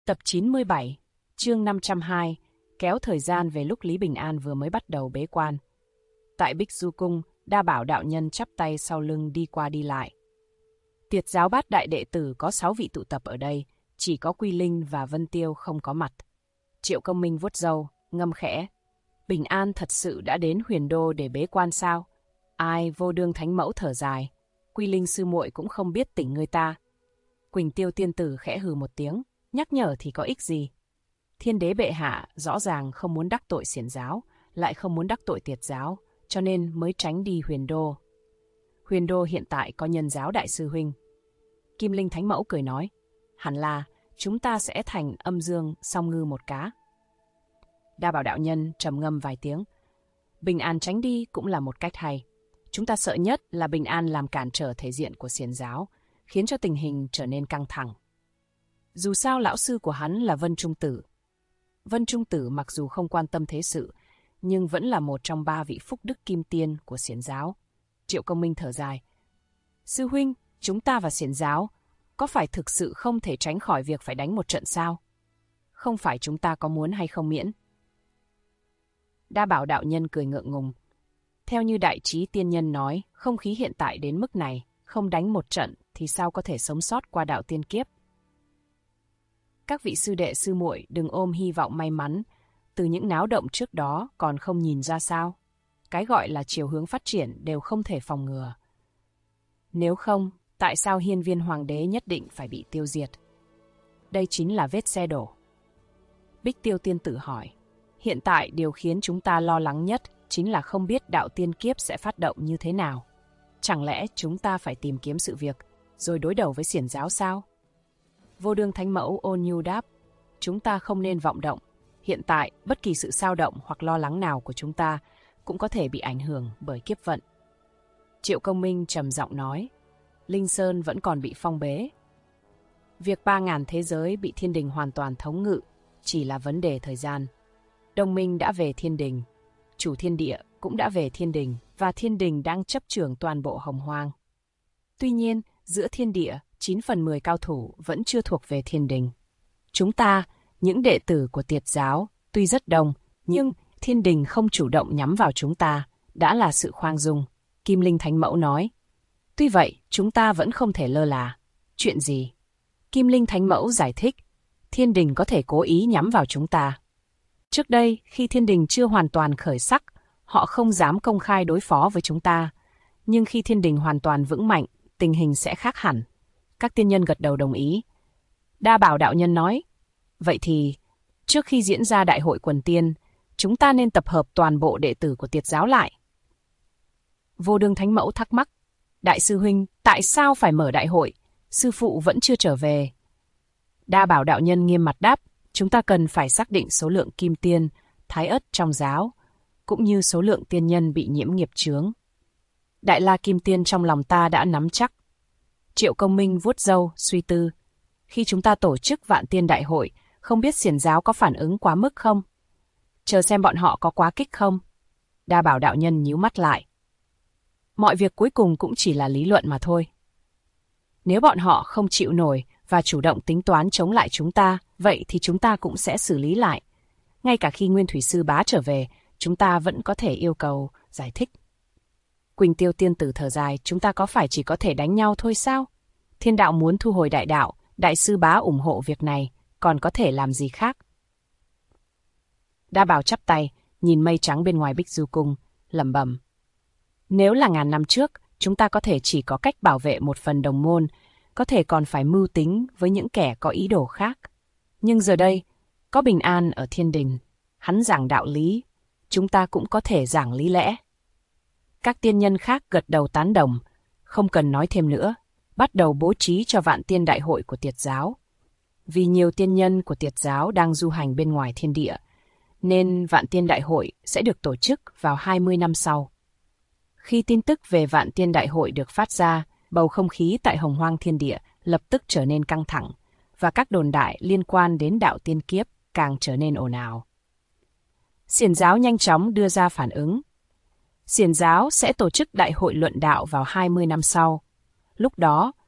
Tập 97, chương 502, kéo thời gian về lúc Lý Bình An vừa mới bắt đầu bế quan. Tại Bích Du Cung, Đa Bảo đạo nhân chắp tay sau lưng đi qua đi lại. Tiệt giáo Bát đại đệ tử có 6 vị tụ tập ở đây, chỉ có Quy Linh và Vân Tiêu không có mặt. Triệu Công Minh vuốt râu, ngâm khẽ. Bình An thật sự đã đến Huyền Đô để bế quan sao? Ai? Vô Đương Thánh Mẫu thở dài. Quy Linh sư muội cũng không biết tỉnh người ta. Quỳnh Tiêu tiên tử khẽ hừ một tiếng. Nhắc nhở thì có ích gì? Thiên đế bệ hạ rõ ràng không muốn đắc tội xiển giáo, lại không muốn đắc tội tiệt giáo, cho nên mới tránh đi Huyền Đô. Huyền Đô hiện tại có Nhân giáo đại sư huynh. Kim Linh Thánh Mẫu cười nói, hẳn là chúng ta sẽ thành Âm Dương song ngư một cá. Đa Bảo đạo nhân trầm ngâm vài tiếng. Bình An tránh đi cũng là một cách hay. Chúng ta sợ nhất là Bình An làm cản trở thể diện của xiển giáo, khiến cho tình hình trở nên căng thẳng. Dù sao lão sư của hắn là Vân Trung Tử. Vân Trung Tử mặc dù không quan tâm thế sự, nhưng vẫn là một trong 3 vị phúc đức kim tiên của xiển giáo. Triệu Công Minh thở dài. Sư huynh, chúng ta và xiển giáo có phải thực sự không thể tránh khỏi việc phải đánh một trận sao? Không phải chúng ta có muốn hay không miễn. Đa Bảo đạo nhân cười ngượng ngùng. Theo như Đại Trí tiên nhân nói, không khí hiện tại đến mức này, không đánh một trận thì sao có thể sống sót qua đạo tiên kiếp. Các vị sư đệ sư muội đừng ôm hy vọng may mắn, từ những náo động trước đó còn không nhìn ra sao. Cái gọi là chiều hướng phát triển đều không thể phòng ngừa. Nếu không, tại sao hiên viên hoàng đế nhất định phải bị tiêu diệt? Đây chính là vết xe đổ. Bích Tiêu tiên tử hỏi, hiện tại điều khiến chúng ta lo lắng nhất chính là không biết đạo tiên kiếp sẽ phát động như thế nào. Chẳng lẽ chúng ta phải tìm kiếm sự việc, rồi đối đầu với xiển giáo sao? Vô Đương Thánh Mẫu ôn nhu đáp, chúng ta không nên vọng động. Hiện tại, bất kỳ sự xao động hoặc lo lắng nào của chúng ta cũng có thể bị ảnh hưởng bởi kiếp vận. Triệu Công Minh trầm giọng nói, Linh Sơn vẫn còn bị phong bế. Việc 3.000 thế giới bị thiên đình hoàn toàn thống ngự chỉ là vấn đề thời gian. Đông Minh đã về thiên đình, chủ thiên địa cũng đã về thiên đình và thiên đình đang chấp trưởng toàn bộ hồng hoang. Tuy nhiên, giữa thiên địa, 9 phần 10 cao thủ vẫn chưa thuộc về thiên đình. Chúng ta, những đệ tử của tiệt giáo, tuy rất đông, nhưng thiên đình không chủ động nhắm vào chúng ta, đã là sự khoan dung. Kim Linh Thánh Mẫu nói. Tuy vậy, chúng ta vẫn không thể lơ là. Chuyện gì? Kim Linh Thánh Mẫu giải thích, thiên đình có thể cố ý nhắm vào chúng ta. Trước đây, khi thiên đình chưa hoàn toàn khởi sắc, họ không dám công khai đối phó với chúng ta. Nhưng khi thiên đình hoàn toàn vững mạnh, tình hình sẽ khác hẳn. Các tiên nhân gật đầu đồng ý. Đa Bảo đạo nhân nói, vậy thì, trước khi diễn ra đại hội quần tiên, chúng ta nên tập hợp toàn bộ đệ tử của tiệt giáo lại. Vô Đương Thánh Mẫu thắc mắc, Đại sư huynh, tại sao phải mở đại hội? Sư phụ vẫn chưa trở về. Đa Bảo đạo nhân nghiêm mặt đáp, chúng ta cần phải xác định số lượng kim tiên, thái ất trong giáo, cũng như số lượng tiên nhân bị nhiễm nghiệp chướng. Đại La Kim Tiên trong lòng ta đã nắm chắc. Triệu Công Minh vuốt râu, suy tư. Khi chúng ta tổ chức Vạn Tiên Đại hội, không biết xiển giáo có phản ứng quá mức không? Chờ xem bọn họ có quá kích không? Đa Bảo đạo nhân nhíu mắt lại. Mọi việc cuối cùng cũng chỉ là lý luận mà thôi. Nếu bọn họ không chịu nổi và chủ động tính toán chống lại chúng ta, vậy thì chúng ta cũng sẽ xử lý lại. Ngay cả khi Nguyên Thủy Sư Bá trở về, chúng ta vẫn có thể yêu cầu giải thích. Quỳnh Tiêu tiên tử thở dài, chúng ta có phải chỉ có thể đánh nhau thôi sao? Thiên đạo muốn thu hồi đại đạo, Đại sư Bá ủng hộ việc này, còn có thể làm gì khác? Đa Bảo chắp tay, nhìn mây trắng bên ngoài Bích Du Cung, lẩm bẩm. Nếu là ngàn năm trước, chúng ta có thể chỉ có cách bảo vệ một phần đồng môn, có thể còn phải mưu tính với những kẻ có ý đồ khác. Nhưng giờ đây, có Bình An ở thiên đình, hắn giảng đạo lý, chúng ta cũng có thể giảng lý lẽ. Các tiên nhân khác gật đầu tán đồng, không cần nói thêm nữa, bắt đầu bố trí cho Vạn Tiên Đại hội của tiệt giáo. Vì nhiều tiên nhân của tiệt giáo đang du hành bên ngoài thiên địa, nên Vạn Tiên Đại hội sẽ được tổ chức vào 20 năm sau. Khi tin tức về Vạn Tiên Đại hội được phát ra, bầu không khí tại Hồng Hoang thiên địa lập tức trở nên căng thẳng, và các đồn đại liên quan đến đạo tiên kiếp càng trở nên ồn ào. Xiển giáo nhanh chóng đưa ra phản ứng. Xiển giáo sẽ tổ chức đại hội luận đạo vào 20 năm sau. Lúc đó,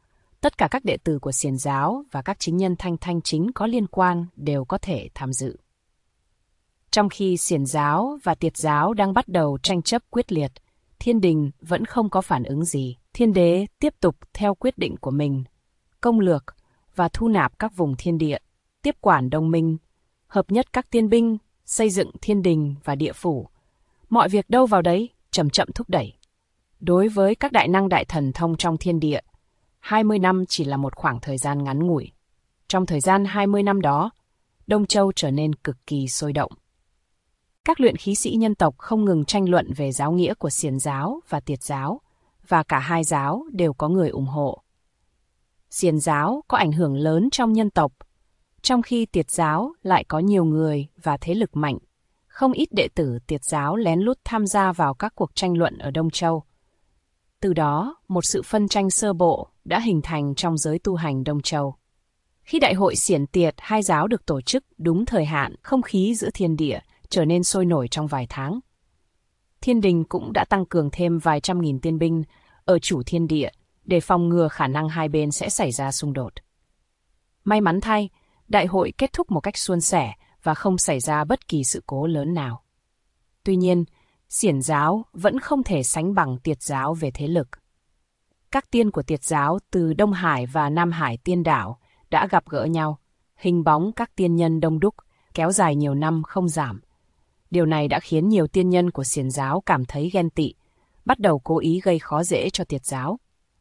Tất cả các đệ tử của Xiển giáo và các chính nhân thanh chính có liên quan đều có thể tham dự. Trong khi Xiển giáo và Tiệt giáo đang bắt đầu tranh chấp quyết liệt, Thiên Đình vẫn không có phản ứng gì. Thiên đế tiếp tục theo quyết định của mình, công lược và thu nạp các vùng thiên địa, tiếp quản đồng minh, hợp nhất các tiên binh, xây dựng thiên đình và địa phủ. Mọi việc đâu vào đấy, chậm chậm thúc đẩy. Đối với các đại năng đại thần thông trong thiên địa, 20 năm chỉ là một khoảng thời gian ngắn ngủi. Trong thời gian 20 năm đó, Đông Châu trở nên cực kỳ sôi động. Các luyện khí sĩ nhân tộc không ngừng tranh luận về giáo nghĩa của Xiển giáo và Tiệt giáo, và cả hai giáo đều có người ủng hộ. Xiển giáo có ảnh hưởng lớn trong nhân tộc, trong khi Tiệt giáo lại có nhiều người và thế lực mạnh. Không ít đệ tử Tiệt giáo lén lút tham gia vào các cuộc tranh luận ở Đông Châu. Từ đó, một sự phân tranh sơ bộ đã hình thành trong giới tu hành Đông Châu. Khi đại hội Xiển Tiệt hai giáo được tổ chức đúng thời hạn, không khí giữa thiên địa trở nên sôi nổi trong vài tháng. Thiên đình cũng đã tăng cường thêm vài trăm nghìn tiên binh ở chủ thiên địa để phòng ngừa khả năng hai bên sẽ xảy ra xung đột. May mắn thay, đại hội kết thúc một cách suôn sẻ và không xảy ra bất kỳ sự cố lớn nào. Tuy nhiên, Xiển giáo vẫn không thể sánh bằng Tiệt giáo về thế lực. Các tiên của Tiệt giáo từ Đông Hải và Nam Hải tiên đảo đã gặp gỡ nhau, hình bóng các tiên nhân đông đúc, kéo dài nhiều năm không giảm. Điều này đã khiến nhiều tiên nhân của Xiển giáo cảm thấy ghen tị, bắt đầu cố ý gây khó dễ cho Tiệt giáo.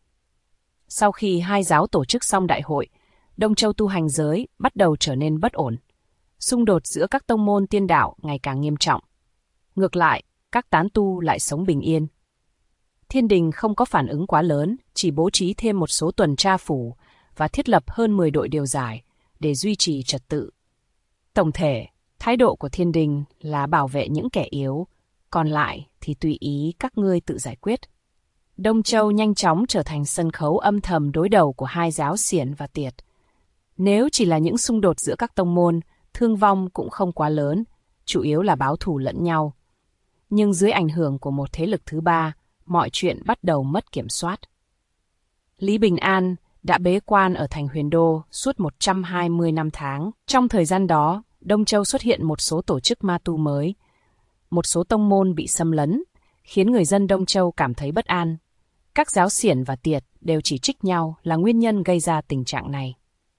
Sau khi hai giáo tổ chức xong đại hội, Đông Châu tu hành giới bắt đầu trở nên bất ổn. Xung đột giữa các tông môn tiên đạo ngày càng nghiêm trọng. Ngược lại, các tán tu lại sống bình yên. Thiên đình không có phản ứng quá lớn, chỉ bố trí thêm một số tuần tra phủ và thiết lập hơn 10 đội điều giải để duy trì trật tự. Tổng thể, thái độ của thiên đình là bảo vệ những kẻ yếu, còn lại thì tùy ý các ngươi tự giải quyết. Đông Châu nhanh chóng trở thành sân khấu âm thầm đối đầu của hai giáo Xiển và Tiệt. Nếu chỉ là những xung đột giữa các tông môn, thương vong cũng không quá lớn, chủ yếu là báo thù lẫn nhau. Nhưng dưới ảnh hưởng của một thế lực thứ ba, mọi chuyện bắt đầu mất kiểm soát. Lý Bình An đã bế quan ở thành Huyền Đô suốt 120 năm tháng. Trong thời gian đó, Đông Châu xuất hiện một số tổ chức ma tu mới. Một số tông môn bị xâm lấn, khiến người dân Đông Châu cảm thấy bất an. Các giáo Xiển và Tiệt đều chỉ trích nhau là nguyên nhân gây ra tình trạng này.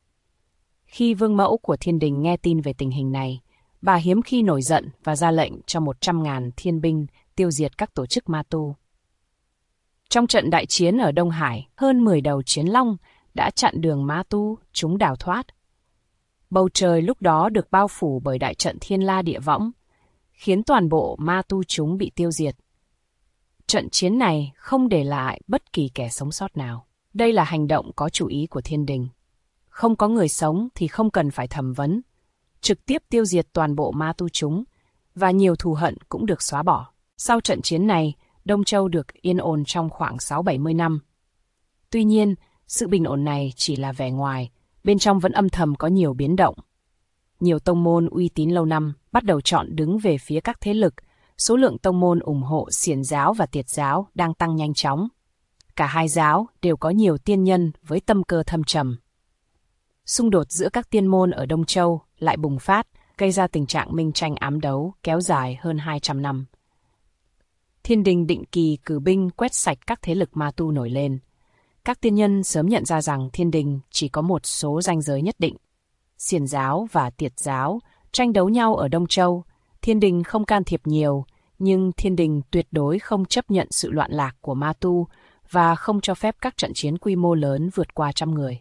Khi vương mẫu của thiên đình nghe tin về tình hình này, bà hiếm khi nổi giận và ra lệnh cho 100.000 thiên binh tiêu diệt các tổ chức ma tu. Trong trận đại chiến ở Đông Hải, hơn 10 đầu chiến long đã chặn đường ma tu, chúng đào thoát. Bầu trời lúc đó được bao phủ bởi đại trận Thiên La Địa Võng, khiến toàn bộ ma tu chúng bị tiêu diệt. Trận chiến này không để lại bất kỳ kẻ sống sót nào. Đây là hành động có chủ ý của thiên đình. Không có người sống thì không cần phải thẩm vấn. Trực tiếp tiêu diệt toàn bộ ma tu chúng, và nhiều thù hận cũng được xóa bỏ. Sau trận chiến này, Đông Châu được yên ổn trong khoảng 6-70 năm. Tuy nhiên, sự bình ổn này chỉ là vẻ ngoài, bên trong vẫn âm thầm có nhiều biến động. Nhiều tông môn uy tín lâu năm bắt đầu chọn đứng về phía các thế lực, số lượng tông môn ủng hộ Xiển giáo và Tiệt giáo đang tăng nhanh chóng. Cả hai giáo đều có nhiều tiên nhân với tâm cơ thâm trầm. Xung đột giữa các tiên môn ở Đông Châu lại bùng phát, gây ra tình trạng minh tranh ám đấu kéo dài hơn 200 năm. Thiên đình định kỳ cử binh quét sạch các thế lực ma tu nổi lên. Các tiên nhân sớm nhận ra rằng thiên đình chỉ có một số ranh giới nhất định. Xiển giáo và Tiệt giáo tranh đấu nhau ở Đông Châu. Thiên đình không can thiệp nhiều, nhưng thiên đình tuyệt đối không chấp nhận sự loạn lạc của ma tu và không cho phép các trận chiến quy mô lớn vượt qua 100 người.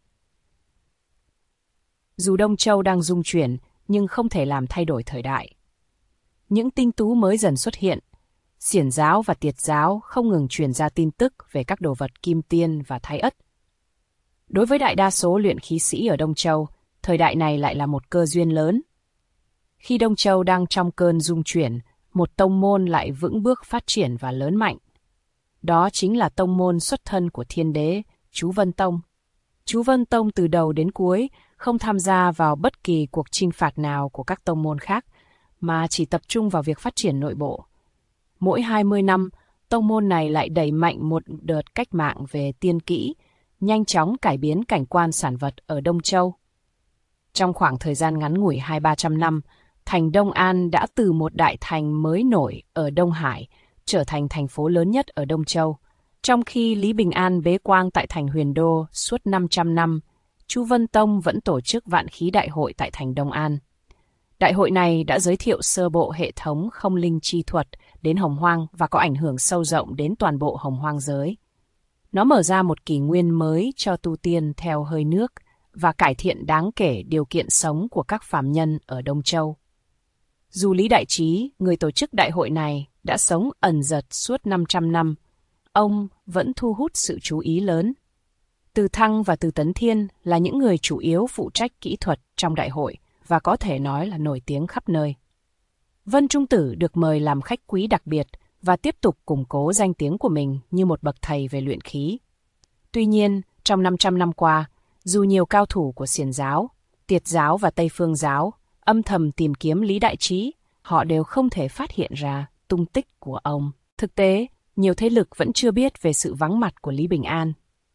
Dù Đông Châu đang rung chuyển, nhưng không thể làm thay đổi thời đại. Những tinh tú mới dần xuất hiện. Xiển giáo và Tiệt giáo không ngừng truyền ra tin tức về các đồ vật kim tiên và thái ất. Đối với đại đa số luyện khí sĩ ở Đông Châu, thời đại này lại là một cơ duyên lớn. Khi Đông Châu đang trong cơn rung chuyển, một tông môn lại vững bước phát triển và lớn mạnh. Đó chính là tông môn xuất thân của thiên đế, Chú Vân Tông. Chú Vân Tông từ đầu đến cuối không tham gia vào bất kỳ cuộc chinh phạt nào của các tông môn khác, mà chỉ tập trung vào việc phát triển nội bộ. Mỗi 20 năm, tông môn này lại đẩy mạnh một đợt cách mạng về tiên kỹ, nhanh chóng cải biến cảnh quan sản vật ở Đông Châu. Trong khoảng thời gian ngắn ngủi 200-300 năm, thành Đông An đã từ một đại thành mới nổi ở Đông Hải trở thành thành phố lớn nhất ở Đông Châu. Trong khi Lý Bình An bế quan tại thành Huyền Đô suốt 500 năm, Chu Vân Tông vẫn tổ chức Vạn Khí Đại hội tại thành Đông An. Đại hội này đã giới thiệu sơ bộ hệ thống không linh chi thuật đến Hồng Hoang và có ảnh hưởng sâu rộng đến toàn bộ Hồng Hoang giới. Nó mở ra một kỷ nguyên mới cho tu tiên theo hơi nước và cải thiện đáng kể điều kiện sống của các phàm nhân ở Đông Châu. Dù Lý Đại Trí, người tổ chức đại hội này, đã sống ẩn dật suốt 500 năm, ông vẫn thu hút sự chú ý lớn. Từ Thăng và Từ Tấn Thiên là những người chủ yếu phụ trách kỹ thuật trong đại hội và có thể nói là nổi tiếng khắp nơi. Vân Trung Tử được mời làm khách quý đặc biệt và tiếp tục củng cố danh tiếng của mình như một bậc thầy về luyện khí. Tuy nhiên, trong 500 năm qua, dù nhiều cao thủ của Xiển giáo, Tiệt giáo và Tây Phương giáo âm thầm tìm kiếm Lý Đại Trí, họ đều không thể phát hiện ra tung tích của ông. Thực tế, nhiều thế lực vẫn chưa biết về sự vắng mặt của Lý Bình An.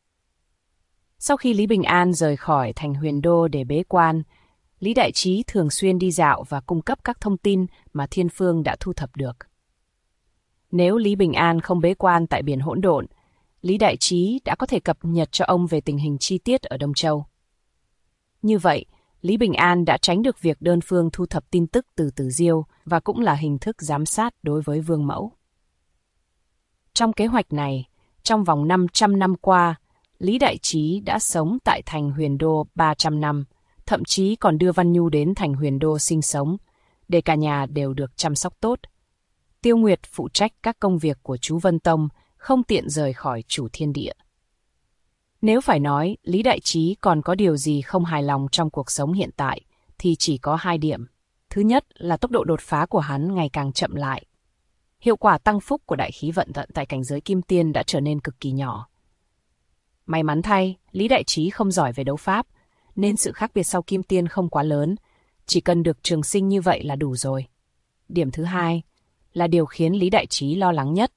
Sau khi Lý Bình An rời khỏi thành Huyền Đô để bế quan, Lý Đại Trí thường xuyên đi dạo và cung cấp các thông tin mà Thiên Phương đã thu thập được. Nếu Lý Bình An không bế quan tại biển hỗn độn, Lý Đại Trí đã có thể cập nhật cho ông về tình hình chi tiết ở Đông Châu. Như vậy, Lý Bình An đã tránh được việc đơn phương thu thập tin tức từ Tử Diêu và cũng là hình thức giám sát đối với Vương Mẫu. Trong kế hoạch này, trong vòng 500 năm qua, Lý Đại Trí đã sống tại thành Huyền Đô 300 năm, thậm chí còn đưa Văn Nhu đến thành Huyền Đô sinh sống, để cả nhà đều được chăm sóc tốt. Tiêu Nguyệt phụ trách các công việc của chú Vân Tông, không tiện rời khỏi chủ thiên địa. Nếu phải nói Lý Đại Trí còn có điều gì không hài lòng trong cuộc sống hiện tại, thì chỉ có 2 điểm. Thứ nhất là tốc độ đột phá của hắn ngày càng chậm lại. Hiệu quả tăng phúc của đại khí vận tận tại cảnh giới Kim Tiên đã trở nên cực kỳ nhỏ. May mắn thay, Lý Đại Trí không giỏi về đấu pháp, nên sự khác biệt sau Kim Tiên không quá lớn, chỉ cần được trường sinh như vậy là đủ rồi. Điểm thứ hai là điều khiến Lý Đại Trí lo lắng nhất,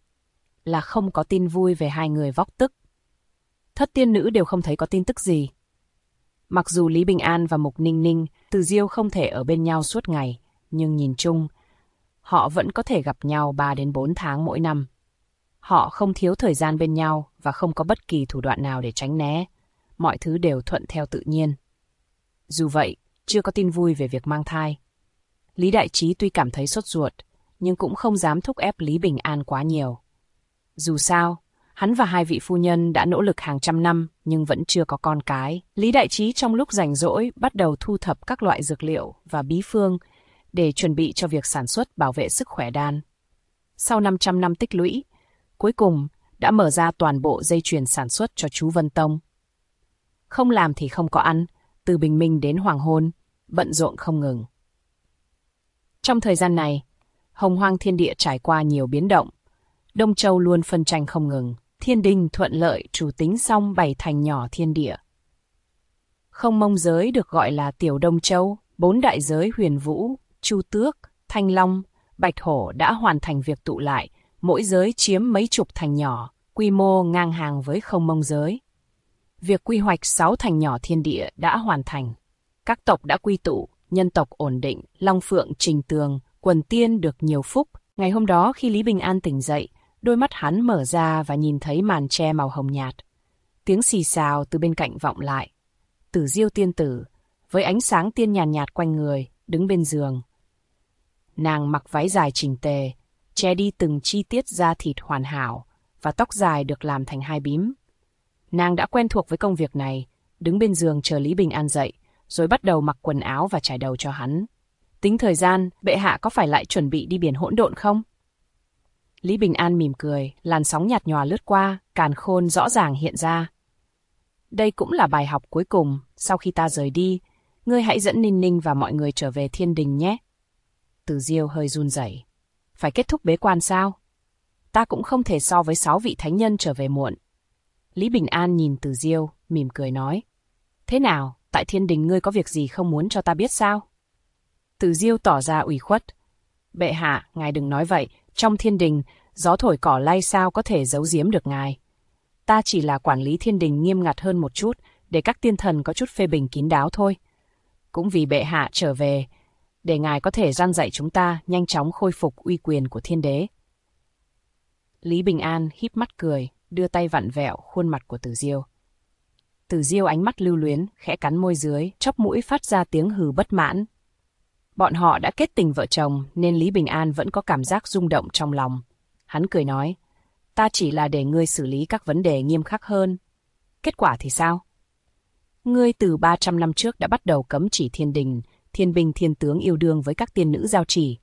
là không có tin vui về 2 người Vóc Tức. Thất tiên nữ đều không thấy có tin tức gì. Mặc dù Lý Bình An và Mục Ninh Ninh, Từ Diêu không thể ở bên nhau suốt ngày, nhưng nhìn chung, họ vẫn có thể gặp nhau 3 đến 4 tháng mỗi năm. Họ không thiếu thời gian bên nhau và không có bất kỳ thủ đoạn nào để tránh né. Mọi thứ đều thuận theo tự nhiên. Dù vậy, chưa có tin vui về việc mang thai. Lý Đại Trí tuy cảm thấy sốt ruột, nhưng cũng không dám thúc ép Lý Bình An quá nhiều. Dù sao, hắn và 2 vị phu nhân đã nỗ lực hàng trăm năm nhưng vẫn chưa có con cái. Lý Đại Trí trong lúc rảnh rỗi bắt đầu thu thập các loại dược liệu và bí phương để chuẩn bị cho việc sản xuất bảo vệ sức khỏe đan. Sau 500 năm tích lũy, cuối cùng đã mở ra toàn bộ dây chuyền sản xuất cho chú Vân Tông. Không làm thì không có ăn, từ bình minh đến hoàng hôn, bận rộn không ngừng. Trong thời gian này, Hồng Hoang thiên địa trải qua nhiều biến động. Đông Châu luôn phân tranh không ngừng, thiên đình thuận lợi chủ tính xong 7 thành nhỏ thiên địa. Không Mông giới được gọi là Tiểu Đông Châu, 4 đại giới Huyền Vũ, Chu Tước, Thanh Long, Bạch Hổ đã hoàn thành việc tụ lại, mỗi giới chiếm mấy chục thành nhỏ, quy mô ngang hàng với Không Mông giới. Việc quy hoạch 6 thành nhỏ thiên địa đã hoàn thành. Các tộc đã quy tụ, nhân tộc ổn định, Long Phượng trình tường, quần tiên được nhiều phúc. Ngày hôm đó khi Lý Bình An tỉnh dậy, đôi mắt hắn mở ra và nhìn thấy màn tre màu hồng nhạt. Tiếng xì xào từ bên cạnh vọng lại. Tử Diêu tiên tử, với ánh sáng tiên nhàn nhạt quanh người, đứng bên giường. Nàng mặc váy dài chỉnh tề, che đi từng chi tiết da thịt hoàn hảo, và tóc dài được làm thành 2 bím. Nàng đã quen thuộc với công việc này, đứng bên giường chờ Lý Bình An dậy, rồi bắt đầu mặc quần áo và trải đầu cho hắn. Tính thời gian, bệ hạ có phải lại chuẩn bị đi biển hỗn độn không? Lý Bình An mỉm cười, làn sóng nhạt nhòa lướt qua, càn khôn rõ ràng hiện ra. Đây cũng là bài học cuối cùng, sau khi ta rời đi, ngươi hãy dẫn Ninh Ninh và mọi người trở về thiên đình nhé. Từ Diêu hơi run rẩy. Phải kết thúc bế quan sao? Ta cũng không thể so với 6 vị thánh nhân trở về muộn. Lý Bình An nhìn Từ Diêu, mỉm cười nói. Thế nào, tại thiên đình ngươi có việc gì không muốn cho ta biết sao? Từ Diêu tỏ ra ủy khuất. Bệ hạ, ngài đừng nói vậy, trong thiên đình, gió thổi cỏ lay sao có thể giấu giếm được ngài. ta chỉ là quản lý thiên đình nghiêm ngặt hơn một chút, để các tiên thần có chút phê bình kín đáo thôi. Cũng vì bệ hạ trở về, để ngài có thể răn dạy chúng ta nhanh chóng khôi phục uy quyền của thiên đế. Lý Bình An híp mắt cười, đưa tay vặn vẹo khuôn mặt của Tử Diêu. Tử Diêu ánh mắt lưu luyến, khẽ cắn môi dưới, chóp mũi phát ra tiếng hừ bất mãn. Bọn họ đã kết tình vợ chồng nên Lý Bình An vẫn có cảm giác rung động trong lòng. Hắn cười nói, ta chỉ là để ngươi xử lý các vấn đề nghiêm khắc hơn. Kết quả thì sao? Ngươi từ 300 năm trước đã bắt đầu cấm chỉ thiên đình, thiên binh thiên tướng yêu đương với các tiên nữ giao chỉ.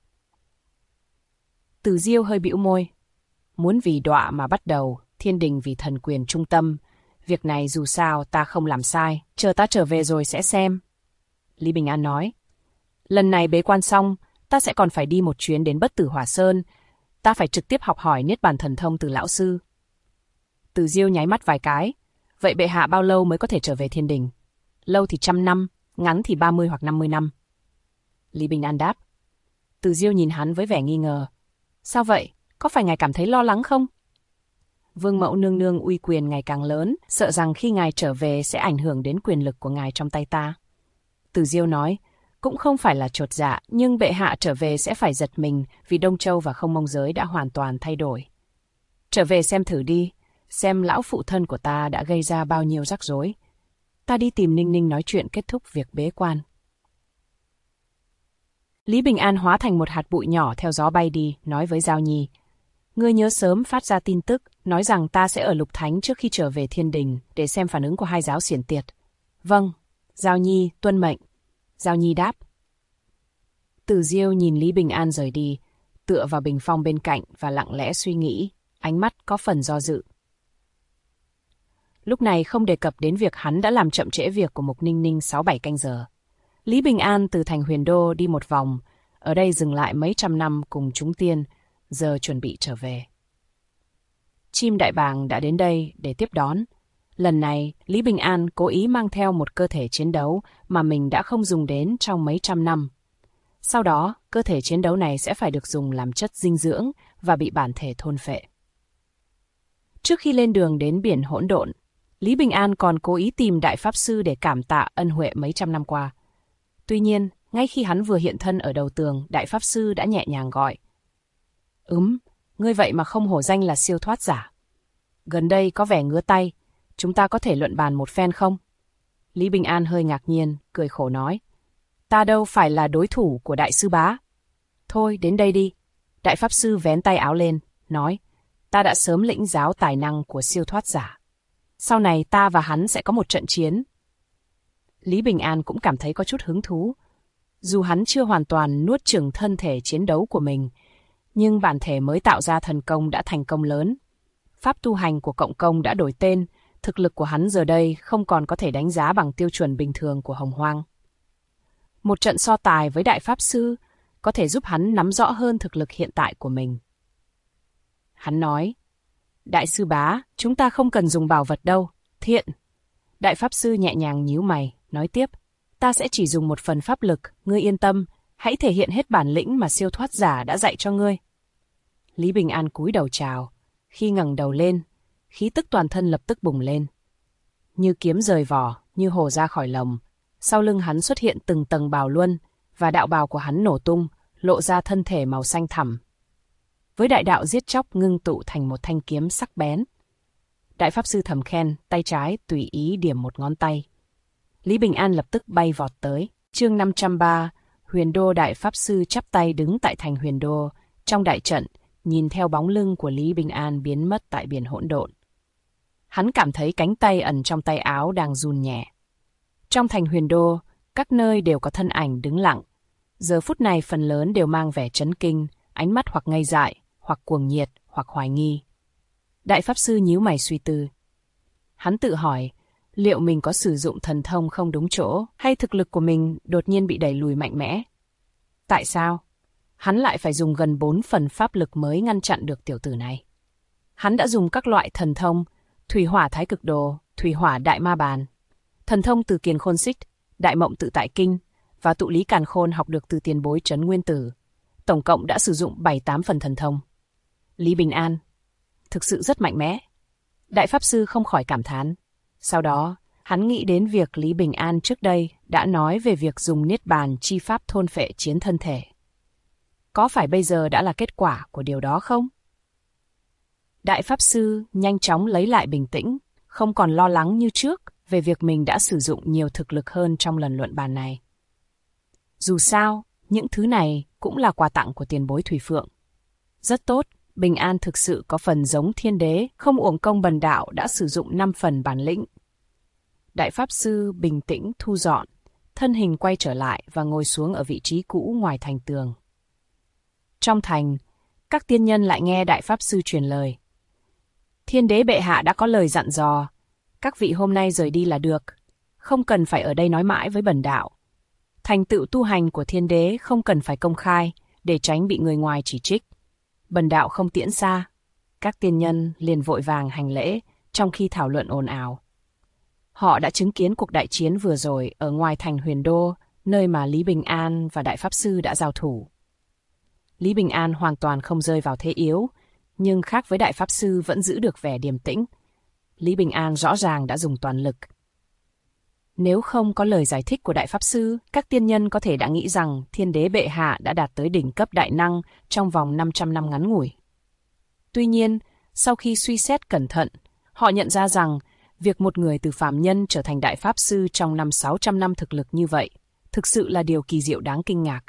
Tử Diêu hơi bĩu môi. Muốn vì đọa mà bắt đầu, thiên đình vì thần quyền trung tâm. Việc này dù sao ta không làm sai, chờ ta trở về rồi sẽ xem. Lý Bình An nói, lần này bế quan xong, ta sẽ còn phải đi một chuyến đến Bất Tử Hỏa Sơn. Ta phải trực tiếp học hỏi Niết Bàn Thần Thông từ lão sư. Tử Diêu nháy mắt vài cái. Vậy bệ hạ bao lâu mới có thể trở về thiên đình? Lâu thì 100 năm, ngắn thì 30 hoặc 50 năm. Lý Bình An đáp. Tử Diêu nhìn hắn với vẻ nghi ngờ. Sao vậy? Có phải ngài cảm thấy lo lắng không? Vương mẫu nương nương uy quyền ngày càng lớn, sợ rằng khi ngài trở về sẽ ảnh hưởng đến quyền lực của ngài trong tay ta. Tử Diêu nói, cũng không phải là chột dạ, nhưng bệ hạ trở về sẽ phải giật mình vì Đông Châu và Không Mông giới đã hoàn toàn thay đổi. Trở về xem thử đi, xem lão phụ thân của ta đã gây ra bao nhiêu rắc rối. Ta đi tìm Ninh Ninh nói chuyện kết thúc việc bế quan. Lý Bình An hóa thành một hạt bụi nhỏ theo gió bay đi, nói với Giao Nhi. Ngươi nhớ sớm phát ra tin tức, nói rằng ta sẽ ở Lục Thánh trước khi trở về thiên đình, để xem phản ứng của hai giáo xiển tiệt. Vâng, Giao Nhi tuân mệnh. Giao Nhi đáp. Tử Diêu nhìn Lý Bình An rời đi, tựa vào bình phong bên cạnh và lặng lẽ suy nghĩ, ánh mắt có phần do dự. Lúc này không đề cập đến việc hắn đã làm chậm trễ việc của Mục Ninh Ninh 6-7 canh giờ. Lý Bình An từ thành Huyền Đô đi một vòng, ở đây dừng lại mấy trăm năm cùng chúng tiên, giờ chuẩn bị trở về. Chim đại bàng đã đến đây để tiếp đón. Lần này, Lý Bình An cố ý mang theo một cơ thể chiến đấu mà mình đã không dùng đến trong mấy trăm năm. Sau đó, cơ thể chiến đấu này sẽ phải được dùng làm chất dinh dưỡng và bị bản thể thôn phệ. Trước khi lên đường đến biển hỗn độn, Lý Bình An còn cố ý tìm Đại Pháp Sư để cảm tạ ân huệ mấy trăm năm qua. Tuy nhiên, ngay khi hắn vừa hiện thân ở đầu tường, Đại Pháp Sư đã nhẹ nhàng gọi. Ngươi vậy mà không hổ danh là siêu thoát giả. Gần đây có vẻ ngứa tay, chúng ta có thể luận bàn một phen không? Lý Bình An hơi ngạc nhiên, cười khổ nói. Ta đâu phải là đối thủ của Đại Sư Bá. Thôi, đến đây đi. Đại Pháp Sư vén tay áo lên, nói. Ta đã sớm lĩnh giáo tài năng của siêu thoát giả. Sau này ta và hắn sẽ có một trận chiến. Lý Bình An cũng cảm thấy có chút hứng thú. Dù hắn chưa hoàn toàn nuốt chửng thân thể chiến đấu của mình, nhưng bản thể mới tạo ra thần công đã thành công lớn. Pháp tu hành của cộng công đã đổi tên, thực lực của hắn giờ đây không còn có thể đánh giá bằng tiêu chuẩn bình thường của Hồng Hoang. Một trận so tài với Đại Pháp Sư có thể giúp hắn nắm rõ hơn thực lực hiện tại của mình. Hắn nói, Đại Sư Bá, chúng ta không cần dùng bảo vật đâu, thiện. Đại Pháp Sư nhẹ nhàng nhíu mày, nói tiếp, ta sẽ chỉ dùng một phần pháp lực, ngươi yên tâm, hãy thể hiện hết bản lĩnh mà siêu thoát giả đã dạy cho ngươi. Lý Bình An cúi đầu chào, khi ngẩng đầu lên, khí tức toàn thân lập tức bùng lên. Như kiếm rời vỏ, như hổ ra khỏi lồng, sau lưng hắn xuất hiện từng tầng bào luân, và đạo bào của hắn nổ tung, lộ ra thân thể màu xanh thẳm. Với đại đạo giết chóc ngưng tụ thành một thanh kiếm sắc bén. Đại Pháp Sư thầm khen, tay trái tùy ý điểm một ngón tay. Lý Bình An lập tức bay vọt tới. Chương 503, Huyền Đô. Đại Pháp Sư chắp tay đứng tại thành Huyền Đô, trong đại trận, nhìn theo bóng lưng của Lý Bình An biến mất tại biển hỗn độn. Hắn cảm thấy cánh tay ẩn trong tay áo đang run nhẹ. Trong thành Huyền Đô, các nơi đều có thân ảnh đứng lặng. Giờ phút này phần lớn đều mang vẻ chấn kinh, ánh mắt hoặc ngây dại, hoặc cuồng nhiệt, hoặc hoài nghi. Đại Pháp Sư nhíu mày suy tư. Hắn tự hỏi, liệu mình có sử dụng thần thông không đúng chỗ, hay thực lực của mình đột nhiên bị đẩy lùi mạnh mẽ? Tại sao? Hắn lại phải dùng gần 4 phần pháp lực mới ngăn chặn được tiểu tử này. Hắn đã dùng các loại thần thông, thủy hỏa thái cực đồ, thủy hỏa đại ma bàn, thần thông từ kiền khôn xích, đại mộng tự tại kinh, và tụ lý càn khôn học được từ tiền bối Trấn Nguyên Tử. Tổng cộng đã sử dụng 7-8 phần thần thông. Lý Bình An thực sự rất mạnh mẽ. Đại Pháp Sư không khỏi cảm thán. Sau đó, hắn nghĩ đến việc Lý Bình An trước đây đã nói về việc dùng Niết Bàn chi pháp thôn phệ chiến thân thể. Có phải bây giờ đã là kết quả của điều đó không? Đại Pháp Sư nhanh chóng lấy lại bình tĩnh, không còn lo lắng như trước về việc mình đã sử dụng nhiều thực lực hơn trong lần luận bàn này. Dù sao, những thứ này cũng là quà tặng của tiền bối Thủy Phượng. Rất tốt, Bình An thực sự có phần giống thiên đế, không uổng công bần đạo đã sử dụng 5 phần bản lĩnh. Đại Pháp Sư bình tĩnh thu dọn, thân hình quay trở lại và ngồi xuống ở vị trí cũ ngoài thành tường. Trong thành, các tiên nhân lại nghe Đại Pháp Sư truyền lời. Thiên đế bệ hạ đã có lời dặn dò, các vị hôm nay rời đi là được, không cần phải ở đây nói mãi với bần đạo. Thành tựu tu hành của thiên đế không cần phải công khai, để tránh bị người ngoài chỉ trích. Bần đạo không tiễn xa. Các tiên nhân liền vội vàng hành lễ, trong khi thảo luận ồn ào. Họ đã chứng kiến cuộc đại chiến vừa rồi ở ngoài thành Huyền Đô, nơi mà Lý Bình An và Đại Pháp Sư đã giao thủ. Lý Bình An hoàn toàn không rơi vào thế yếu, nhưng khác với Đại Pháp Sư vẫn giữ được vẻ điềm tĩnh. Lý Bình An rõ ràng đã dùng toàn lực. Nếu không có lời giải thích của Đại Pháp Sư, các tiên nhân có thể đã nghĩ rằng thiên đế bệ hạ đã đạt tới đỉnh cấp đại năng trong vòng 500 năm ngắn ngủi. Tuy nhiên, sau khi suy xét cẩn thận, họ nhận ra rằng việc một người từ phàm nhân trở thành Đại Pháp Sư trong 500-600 năm thực lực như vậy, thực sự là điều kỳ diệu đáng kinh ngạc.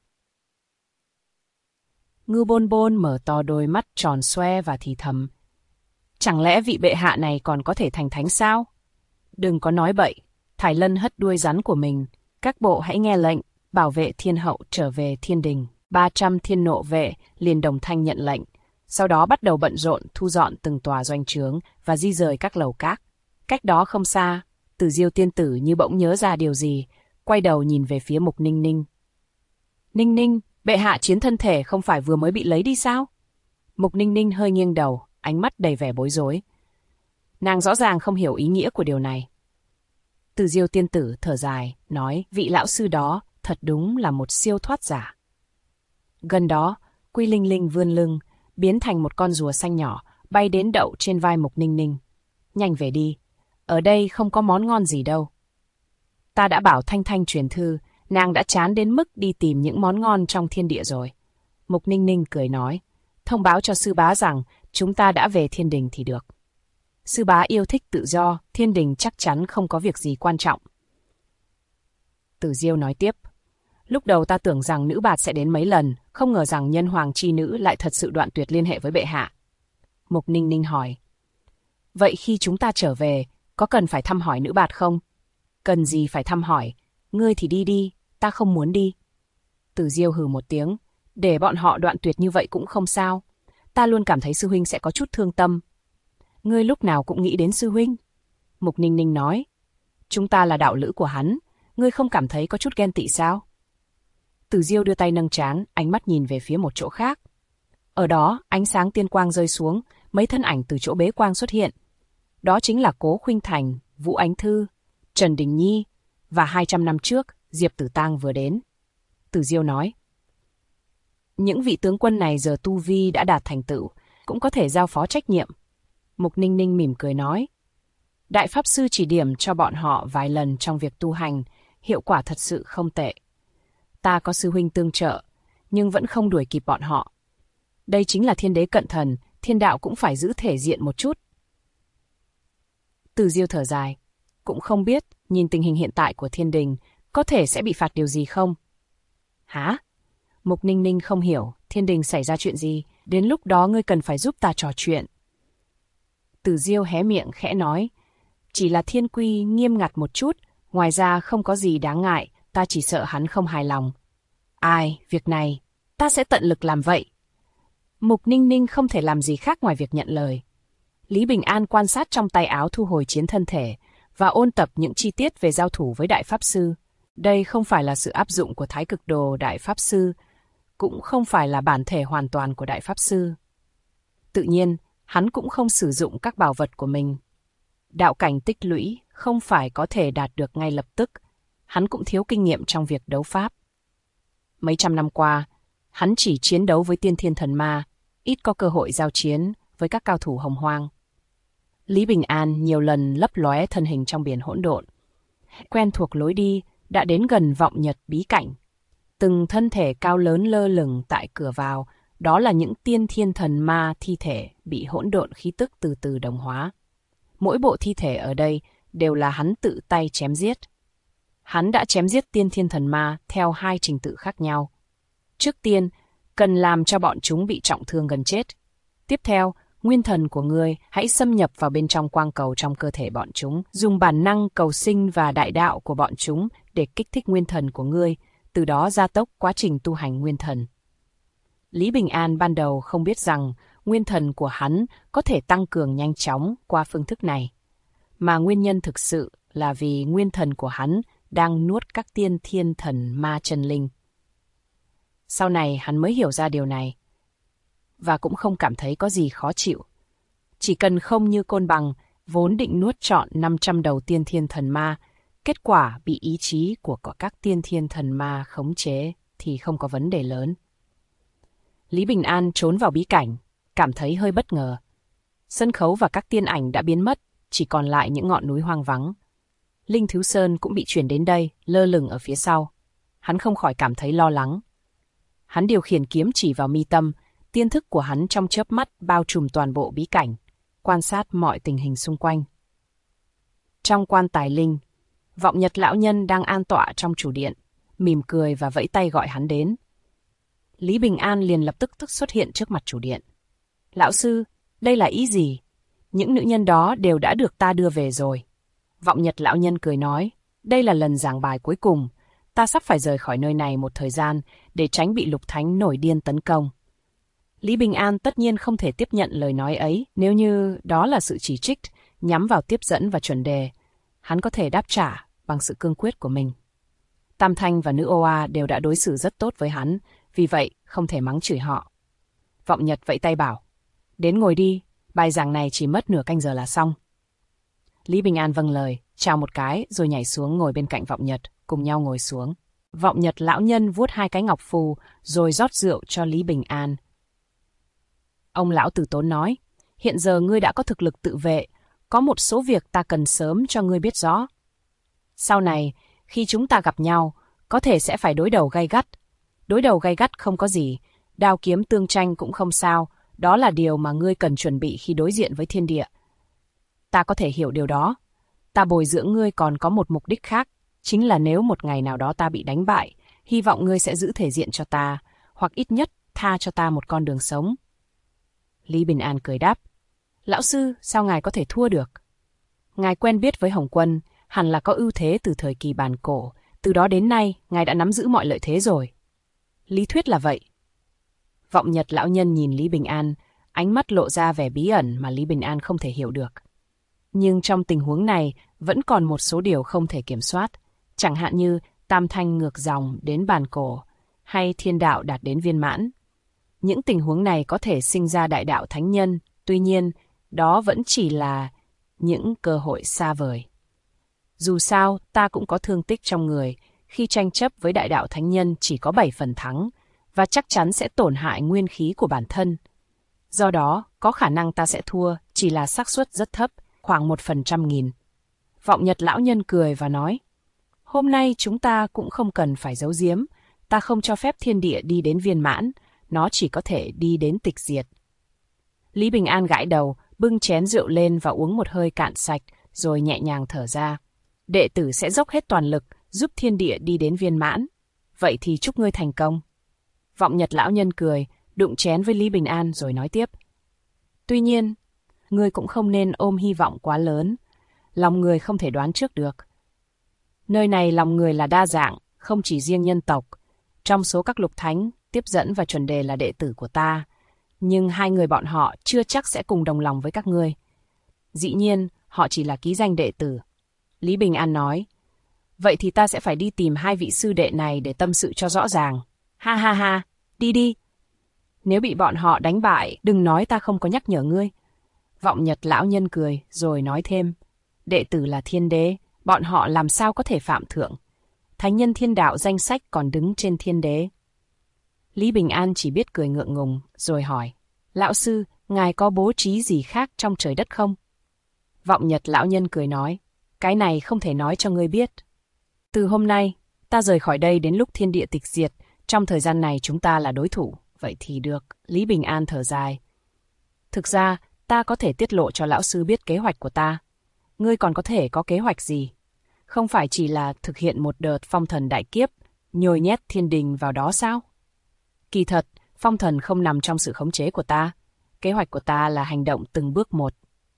Ngưu Bôn Bôn mở to đôi mắt tròn xoe và thì thầm. Chẳng lẽ vị bệ hạ này còn có thể thành thánh sao? Đừng có nói bậy. Thải Lân hất đuôi rắn của mình. Các bộ hãy nghe lệnh, bảo vệ thiên hậu trở về thiên đình. 300 thiên nộ vệ liền đồng thanh nhận lệnh. Sau đó bắt đầu bận rộn thu dọn từng tòa doanh trướng và di rời các lầu các. Cách đó không xa, Tử Diêu tiên tử như bỗng nhớ ra điều gì, quay đầu nhìn về phía Mục Ninh Ninh. Ninh Ninh, bệ hạ chiến thân thể không phải vừa mới bị lấy đi sao? Mục Ninh Ninh hơi nghiêng đầu, ánh mắt đầy vẻ bối rối. Nàng rõ ràng không hiểu ý nghĩa của điều này. Tử Diêu tiên tử thở dài, nói vị lão sư đó thật đúng là một siêu thoát giả. Gần đó, Quy Linh Linh vươn lưng, biến thành một con rùa xanh nhỏ, bay đến đậu trên vai Mục Ninh Ninh. Nhanh về đi, ở đây không có món ngon gì đâu. Ta đã bảo Thanh Thanh truyền thư, nàng đã chán đến mức đi tìm những món ngon trong thiên địa rồi. Mục Ninh Ninh cười nói, thông báo cho sư bá rằng chúng ta đã về thiên đình thì được. Sư bá yêu thích tự do, thiên đình chắc chắn không có việc gì quan trọng. Tử Diêu nói tiếp, lúc đầu ta tưởng rằng nữ bạt sẽ đến mấy lần, không ngờ rằng nhân hoàng chi nữ lại thật sự đoạn tuyệt liên hệ với bệ hạ. Mục Ninh Ninh hỏi, vậy khi chúng ta trở về, có cần phải thăm hỏi nữ bạt không? Cần gì phải thăm hỏi, ngươi thì đi đi, ta không muốn đi. Tử Diêu hừ một tiếng, để bọn họ đoạn tuyệt như vậy cũng không sao. Ta luôn cảm thấy sư huynh sẽ có chút thương tâm. Ngươi lúc nào cũng nghĩ đến sư huynh. Mục Ninh Ninh nói, chúng ta là đạo lữ của hắn, ngươi không cảm thấy có chút ghen tị sao? Tử Diêu đưa tay nâng trán, ánh mắt nhìn về phía một chỗ khác. Ở đó, ánh sáng tiên quang rơi xuống, mấy thân ảnh từ chỗ bế quang xuất hiện. Đó chính là Cố Khuynh Thành, Vũ Ánh Thư, Trần Đình Nhi, và 200 năm trước, Diệp Tử Tang vừa đến. Tử Diêu nói, những vị tướng quân này giờ tu vi đã đạt thành tựu, cũng có thể giao phó trách nhiệm. Mục Ninh Ninh mỉm cười nói, Đại Pháp Sư chỉ điểm cho bọn họ vài lần trong việc tu hành, hiệu quả thật sự không tệ. Ta có sư huynh tương trợ, nhưng vẫn không đuổi kịp bọn họ. Đây chính là thiên đế cận thần, thiên đạo cũng phải giữ thể diện một chút. Tử Diêu thở dài, cũng không biết, nhìn tình hình hiện tại của thiên đình, có thể sẽ bị phạt điều gì không? Hả? Mục Ninh Ninh không hiểu, thiên đình xảy ra chuyện gì, đến lúc đó ngươi cần phải giúp ta trò chuyện. Tử Diêu hé miệng khẽ nói, chỉ là thiên quy nghiêm ngặt một chút, ngoài ra không có gì đáng ngại, ta chỉ sợ hắn không hài lòng. Ai, việc này, ta sẽ tận lực làm vậy. Mục Ninh Ninh không thể làm gì khác ngoài việc nhận lời. Lý Bình An quan sát trong tay áo thu hồi chiến thân thể và ôn tập những chi tiết về giao thủ với Đại Pháp Sư. Đây không phải là sự áp dụng của Thái Cực Đồ Đại Pháp Sư, cũng không phải là bản thể hoàn toàn của Đại Pháp Sư. Tự nhiên, hắn cũng không sử dụng các bảo vật của mình. Đạo cảnh tích lũy không phải có thể đạt được ngay lập tức, hắn cũng thiếu kinh nghiệm trong việc đấu pháp. Mấy trăm năm qua, hắn chỉ chiến đấu với tiên thiên thần ma, ít có cơ hội giao chiến với các cao thủ hồng hoang. Lý Bình An nhiều lần lấp lóe thân hình trong biển hỗn độn. Quen thuộc lối đi, đã đến gần vọng nhật bí cảnh. Từng thân thể cao lớn lơ lửng tại cửa vào, đó là những tiên thiên thần ma thi thể bị hỗn độn khí tức từ từ đồng hóa. Mỗi bộ thi thể ở đây đều là hắn tự tay chém giết. Hắn đã chém giết tiên thiên thần ma theo 2 trình tự khác nhau. Trước tiên, cần làm cho bọn chúng bị trọng thương gần chết. Tiếp theo, nguyên thần của ngươi hãy xâm nhập vào bên trong quang cầu trong cơ thể bọn chúng, dùng bản năng cầu sinh và đại đạo của bọn chúng để kích thích nguyên thần của ngươi, từ đó gia tốc quá trình tu hành nguyên thần. Lý Bình An ban đầu không biết rằng nguyên thần của hắn có thể tăng cường nhanh chóng qua phương thức này, mà nguyên nhân thực sự là vì nguyên thần của hắn đang nuốt các tiên thiên thần ma chân linh. Sau này hắn mới hiểu ra điều này, và cũng không cảm thấy có gì khó chịu. Chỉ cần không như Côn Bằng, vốn định nuốt trọn 500 đầu tiên thiên thần ma, kết quả bị ý chí của các tiên thiên thần ma khống chế thì không có vấn đề lớn. Lý Bình An trốn vào bí cảnh, cảm thấy hơi bất ngờ. Sân khấu và các tiên ảnh đã biến mất, chỉ còn lại những ngọn núi hoang vắng. Linh Thứ Sơn cũng bị chuyển đến đây, lơ lửng ở phía sau. Hắn không khỏi cảm thấy lo lắng. Hắn điều khiển kiếm chỉ vào mi tâm, tiên thức của hắn trong chớp mắt bao trùm toàn bộ bí cảnh, quan sát mọi tình hình xung quanh. Trong quan tài linh, Vọng Nhật lão nhân đang an tọa trong chủ điện, mỉm cười và vẫy tay gọi hắn đến. Lý Bình An liền lập tức xuất hiện trước mặt chủ điện. Lão sư, đây là ý gì? Những nữ nhân đó đều đã được ta đưa về rồi. Vọng Nhật lão nhân cười nói, đây là lần giảng bài cuối cùng, ta sắp phải rời khỏi nơi này một thời gian để tránh bị Lục Thánh nổi điên tấn công. Lý Bình An tất nhiên không thể tiếp nhận lời nói ấy nếu như đó là sự chỉ trích nhắm vào tiếp dẫn và chuẩn đề. Hắn có thể đáp trả bằng sự cương quyết của mình. Tam Thanh và Nữ Oa đều đã đối xử rất tốt với hắn, vì vậy không thể mắng chửi họ. Vọng Nhật vẫy tay bảo, đến ngồi đi, bài giảng này chỉ mất nửa canh giờ là xong. Lý Bình An vâng lời, chào một cái rồi nhảy xuống ngồi bên cạnh Vọng Nhật, cùng nhau ngồi xuống. Vọng Nhật lão nhân vuốt 2 cái ngọc phù rồi rót rượu cho Lý Bình An. Ông lão Tử Tốn nói, hiện giờ ngươi đã có thực lực tự vệ, có một số việc ta cần sớm cho ngươi biết rõ. Sau này, khi chúng ta gặp nhau, có thể sẽ phải đối đầu gay gắt. Đối đầu gay gắt không có gì, đao kiếm tương tranh cũng không sao, đó là điều mà ngươi cần chuẩn bị khi đối diện với thiên địa. Ta có thể hiểu điều đó. Ta bồi dưỡng ngươi còn có một mục đích khác, chính là nếu một ngày nào đó ta bị đánh bại, hy vọng ngươi sẽ giữ thể diện cho ta, hoặc ít nhất tha cho ta một con đường sống. Lý Bình An cười đáp, lão sư, sao ngài có thể thua được? Ngài quen biết với Hồng Quân, hẳn là có ưu thế từ thời kỳ bàn cổ, từ đó đến nay ngài đã nắm giữ mọi lợi thế rồi. Lý thuyết là vậy. Vọng Nhật lão nhân nhìn Lý Bình An, ánh mắt lộ ra vẻ bí ẩn mà Lý Bình An không thể hiểu được. Nhưng trong tình huống này vẫn còn một số điều không thể kiểm soát, chẳng hạn như tam thanh ngược dòng đến bàn cổ, hay thiên đạo đạt đến viên mãn. Những tình huống này có thể sinh ra đại đạo thánh nhân, tuy nhiên, đó vẫn chỉ là những cơ hội xa vời. Dù sao, ta cũng có thương tích trong người, khi tranh chấp với đại đạo thánh nhân chỉ có 7 phần thắng, và chắc chắn sẽ tổn hại nguyên khí của bản thân. Do đó, có khả năng ta sẽ thua, chỉ là xác suất rất thấp, khoảng 1/100.000. Vọng Nhật lão nhân cười và nói, hôm nay chúng ta cũng không cần phải giấu giếm, ta không cho phép thiên địa đi đến viên mãn, nó chỉ có thể đi đến tịch diệt. Lý Bình An gãi đầu, bưng chén rượu lên và uống một hơi cạn sạch, rồi nhẹ nhàng thở ra. Đệ tử sẽ dốc hết toàn lực, giúp thiên địa đi đến viên mãn. Vậy thì chúc ngươi thành công. Vọng Nhật lão nhân cười, đụng chén với Lý Bình An rồi nói tiếp. Tuy nhiên, ngươi cũng không nên ôm hy vọng quá lớn. Lòng người không thể đoán trước được. Nơi này lòng người là đa dạng, không chỉ riêng nhân tộc. Trong số các lục thánh, tiếp dẫn và chuẩn đề là đệ tử của ta. Nhưng 2 người bọn họ chưa chắc sẽ cùng đồng lòng với các ngươi. Dĩ nhiên, họ chỉ là ký danh đệ tử. Lý Bình An nói, vậy thì ta sẽ phải đi tìm 2 vị sư đệ này để tâm sự cho rõ ràng. Ha ha ha, đi đi. Nếu bị bọn họ đánh bại, đừng nói ta không có nhắc nhở ngươi. Vọng Nhật lão nhân cười, rồi nói thêm, đệ tử là thiên đế, bọn họ làm sao có thể phạm thượng. Thánh nhân thiên đạo danh sách còn đứng trên thiên đế. Lý Bình An chỉ biết cười ngượng ngùng, rồi hỏi, lão sư, ngài có bố trí gì khác trong trời đất không? Vọng Nhật lão nhân cười nói, cái này không thể nói cho ngươi biết. Từ hôm nay, ta rời khỏi đây đến lúc thiên địa tịch diệt, trong thời gian này chúng ta là đối thủ. Vậy thì được, Lý Bình An thở dài. Thực ra, ta có thể tiết lộ cho lão sư biết kế hoạch của ta. Ngươi còn có thể có kế hoạch gì? Không phải chỉ là thực hiện một đợt phong thần đại kiếp, nhồi nhét thiên đình vào đó sao? Kỳ thật, phong thần không nằm trong sự khống chế của ta. Kế hoạch của ta là hành động từng bước một.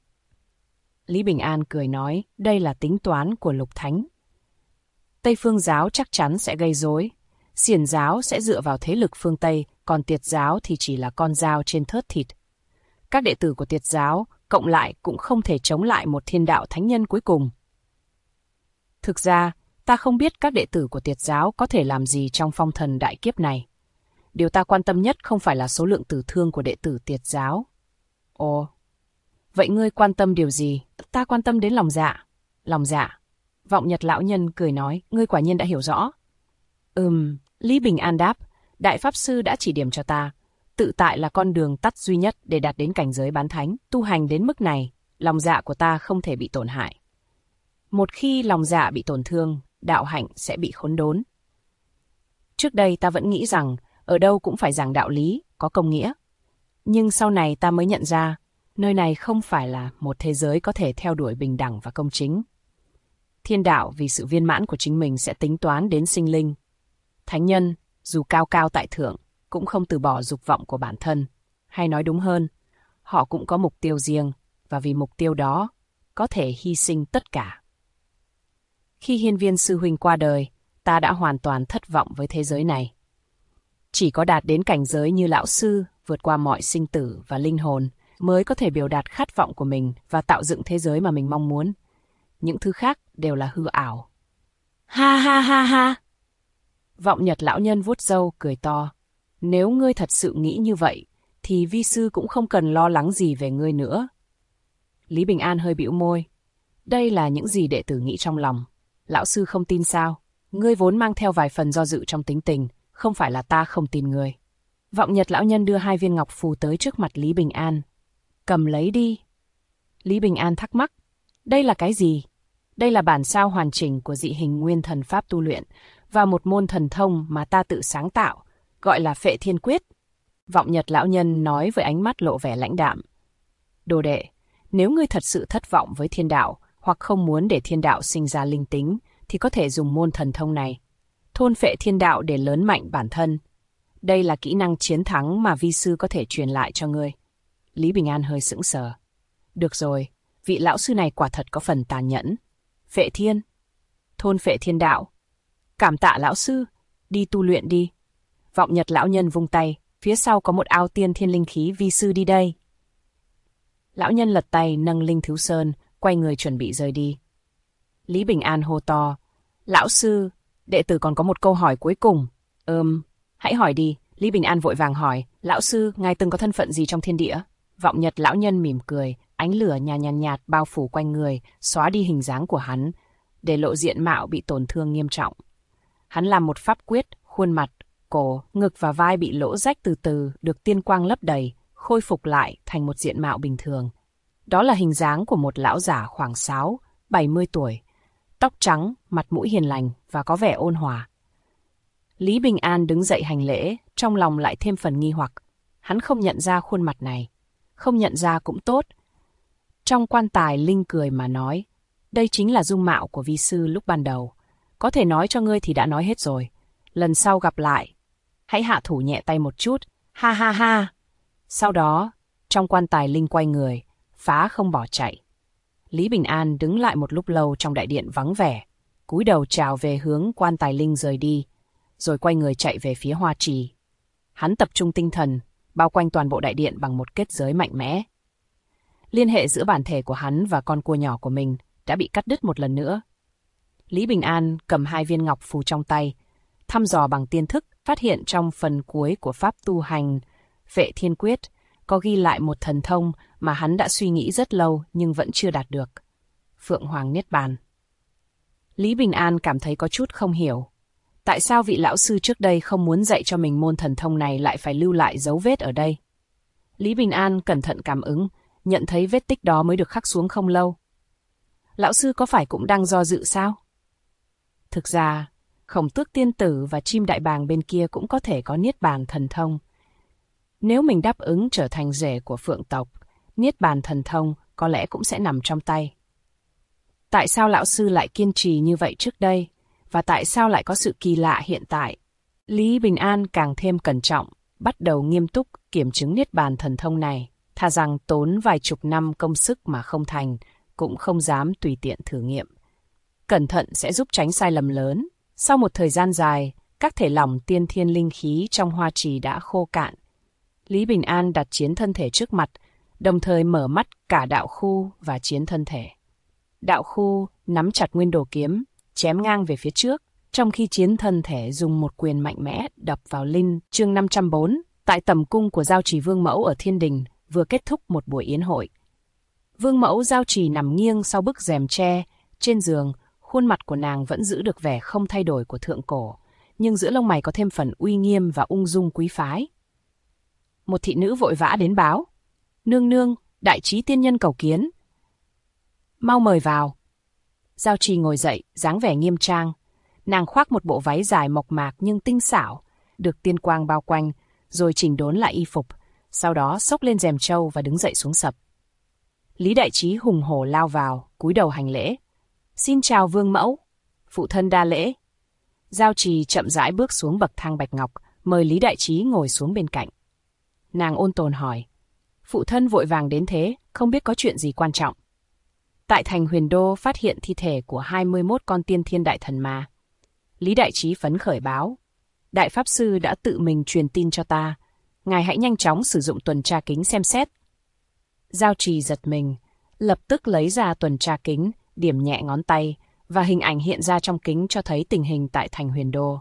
Lý Bình An cười nói, đây là tính toán của Lục Thánh. Tây Phương giáo chắc chắn sẽ gây rối. Xiển giáo sẽ dựa vào thế lực phương Tây, còn Tiệt giáo thì chỉ là con dao trên thớt thịt. Các đệ tử của Tiệt giáo cộng lại cũng không thể chống lại một thiên đạo thánh nhân cuối cùng. Thực ra, ta không biết các đệ tử của Tiệt giáo có thể làm gì trong phong thần đại kiếp này. Điều ta quan tâm nhất không phải là số lượng tử thương của đệ tử Tiệt giáo. Ồ, vậy ngươi quan tâm điều gì? Ta quan tâm đến lòng dạ. Lòng dạ. Vọng Nhật lão nhân cười nói, ngươi quả nhiên đã hiểu rõ. Lý Bình An đáp, Đại Pháp Sư đã chỉ điểm cho ta. Tự tại là con đường tắt duy nhất để đạt đến cảnh giới bán thánh. Tu hành đến mức này, lòng dạ của ta không thể bị tổn hại. Một khi lòng dạ bị tổn thương, đạo hạnh sẽ bị khốn đốn. Trước đây ta vẫn nghĩ rằng, ở đâu cũng phải giảng đạo lý, có công nghĩa. Nhưng sau này ta mới nhận ra, nơi này không phải là một thế giới có thể theo đuổi bình đẳng và công chính. Thiên đạo vì sự viên mãn của chính mình sẽ tính toán đến sinh linh. Thánh nhân, dù cao cao tại thượng, cũng không từ bỏ dục vọng của bản thân. Hay nói đúng hơn, họ cũng có mục tiêu riêng, và vì mục tiêu đó, có thể hy sinh tất cả. Khi Hiên Viên sư huynh qua đời, ta đã hoàn toàn thất vọng với thế giới này. Chỉ có đạt đến cảnh giới như lão sư, vượt qua mọi sinh tử và linh hồn, mới có thể biểu đạt khát vọng của mình và tạo dựng thế giới mà mình mong muốn. Những thứ khác đều là hư ảo. Ha ha ha ha! Vọng Nhật lão nhân vuốt râu cười to. Nếu ngươi thật sự nghĩ như vậy, thì vi sư cũng không cần lo lắng gì về ngươi nữa. Lý Bình An hơi bĩu môi. Đây là những gì đệ tử nghĩ trong lòng. Lão sư không tin sao? Ngươi vốn mang theo vài phần do dự trong tính tình, không phải là ta không tin ngươi. Vọng Nhật lão nhân đưa 2 viên ngọc phù tới trước mặt Lý Bình An. Cầm lấy đi. Lý Bình An thắc mắc. Đây là cái gì? Đây là bản sao hoàn chỉnh của dị hình nguyên thần pháp tu luyện và một môn thần thông mà ta tự sáng tạo, gọi là Phệ Thiên Quyết. Vọng Nhật lão nhân nói với ánh mắt lộ vẻ lãnh đạm. Đồ đệ, nếu ngươi thật sự thất vọng với thiên đạo hoặc không muốn để thiên đạo sinh ra linh tính, thì có thể dùng môn thần thông này. Thôn phệ thiên đạo để lớn mạnh bản thân. Đây là kỹ năng chiến thắng mà vi sư có thể truyền lại cho ngươi. Lý Bình An hơi sững sờ. Được rồi, vị lão sư này quả thật có phần tàn nhẫn. Phệ thiên. Thôn phệ thiên đạo. Cảm tạ lão sư, đi tu luyện đi. Vọng Nhật lão nhân vung tay, phía sau có một ao tiên thiên linh khí, vi sư đi đây. Lão nhân lật tay nâng linh thiếu sơn, quay người chuẩn bị rời đi. Lý Bình An hô to. Lão sư, đệ tử còn có một câu hỏi cuối cùng. Hãy hỏi đi. Lý Bình An vội vàng hỏi. Lão sư, ngài từng có thân phận gì trong thiên địa? Vọng Nhật lão nhân mỉm cười, ánh lửa nhạt bao phủ quanh người, xóa đi hình dáng của hắn, để lộ diện mạo bị tổn thương nghiêm trọng. Hắn làm một pháp quyết, khuôn mặt, cổ, ngực và vai bị lỗ rách từ từ được tiên quang lấp đầy, khôi phục lại thành một diện mạo bình thường. Đó là hình dáng của một lão giả khoảng 60-70 tuổi, tóc trắng, mặt mũi hiền lành và có vẻ ôn hòa. Lý Bình An đứng dậy hành lễ, trong lòng lại thêm phần nghi hoặc. Hắn không nhận ra khuôn mặt này. Không nhận ra cũng tốt. Trong quan tài linh cười mà nói, đây chính là dung mạo của vi sư lúc ban đầu. Có thể nói cho ngươi thì đã nói hết rồi. Lần sau gặp lại, hãy hạ thủ nhẹ tay một chút. Ha ha ha. Sau đó, trong quan tài linh quay người, phá không bỏ chạy. Lý Bình An đứng lại một lúc lâu trong đại điện vắng vẻ, cúi đầu chào về hướng quan tài linh rời đi, rồi quay người chạy về phía hoa trì. Hắn tập trung tinh thần, bao quanh toàn bộ đại điện bằng một kết giới mạnh mẽ. Liên hệ giữa bản thể của hắn và con cua nhỏ của mình đã bị cắt đứt một lần nữa. Lý Bình An cầm 2 viên ngọc phù trong tay, thăm dò bằng tiên thức, phát hiện trong phần cuối của pháp tu hành Phệ Thiên Quyết có ghi lại một thần thông mà hắn đã suy nghĩ rất lâu nhưng vẫn chưa đạt được. Phượng Hoàng Niết Bàn. Lý Bình An cảm thấy có chút không hiểu. Tại sao vị lão sư trước đây không muốn dạy cho mình môn thần thông này lại phải lưu lại dấu vết ở đây? Lý Bình An cẩn thận cảm ứng, nhận thấy vết tích đó mới được khắc xuống không lâu. lão sư có phải cũng đang do dự sao? Thực ra, Khổng Tước Tiên Tử và chim đại bàng bên kia cũng có thể có niết bàn thần thông. Nếu mình đáp ứng trở thành rể của Phượng tộc, niết bàn thần thông có lẽ cũng sẽ nằm trong tay. Tại sao lão sư lại kiên trì như vậy trước đây? Và tại sao lại có sự kỳ lạ hiện tại? Lý Bình An càng thêm cẩn trọng, bắt đầu nghiêm túc kiểm chứng niết bàn thần thông này. Thà rằng tốn vài chục năm công sức mà không thành, cũng không dám tùy tiện thử nghiệm. Cẩn thận sẽ giúp tránh sai lầm lớn. Sau một thời gian dài, các thể lỏng tiên thiên linh khí trong hoa trì đã khô cạn. Lý Bình An đặt chiến thân thể trước mặt, đồng thời mở mắt cả đạo khu và chiến thân thể. Đạo khu nắm chặt nguyên đồ kiếm, chém ngang về phía trước, trong khi chiến thân thể dùng một quyền mạnh mẽ đập vào linh. Chương 504, tại tầm cung của Giao Trì Vương Mẫu ở Thiên Đình, vừa kết thúc một buổi yến hội. Vương Mẫu Giao Trì nằm nghiêng sau bức rèm tre, trên giường, khuôn mặt của nàng vẫn giữ được vẻ không thay đổi của thượng cổ, nhưng giữa lông mày có thêm phần uy nghiêm và ung dung quý phái. Một thị nữ vội vã đến báo: "Nương nương, đại trí tiên nhân cầu kiến." "Mau mời vào." Giao Trì ngồi dậy, dáng vẻ nghiêm trang. Nàng khoác một bộ váy dài mộc mạc nhưng tinh xảo, được tiên quang bao quanh, rồi chỉnh đốn lại y phục, sau đó xốc lên rèm trâu và đứng dậy xuống sập. Lý Đại Trí hùng hổ lao vào, cúi đầu hành lễ. "Xin chào Vương Mẫu." "Phụ thân đa lễ." Giao Trì chậm rãi bước xuống bậc thang bạch ngọc, mời Lý Đại Trí ngồi xuống bên cạnh. Nàng ôn tồn hỏi: "Phụ thân vội vàng đến thế, không biết có chuyện gì quan trọng?" "Tại thành Huyền Đô phát hiện thi thể của 21 con tiên thiên đại thần ma." Lý Đại Trí phấn khởi báo: "Đại Pháp Sư đã tự mình truyền tin cho ta. Ngài hãy nhanh chóng sử dụng tuần tra kính xem xét." Giao Trì giật mình, lập tức lấy ra tuần tra kính, điểm nhẹ ngón tay, và hình ảnh hiện ra trong kính cho thấy tình hình tại thành Huyền Đô.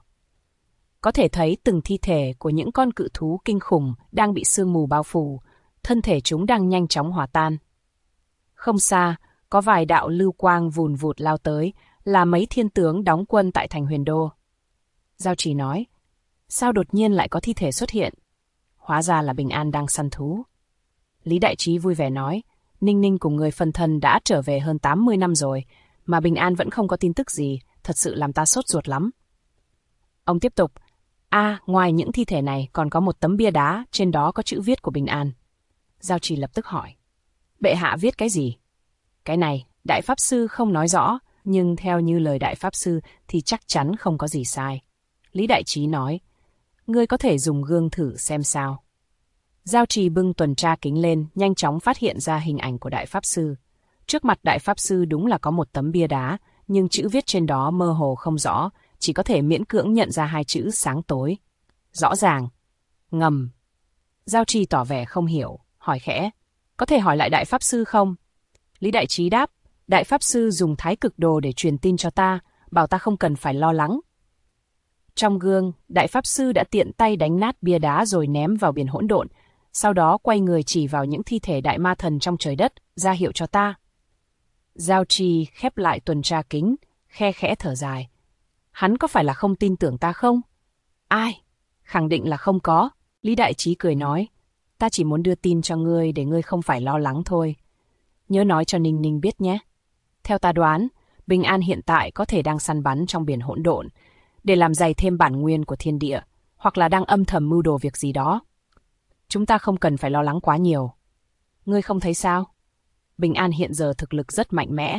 Có thể thấy từng thi thể của những con cự thú kinh khủng đang bị sương mù bao phủ, thân thể chúng đang nhanh chóng hòa tan. Không xa, có vài đạo lưu quang vùn vụt lao tới, là mấy thiên tướng đóng quân tại thành Huyền Đô. Giao Trì nói: "Sao đột nhiên lại có thi thể xuất hiện?" "Hóa ra là Bình An đang săn thú." Lý Đại Trí vui vẻ nói: "Ninh Ninh cùng người phân thân đã trở về hơn 80 năm rồi, mà Bình An vẫn không có tin tức gì, thật sự làm ta sốt ruột lắm." Ông tiếp tục: Ngoài những thi thể này còn có một tấm bia đá, trên đó có chữ viết của Bình An." Giao Trì lập tức hỏi: "Bệ hạ viết cái gì?" "Cái này, Đại Pháp Sư không nói rõ, nhưng theo như lời Đại Pháp Sư thì chắc chắn không có gì sai." Lý Đại Trí nói: "Ngươi có thể dùng gương thử xem sao." Giao Trì bưng tuần tra kính lên, nhanh chóng phát hiện ra hình ảnh của Đại Pháp Sư. Trước mặt Đại Pháp Sư đúng là có một tấm bia đá, nhưng chữ viết trên đó mơ hồ không rõ, chỉ có thể miễn cưỡng nhận ra hai chữ sáng tối. Rõ ràng. Ngầm. Giao Trì tỏ vẻ không hiểu, hỏi khẽ: "Có thể hỏi lại Đại Pháp Sư không?" Lý Đại Trí đáp: "Đại Pháp Sư dùng Thái Cực Đồ để truyền tin cho ta, bảo ta không cần phải lo lắng." Trong gương, Đại Pháp Sư đã tiện tay đánh nát bia đá rồi ném vào biển hỗn độn, sau đó quay người chỉ vào những thi thể đại ma thần trong trời đất, ra hiệu cho ta. Giao Trì khép lại tuần tra kính, khe khẽ thở dài. Hắn có phải là không tin tưởng ta không? Ai? Khẳng định là không có. Lý Đại Trí cười nói: "Ta chỉ muốn đưa tin cho ngươi để ngươi không phải lo lắng thôi. Nhớ nói cho Ninh Ninh biết nhé. Theo ta đoán, Bình An hiện tại có thể đang săn bắn trong biển hỗn độn, để làm dày thêm bản nguyên của thiên địa, hoặc là đang âm thầm mưu đồ việc gì đó. Chúng ta không cần phải lo lắng quá nhiều. Ngươi không thấy sao? Bình An hiện giờ thực lực rất mạnh mẽ."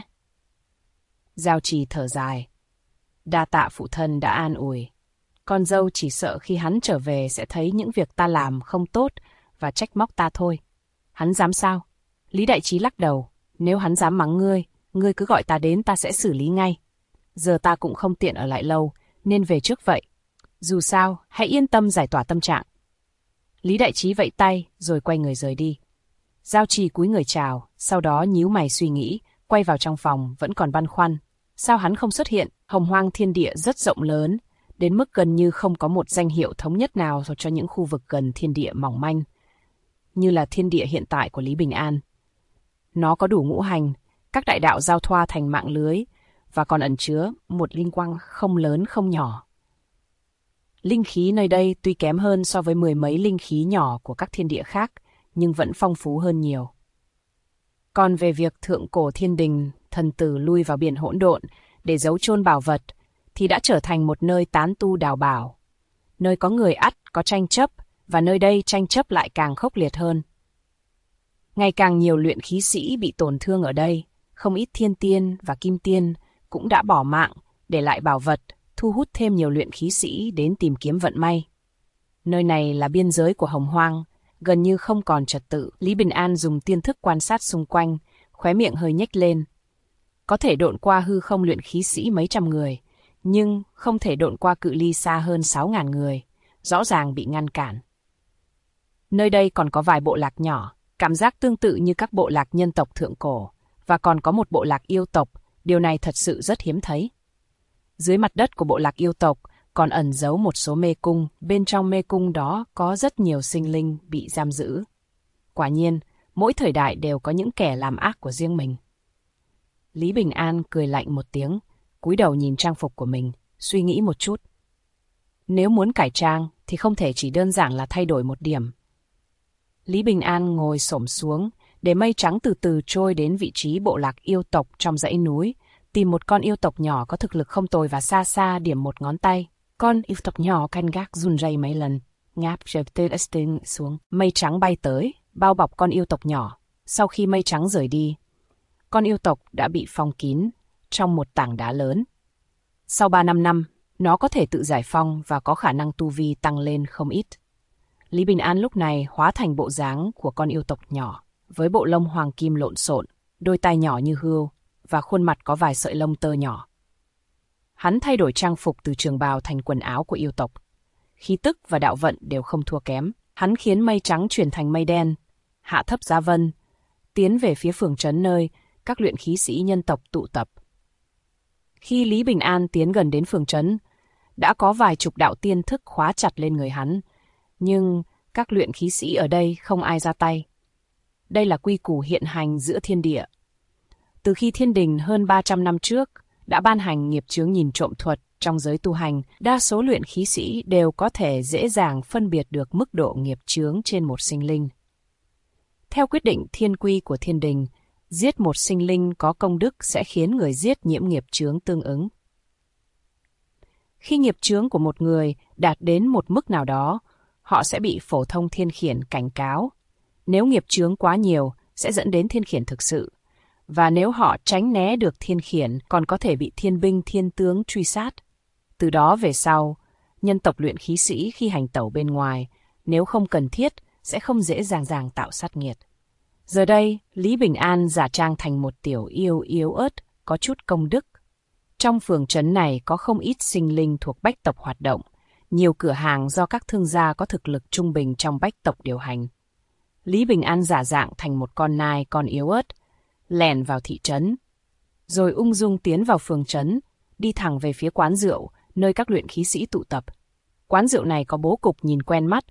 Giao Trì thở dài: "Đa tạ phụ thân đã an ủi. Con dâu chỉ sợ khi hắn trở về sẽ thấy những việc ta làm không tốt và trách móc ta thôi." "Hắn dám sao?" Lý Đại Trí lắc đầu: "Nếu hắn dám mắng ngươi, ngươi cứ gọi ta đến, ta sẽ xử lý ngay. Giờ ta cũng không tiện ở lại lâu, nên về trước vậy. Dù sao, hãy yên tâm giải tỏa tâm trạng." Lý Đại Trí vẫy tay rồi quay người rời đi. Giao Trì cúi người chào, sau đó nhíu mày suy nghĩ, quay vào trong phòng vẫn còn băn khoăn. Sao hắn không xuất hiện? Hồng hoang thiên địa rất rộng lớn, đến mức gần như không có một danh hiệu thống nhất nào cho những khu vực gần thiên địa mỏng manh, như là thiên địa hiện tại của Lý Bình An. Nó có đủ ngũ hành, các đại đạo giao thoa thành mạng lưới, và còn ẩn chứa một linh quang không lớn không nhỏ. Linh khí nơi đây tuy kém hơn so với mười mấy linh khí nhỏ của các thiên địa khác, nhưng vẫn phong phú hơn nhiều. Còn về việc thượng cổ thiên đình thần tử lui vào biển hỗn độn để giấu chôn bảo vật, thì đã trở thành một nơi tán tu đào bảo. Nơi có người ắt có tranh chấp, và nơi đây tranh chấp lại càng khốc liệt hơn. Ngày càng nhiều luyện khí sĩ bị tổn thương ở đây, không ít thiên tiên và kim tiên cũng đã bỏ mạng để lại bảo vật, thu hút thêm nhiều luyện khí sĩ đến tìm kiếm vận may. Nơi này là biên giới của Hồng Hoang, gần như không còn trật tự. Lý Bình An dùng tiên thức quan sát xung quanh, khóe miệng hơi nhếch lên. Có thể độn qua hư không luyện khí sĩ mấy trăm người, nhưng không thể độn qua cự ly xa hơn 6.000 người, rõ ràng bị ngăn cản. Nơi đây còn có vài bộ lạc nhỏ, cảm giác tương tự như các bộ lạc nhân tộc thượng cổ, và còn có một bộ lạc yêu tộc, điều này thật sự rất hiếm thấy. Dưới mặt đất của bộ lạc yêu tộc còn ẩn giấu một số mê cung, bên trong mê cung đó có rất nhiều sinh linh bị giam giữ. Quả nhiên, mỗi thời đại đều có những kẻ làm ác của riêng mình. Lý Bình An cười lạnh một tiếng, cúi đầu nhìn trang phục của mình, suy nghĩ một chút. Nếu muốn cải trang thì không thể chỉ đơn giản là thay đổi một điểm. Lý Bình An ngồi xổm xuống, để mây trắng từ từ trôi đến vị trí bộ lạc yêu tộc trong dãy núi, tìm một con yêu tộc nhỏ có thực lực không tồi và xa xa điểm một ngón tay. Con yêu tộc nhỏ canh gác run rẩy mấy lần, ngáp xuống. Mây trắng bay tới, bao bọc con yêu tộc nhỏ. Sau khi mây trắng rời đi, con yêu tộc đã bị phong kín trong một tảng đá lớn. Sau 3-5 năm, nó có thể tự giải phong và có khả năng tu vi tăng lên không ít. Lý Bình An lúc này hóa thành bộ dáng của con yêu tộc nhỏ, với bộ lông hoàng kim lộn xộn, đôi tai nhỏ như hươu và khuôn mặt có vài sợi lông tơ nhỏ. Hắn thay đổi trang phục từ trường bào thành quần áo của yêu tộc. Khí tức và đạo vận đều không thua kém. Hắn khiến mây trắng chuyển thành mây đen, hạ thấp giá vân, tiến về phía phường trấn nơi các luyện khí sĩ nhân tộc tụ tập. Khi Lý Bình An tiến gần đến phường trấn, đã có vài chục đạo tiên thức khóa chặt lên người hắn, nhưng các luyện khí sĩ ở đây không ai ra tay. Đây là quy củ hiện hành giữa thiên địa. Từ khi thiên đình hơn 300 năm trước đã ban hành nghiệp chướng nhìn trộm thuật trong giới tu hành, đa số luyện khí sĩ đều có thể dễ dàng phân biệt được mức độ nghiệp chướng trên một sinh linh. Theo quyết định thiên quy của thiên đình, giết một sinh linh có công đức sẽ khiến người giết nhiễm nghiệp chướng tương ứng. Khi nghiệp chướng của một người đạt đến một mức nào đó, họ sẽ bị phổ thông thiên khiển cảnh cáo. Nếu nghiệp chướng quá nhiều, sẽ dẫn đến thiên khiển thực sự. Và nếu họ tránh né được thiên khiển, còn có thể bị thiên binh thiên tướng truy sát. Từ đó về sau, nhân tộc luyện khí sĩ khi hành tẩu bên ngoài, nếu không cần thiết, sẽ không dễ dàng tạo sát nghiệt. Giờ đây, Lý Bình An giả trang thành một tiểu yêu yếu ớt, có chút công đức. Trong phường trấn này có không ít sinh linh thuộc bách tộc hoạt động, nhiều cửa hàng do các thương gia có thực lực trung bình trong bách tộc điều hành. Lý Bình An giả dạng thành một con nai con yếu ớt, lẻn vào thị trấn, rồi ung dung tiến vào phường trấn, đi thẳng về phía quán rượu, nơi các luyện khí sĩ tụ tập. Quán rượu này có bố cục nhìn quen mắt,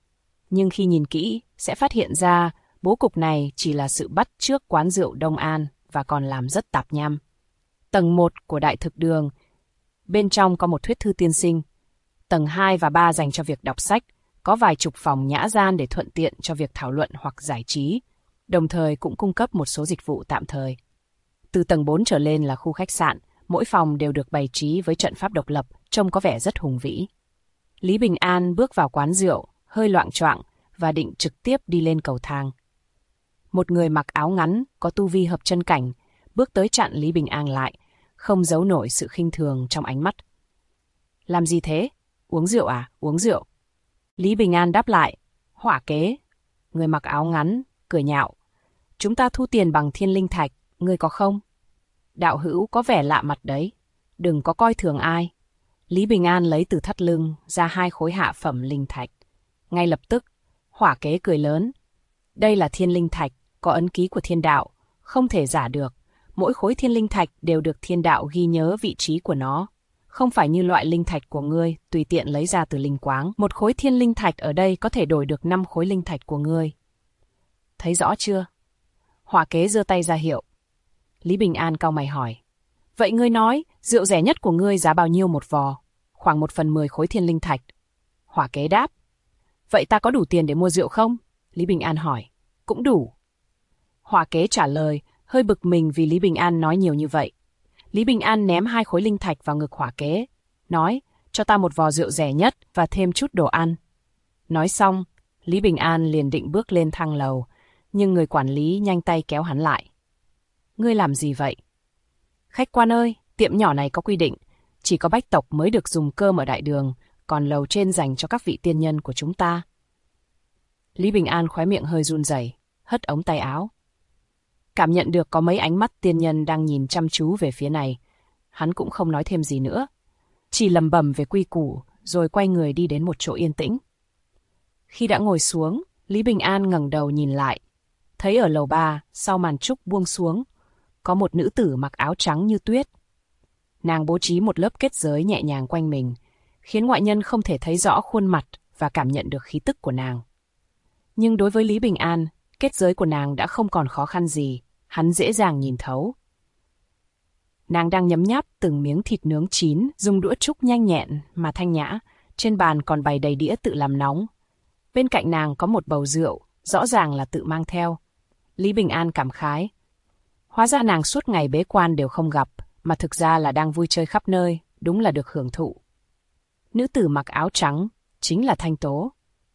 nhưng khi nhìn kỹ, sẽ phát hiện ra bố cục này chỉ là sự bắt chước quán rượu Đông An và còn làm rất tạp nham. Tầng 1 của đại thực đường, bên trong có một thuyết thư tiên sinh. Tầng 2 và 3 dành cho việc đọc sách, có vài chục phòng nhã gian để thuận tiện cho việc thảo luận hoặc giải trí, đồng thời cũng cung cấp một số dịch vụ tạm thời. Từ tầng 4 trở lên là khu khách sạn, mỗi phòng đều được bày trí với trận pháp độc lập, trông có vẻ rất hùng vĩ. Lý Bình An bước vào quán rượu, hơi loạng choạng và định trực tiếp đi lên cầu thang. Một người mặc áo ngắn, có tu vi hợp chân cảnh, bước tới chặn Lý Bình An lại, không giấu nổi sự khinh thường trong ánh mắt. Làm gì thế? Uống rượu à? Uống rượu. Lý Bình An đáp lại, hỏa kế. Người mặc áo ngắn, cười nhạo. Chúng ta thu tiền bằng thiên linh thạch, ngươi có không? Đạo hữu có vẻ lạ mặt đấy. Đừng có coi thường ai. Lý Bình An lấy từ thắt lưng ra 2 khối hạ phẩm linh thạch. Ngay lập tức, hỏa kế cười lớn. Đây là thiên linh thạch, có ấn ký của thiên đạo, không thể giả được. Mỗi khối thiên linh thạch đều được thiên đạo ghi nhớ vị trí của nó. Không phải như loại linh thạch của ngươi tùy tiện lấy ra từ linh quáng. Một khối thiên linh thạch ở đây có thể đổi được 5 khối linh thạch của ngươi. Thấy rõ chưa? Hỏa kế giơ tay ra hiệu. Lý Bình An cau mày hỏi. Vậy ngươi nói, rượu rẻ nhất của ngươi giá bao nhiêu một vò? Khoảng 1/10 khối thiên linh thạch. Hỏa kế đáp. Vậy ta có đủ tiền để mua rượu không? Lý Bình An hỏi. Cũng đủ. Hỏa kế trả lời, Hơi bực mình vì Lý Bình An nói nhiều như vậy. Lý Bình An ném 2 khối linh thạch vào ngực hỏa kế, nói, cho ta một vò rượu rẻ nhất và thêm chút đồ ăn. Nói xong, Lý Bình An liền định bước lên thang lầu, nhưng người quản lý nhanh tay kéo hắn lại. Ngươi làm gì vậy? Khách quan ơi, tiệm nhỏ này có quy định, chỉ có bách tộc mới được dùng cơm ở đại đường, còn lầu trên dành cho các vị tiên nhân của chúng ta. Lý Bình An khóe miệng hơi run rẩy, hất ống tay áo. Cảm nhận được có mấy ánh mắt tiên nhân đang nhìn chăm chú về phía này, hắn cũng không nói thêm gì nữa, chỉ lẩm bẩm về quy củ, rồi quay người đi đến một chỗ yên tĩnh. Khi đã ngồi xuống, Lý Bình An ngẩng đầu nhìn lại, thấy ở lầu 3, sau màn trúc buông xuống, có một nữ tử mặc áo trắng như tuyết. Nàng bố trí một lớp kết giới nhẹ nhàng quanh mình, khiến ngoại nhân không thể thấy rõ khuôn mặt và cảm nhận được khí tức của nàng. Nhưng đối với Lý Bình An, kết giới của nàng đã không còn khó khăn gì, hắn dễ dàng nhìn thấu. Nàng đang nhấm nháp từng miếng thịt nướng chín, dùng đũa trúc nhanh nhẹn mà thanh nhã, trên bàn còn bày đầy đĩa tự làm nóng. Bên cạnh nàng có một bầu rượu, rõ ràng là tự mang theo. Lý Bình An cảm khái. Hóa ra nàng suốt ngày bế quan đều không gặp, mà thực ra là đang vui chơi khắp nơi, đúng là được hưởng thụ. Nữ tử mặc áo trắng, chính là Thanh Tố.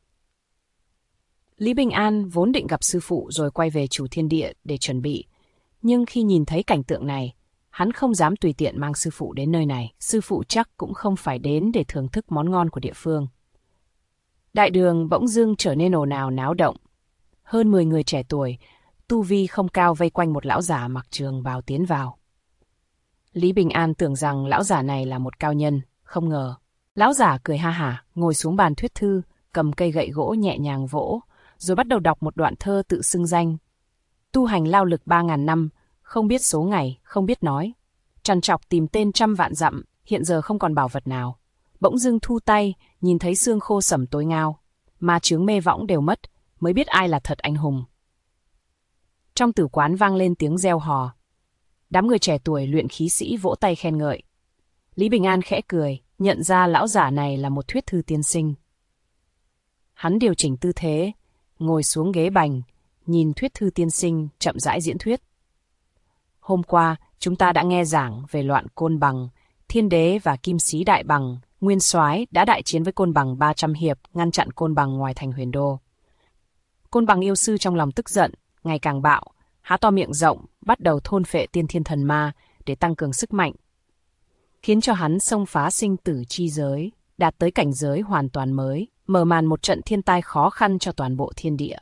Lý Bình An vốn định gặp sư phụ rồi quay về Chủ Thiên Địa để chuẩn bị, nhưng khi nhìn thấy cảnh tượng này, hắn không dám tùy tiện mang sư phụ đến nơi này, sư phụ chắc cũng không phải đến để thưởng thức món ngon của địa phương. Đại đường bỗng dưng trở nên ồn ào náo động. Hơn 10 người trẻ tuổi, tu vi không cao vây quanh một lão giả mặc trường bào tiến vào. Lý Bình An tưởng rằng lão giả này là một cao nhân, không ngờ. Lão giả cười ha hả, ngồi xuống bàn thuyết thư, cầm cây gậy gỗ nhẹ nhàng vỗ, rồi bắt đầu đọc một đoạn thơ tự xưng danh. Tu hành lao lực 3.000 năm, không biết số ngày, không biết nói. Trằn trọc tìm tên trăm vạn dặm, hiện giờ không còn bảo vật nào. Bỗng dưng thu tay, nhìn thấy xương khô sẩm tối ngao. Ma chướng mê võng đều mất, mới biết ai là thật anh hùng. Trong tử quán vang lên tiếng reo hò. Đám người trẻ tuổi luyện khí sĩ vỗ tay khen ngợi. Lý Bình An khẽ cười, nhận ra lão giả này là một thuyết thư tiên sinh. Hắn điều chỉnh tư thế, ngồi xuống ghế bành, nhìn thuyết thư tiên sinh chậm rãi diễn thuyết. Hôm qua, chúng ta đã nghe giảng về loạn Côn Bằng, Thiên Đế và Kim Sĩ Đại Bằng, Nguyên Soái đã đại chiến với Côn Bằng 300 hiệp, ngăn chặn Côn Bằng ngoài thành Huyền Đô. Côn Bằng yêu sư trong lòng tức giận, ngày càng bạo, há to miệng rộng, bắt đầu thôn phệ tiên thiên thần ma để tăng cường sức mạnh, khiến cho hắn xông phá sinh tử chi giới, đạt tới cảnh giới hoàn toàn mới, mở màn một trận thiên tai khó khăn cho toàn bộ thiên địa.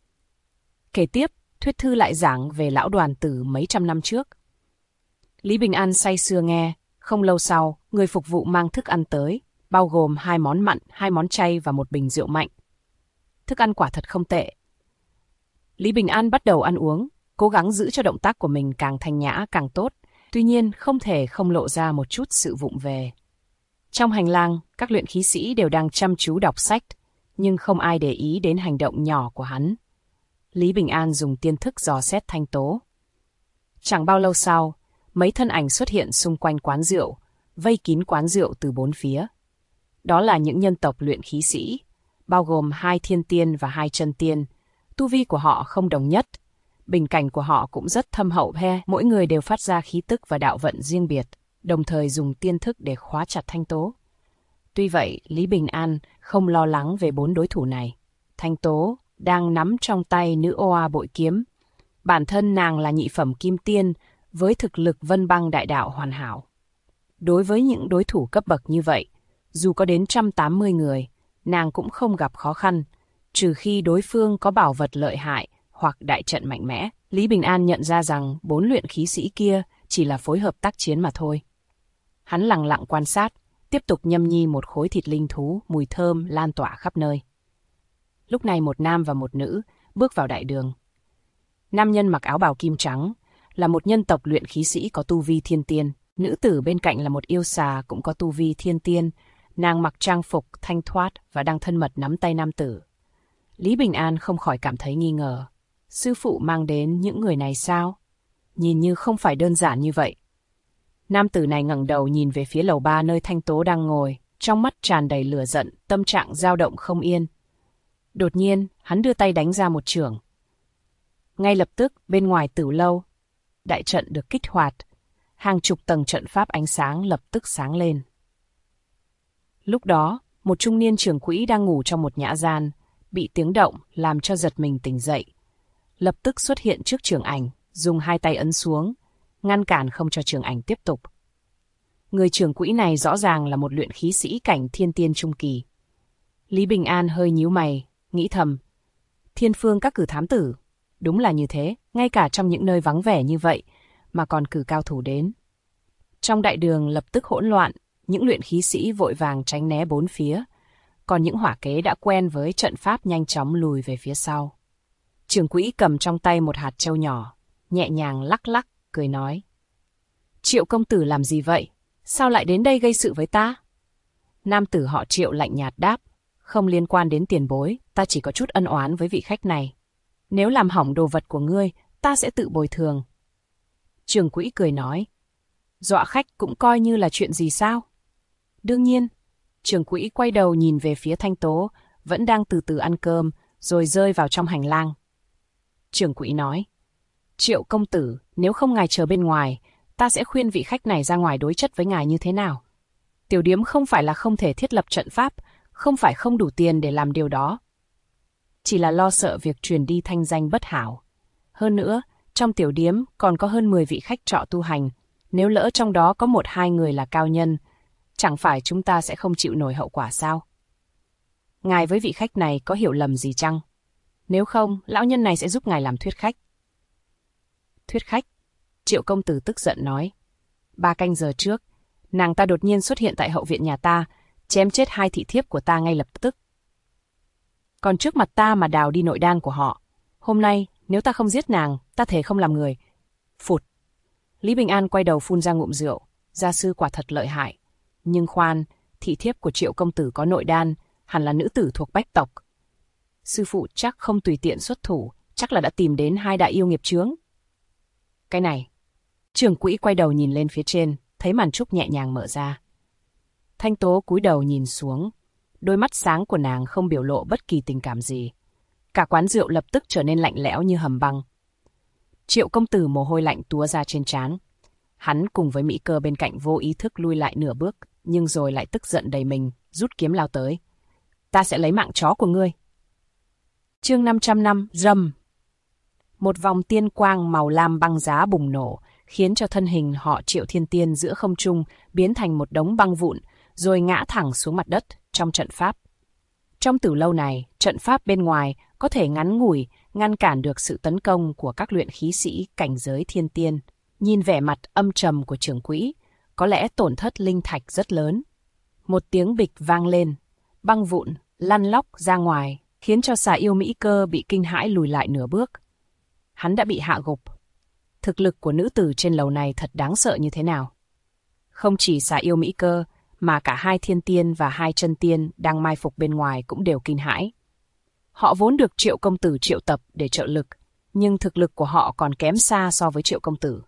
Kể tiếp, thuyết thư lại giảng về lão đoàn tử mấy trăm năm trước. Lý Bình An say sưa nghe, không lâu sau, người phục vụ mang thức ăn tới, bao gồm 2 món mặn, 2 món chay và một bình rượu mạnh. Thức ăn quả thật không tệ. Lý Bình An bắt đầu ăn uống, cố gắng giữ cho động tác của mình càng thanh nhã càng tốt, tuy nhiên không thể không lộ ra một chút sự vụng về. Trong hành lang, các luyện khí sĩ đều đang chăm chú đọc sách, nhưng không ai để ý đến hành động nhỏ của hắn. Lý Bình An dùng tiên thức dò xét Thanh Tố. Chẳng bao lâu sau, mấy thân ảnh xuất hiện xung quanh quán rượu, vây kín quán rượu từ 4 phía. Đó là những nhân tộc luyện khí sĩ, bao gồm 2 thiên tiên và 2 chân tiên. Tu vi của họ không đồng nhất, bình cảnh của họ cũng rất thâm hậu he, mỗi người đều phát ra khí tức và đạo vận riêng biệt, đồng thời dùng tiên thức để khóa chặt Thanh Tố. Tuy vậy, Lý Bình An không lo lắng về 4 đối thủ này. Thanh Tố đang nắm trong tay nữ oa bội kiếm. Bản thân nàng là nhị phẩm kim tiên, với thực lực vân băng đại đạo hoàn hảo. Đối với những đối thủ cấp bậc như vậy, dù có đến 180 người, nàng cũng không gặp khó khăn, trừ khi đối phương có bảo vật lợi hại hoặc đại trận mạnh mẽ. Lý Bình An nhận ra rằng 4 luyện khí sĩ kia chỉ là phối hợp tác chiến mà thôi. Hắn lặng lặng quan sát, tiếp tục nhâm nhi một khối thịt linh thú, mùi thơm lan tỏa khắp nơi. Lúc này một nam và một nữ bước vào đại đường. Nam nhân mặc áo bào kim trắng, là một nhân tộc luyện khí sĩ có tu vi thiên tiên. Nữ tử bên cạnh là một yêu xà cũng có tu vi thiên tiên. Nàng mặc trang phục thanh thoát và đang thân mật nắm tay nam tử. Lý Bình An không khỏi cảm thấy nghi ngờ. Sư phụ mang đến những người này sao? Nhìn như không phải đơn giản như vậy. Nam tử này ngẩng đầu nhìn về phía lầu 3 nơi Thanh Tố đang ngồi, trong mắt tràn đầy lửa giận, tâm trạng dao động không yên. Đột nhiên, hắn đưa tay đánh ra một chưởng. Ngay lập tức, bên ngoài tử lâu, đại trận được kích hoạt. Hàng chục tầng trận pháp ánh sáng lập tức sáng lên. Lúc đó, một trung niên trưởng quỹ đang ngủ trong một nhã gian, bị tiếng động làm cho giật mình tỉnh dậy. Lập tức xuất hiện trước Trường Ảnh, dùng hai tay ấn xuống, ngăn cản không cho Trường Ảnh tiếp tục. Người trưởng quỹ này rõ ràng là một luyện khí sĩ cảnh thiên tiên trung kỳ. Lý Bình An hơi nhíu mày, nghĩ thầm. Thiên Phương các cử thám tử, đúng là như thế, ngay cả trong những nơi vắng vẻ như vậy mà còn cử cao thủ đến. Trong đại đường lập tức hỗn loạn, những luyện khí sĩ vội vàng tránh né bốn phía, còn những hỏa kế đã quen với trận pháp nhanh chóng lùi về phía sau. Trưởng quỹ cầm trong tay một hạt trâu nhỏ, nhẹ nhàng lắc lắc, cười nói. Triệu công tử làm gì vậy? Sao lại đến đây gây sự với ta? Nam tử họ Triệu lạnh nhạt đáp. Không liên quan đến tiền bối, ta chỉ có chút ân oán với vị khách này. Nếu làm hỏng đồ vật của ngươi, ta sẽ tự bồi thường. Trưởng quỹ cười nói. Dọa khách cũng coi như là chuyện gì sao? Đương nhiên. Trưởng quỹ quay đầu nhìn về phía Thanh Tố, vẫn đang từ từ ăn cơm, rồi rơi vào trong hành lang. Trưởng quỹ nói. Triệu công tử, nếu không ngài chờ bên ngoài, ta sẽ khuyên vị khách này ra ngoài đối chất với ngài như thế nào. Tiểu điếm không phải là không thể thiết lập trận pháp, không phải không đủ tiền để làm điều đó. Chỉ là lo sợ việc truyền đi thanh danh bất hảo. Hơn nữa, trong tiểu điếm còn có hơn 10 vị khách trọ tu hành, nếu lỡ trong đó có 1-2 người là cao nhân, chẳng phải chúng ta sẽ không chịu nổi hậu quả sao? Ngài với vị khách này có hiểu lầm gì chăng? Nếu không, lão nhân này sẽ giúp ngài làm thuyết khách. Thuyết khách? Triệu công tử tức giận nói. 3 canh giờ trước, nàng ta đột nhiên xuất hiện tại hậu viện nhà ta, chém chết 2 thị thiếp của ta ngay lập tức. Còn trước mặt ta mà đào đi nội đan của họ. Hôm nay, nếu ta không giết nàng, ta thề không làm người. Phụt. Lý Bình An quay đầu phun ra ngụm rượu. Gia sư quả thật lợi hại. Nhưng khoan, thị thiếp của Triệu công tử có nội đan, hẳn là nữ tử thuộc bách tộc. Sư phụ chắc không tùy tiện xuất thủ, chắc là đã tìm đến 2 đại yêu nghiệp chướng. Cái này. Trưởng quỹ quay đầu nhìn lên phía trên, thấy màn trúc nhẹ nhàng mở ra. Thanh Tố cúi đầu nhìn xuống, đôi mắt sáng của nàng không biểu lộ bất kỳ tình cảm gì. Cả quán rượu lập tức trở nên lạnh lẽo như hầm băng. Triệu công tử mồ hôi lạnh túa ra trên trán. Hắn cùng với Mỹ Cơ bên cạnh vô ý thức lui lại nửa bước, nhưng rồi lại tức giận đầy mình, rút kiếm lao tới. Ta sẽ lấy mạng chó của ngươi. Chương 505, rầm. Một vòng tiên quang màu lam băng giá bùng nổ, khiến cho thân hình họ Triệu Thiên Tiên giữa không trung biến thành một đống băng vụn, rồi ngã thẳng xuống mặt đất trong trận pháp. Trong tử lâu này, trận pháp bên ngoài có thể ngắn ngủi ngăn cản được sự tấn công của các luyện khí sĩ cảnh giới thiên tiên. Nhìn vẻ mặt âm trầm của trưởng quỹ, có lẽ tổn thất linh thạch rất lớn. Một tiếng bịch vang lên, băng vụn lăn lóc ra ngoài, khiến cho xà yêu Mỹ Cơ bị kinh hãi lùi lại nửa bước. Hắn đã bị hạ gục. Thực lực của nữ tử trên lầu này thật đáng sợ như thế nào. Không chỉ xà yêu Mỹ Cơ, mà cả 2 thiên tiên và 2 chân tiên đang mai phục bên ngoài cũng đều kinh hãi. Họ vốn được Triệu công tử triệu tập để trợ lực, nhưng thực lực của họ còn kém xa so với Triệu công tử.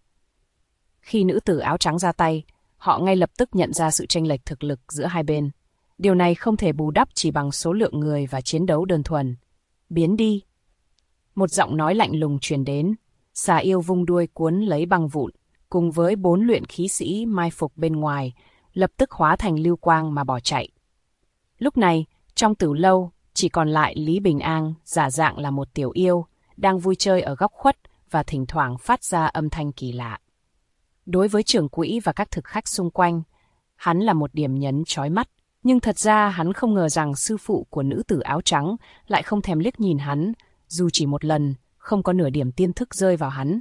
Khi nữ tử áo trắng ra tay, họ ngay lập tức nhận ra sự chênh lệch thực lực giữa hai bên. Điều này không thể bù đắp chỉ bằng số lượng người và chiến đấu đơn thuần. Biến đi. Một giọng nói lạnh lùng truyền đến. Xà yêu vung đuôi cuốn lấy băng vụn, cùng với 4 luyện khí sĩ mai phục bên ngoài, lập tức hóa thành lưu quang mà bỏ chạy. Lúc này, trong tử lâu, chỉ còn lại Lý Bình An giả dạng là một tiểu yêu, đang vui chơi ở góc khuất và thỉnh thoảng phát ra âm thanh kỳ lạ. Đối với trưởng quỹ và các thực khách xung quanh, hắn là một điểm nhấn chói mắt, nhưng thật ra hắn không ngờ rằng sư phụ của nữ tử áo trắng lại không thèm liếc nhìn hắn, dù chỉ một lần, không có nửa điểm tiên thức rơi vào hắn.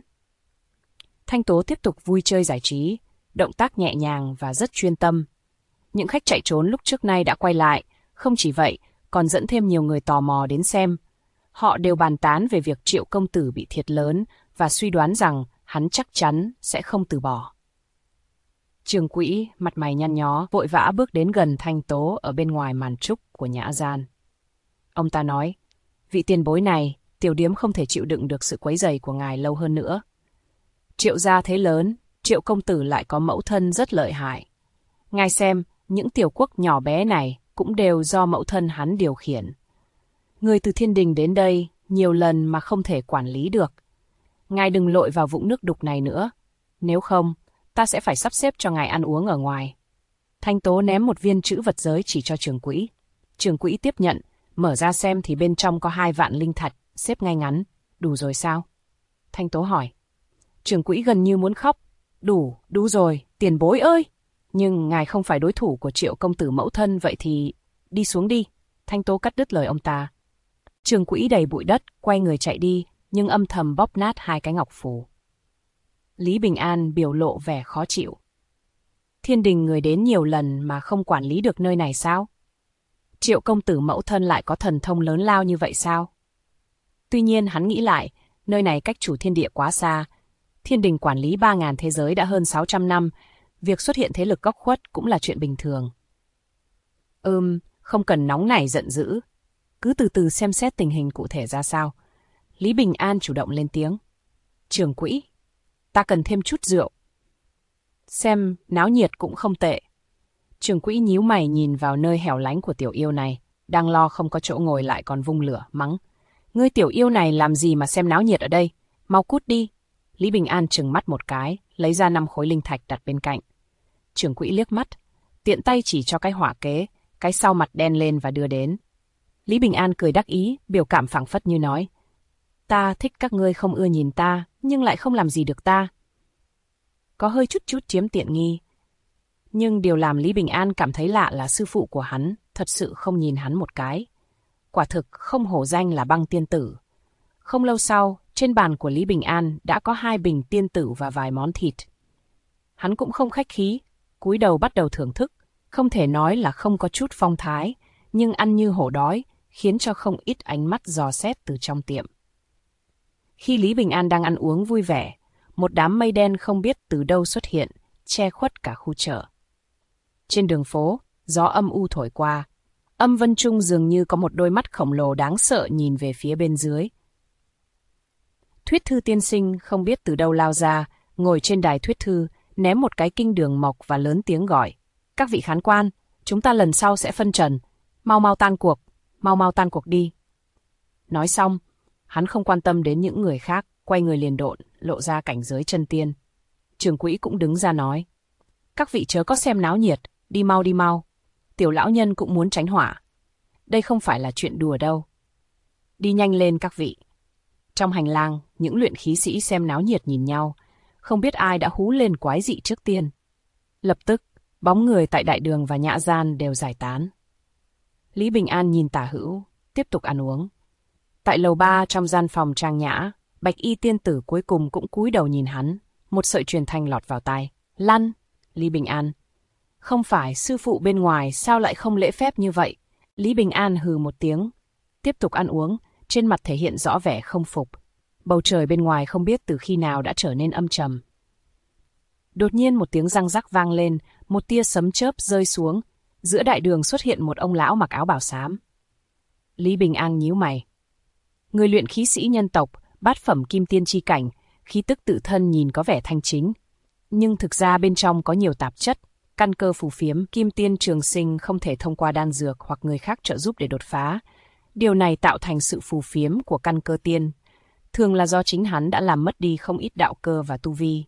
Thanh Tố tiếp tục vui chơi giải trí, động tác nhẹ nhàng và rất chuyên tâm. Những khách chạy trốn lúc trước nay đã quay lại, không chỉ vậy, còn dẫn thêm nhiều người tò mò đến xem. Họ đều bàn tán về việc Triệu công tử bị thiệt lớn và suy đoán rằng hắn chắc chắn sẽ không từ bỏ. Trưởng quỹ, mặt mày nhăn nhó, vội vã bước đến gần Thanh Tố ở bên ngoài màn trúc của nhã gian. Ông ta nói, vị tiền bối này, tiểu điếm không thể chịu đựng được sự quấy rầy của ngài lâu hơn nữa. Triệu gia thế lớn, Triệu công tử lại có mẫu thân rất lợi hại. Ngài xem, những tiểu quốc nhỏ bé này cũng đều do mẫu thân hắn điều khiển. Người từ thiên đình đến đây nhiều lần mà không thể quản lý được. ngài đừng lội vào vũng nước đục này nữa. Nếu không, ta sẽ phải sắp xếp cho ngài ăn uống ở ngoài. Thanh Tố ném một viên trữ vật giới chỉ cho trưởng quỹ. Trưởng quỹ tiếp nhận, mở ra xem thì bên trong có 2 vạn linh thạch, xếp ngay ngắn. Đủ rồi sao? Thanh Tố hỏi. Trưởng quỹ gần như muốn khóc. Đủ rồi, tiền bối ơi! Nhưng ngài không phải đối thủ của Triệu công tử mẫu thân, vậy thì đi xuống đi. Thanh Tố cắt đứt lời ông ta. Trưởng quỹ đầy bụi đất, quay người chạy đi, nhưng âm thầm bóp nát 2 cái ngọc phù. Lý Bình An biểu lộ vẻ khó chịu. Thiên đình người đến nhiều lần mà không quản lý được nơi này sao? Triệu công tử mẫu thân lại có thần thông lớn lao như vậy sao? Tuy nhiên hắn nghĩ lại, nơi này cách chủ thiên địa quá xa. Thiên đình quản lý 3.000 thế giới đã hơn 600 năm, việc xuất hiện thế lực góc khuất cũng là chuyện bình thường. Không cần nóng nảy giận dữ. Cứ từ từ xem xét tình hình cụ thể ra sao. Lý Bình An chủ động lên tiếng. Trưởng quỹ, ta cần thêm chút rượu. Xem náo nhiệt cũng không tệ. Trưởng quỹ nhíu mày nhìn vào nơi hẻo lánh của tiểu yêu này, đang lo không có chỗ ngồi lại còn vung lửa, mắng. Ngươi tiểu yêu này làm gì mà xem náo nhiệt ở đây? Mau cút đi. Lý Bình An trừng mắt một cái, lấy ra 5 khối linh thạch đặt bên cạnh. Trưởng quỹ liếc mắt, tiện tay chỉ cho cái hỏa kế, cái sau mặt đen lên và đưa đến. Lý Bình An cười đắc ý, biểu cảm phảng phất như nói. Ta thích các ngươi không ưa nhìn ta, nhưng lại không làm gì được ta. Có hơi chút chiếm tiện nghi. Nhưng điều làm Lý Bình An cảm thấy lạ là sư phụ của hắn thật sự không nhìn hắn một cái. Quả thực không hổ danh là Băng tiên tử. Không lâu sau, trên bàn của Lý Bình An đã có 2 bình tiên tử và vài món thịt. Hắn cũng không khách khí, cúi đầu bắt đầu thưởng thức. Không thể nói là không có chút phong thái, nhưng ăn như hổ đói, khiến cho không ít ánh mắt dò xét từ trong tiệm. Khi Lý Bình An đang ăn uống vui vẻ, một đám mây đen không biết từ đâu xuất hiện, che khuất cả khu chợ. Trên đường phố, gió âm u thổi qua. Âm Vân Trung dường như có một đôi mắt khổng lồ đáng sợ nhìn về phía bên dưới. Thuyết thư tiên sinh không biết từ đâu lao ra, ngồi trên đài thuyết thư, ném một cái kinh đường mộc và lớn tiếng gọi. Các vị khán quan, chúng ta lần sau sẽ phân trần. Mau tan cuộc đi. Nói xong, hắn không quan tâm đến những người khác, quay người liền độn, lộ ra cảnh giới chân tiên. Trưởng quỹ cũng đứng ra nói. Các vị chớ có xem náo nhiệt, đi mau. Tiểu lão nhân cũng muốn tránh hỏa. Đây không phải là chuyện đùa đâu. Đi nhanh lên các vị. Trong hành lang, những luyện khí sĩ xem náo nhiệt nhìn nhau, không biết ai đã hú lên quái dị trước tiên. Lập tức, bóng người tại đại đường và nhã gian đều giải tán. Lý Bình An nhìn tả hữu, tiếp tục ăn uống. Tại lầu 3 trong gian phòng trang nhã, Bạch y tiên tử cuối cùng cũng cúi đầu nhìn hắn, một sợi truyền thanh lọt vào tai. Lăn! Lý Bình An. Không phải sư phụ bên ngoài sao lại không lễ phép như vậy? Lý Bình An hừ một tiếng, tiếp tục ăn uống, trên mặt thể hiện rõ vẻ không phục. Bầu trời bên ngoài không biết từ khi nào đã trở nên âm trầm. Đột nhiên một tiếng răng rắc vang lên, một tia sấm chớp rơi xuống, giữa đại đường xuất hiện một ông lão mặc áo bào xám. Lý Bình An nhíu mày. Người luyện khí sĩ nhân tộc, bát phẩm kim tiên chi cảnh, khí tức tự thân nhìn có vẻ thanh chính, nhưng thực ra bên trong có nhiều tạp chất, căn cơ phù phiếm, kim tiên trường sinh không thể thông qua đan dược hoặc người khác trợ giúp để đột phá. Điều này tạo thành sự phù phiếm của căn cơ tiên, thường là do chính hắn đã làm mất đi không ít đạo cơ và tu vi.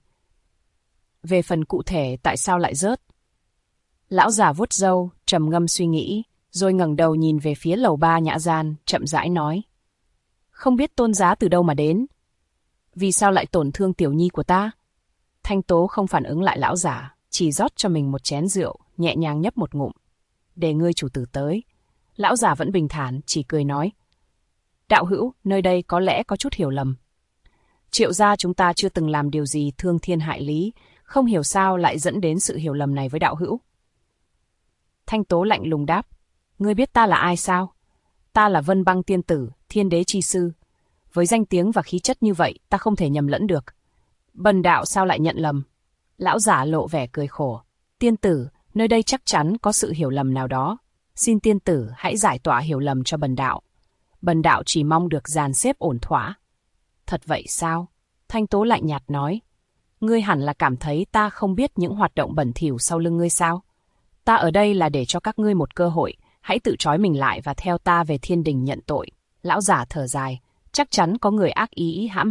Về phần cụ thể tại sao lại rớt? Lão già vuốt râu, trầm ngâm suy nghĩ, rồi ngẩng đầu nhìn về phía lầu 3 nhã gian, chậm rãi nói. Không biết tôn giá từ đâu mà đến. Vì sao lại tổn thương tiểu nhi của ta? Thanh Tố không phản ứng lại lão giả, chỉ rót cho mình một chén rượu, nhẹ nhàng nhấp một ngụm. Để ngươi chủ tử tới. Lão giả vẫn bình thản, chỉ cười nói. Đạo hữu, nơi đây có lẽ có chút hiểu lầm. Triệu gia chúng ta chưa từng làm điều gì thương thiên hại lý, không hiểu sao lại dẫn đến sự hiểu lầm này với đạo hữu. Thanh Tố lạnh lùng đáp. Ngươi biết ta là ai sao? Ta là Vân Băng tiên tử, thiên đế chi sư. Với danh tiếng và khí chất như vậy, ta không thể nhầm lẫn được. Bần đạo sao lại nhận lầm? Lão giả lộ vẻ cười khổ. Tiên tử, nơi đây chắc chắn có sự hiểu lầm nào đó. Xin tiên tử hãy giải tỏa hiểu lầm cho bần đạo. Bần đạo chỉ mong được dàn xếp ổn thỏa. Thật vậy sao? Thanh Tố lạnh nhạt nói. Ngươi hẳn là cảm thấy ta không biết những hoạt động bẩn thỉu sau lưng ngươi sao? Ta ở đây là để cho các ngươi một cơ hội, hãy tự trói mình lại và theo ta về thiên đình nhận tội. Lão giả thở dài, chắc chắn có người ác ý hãm hại,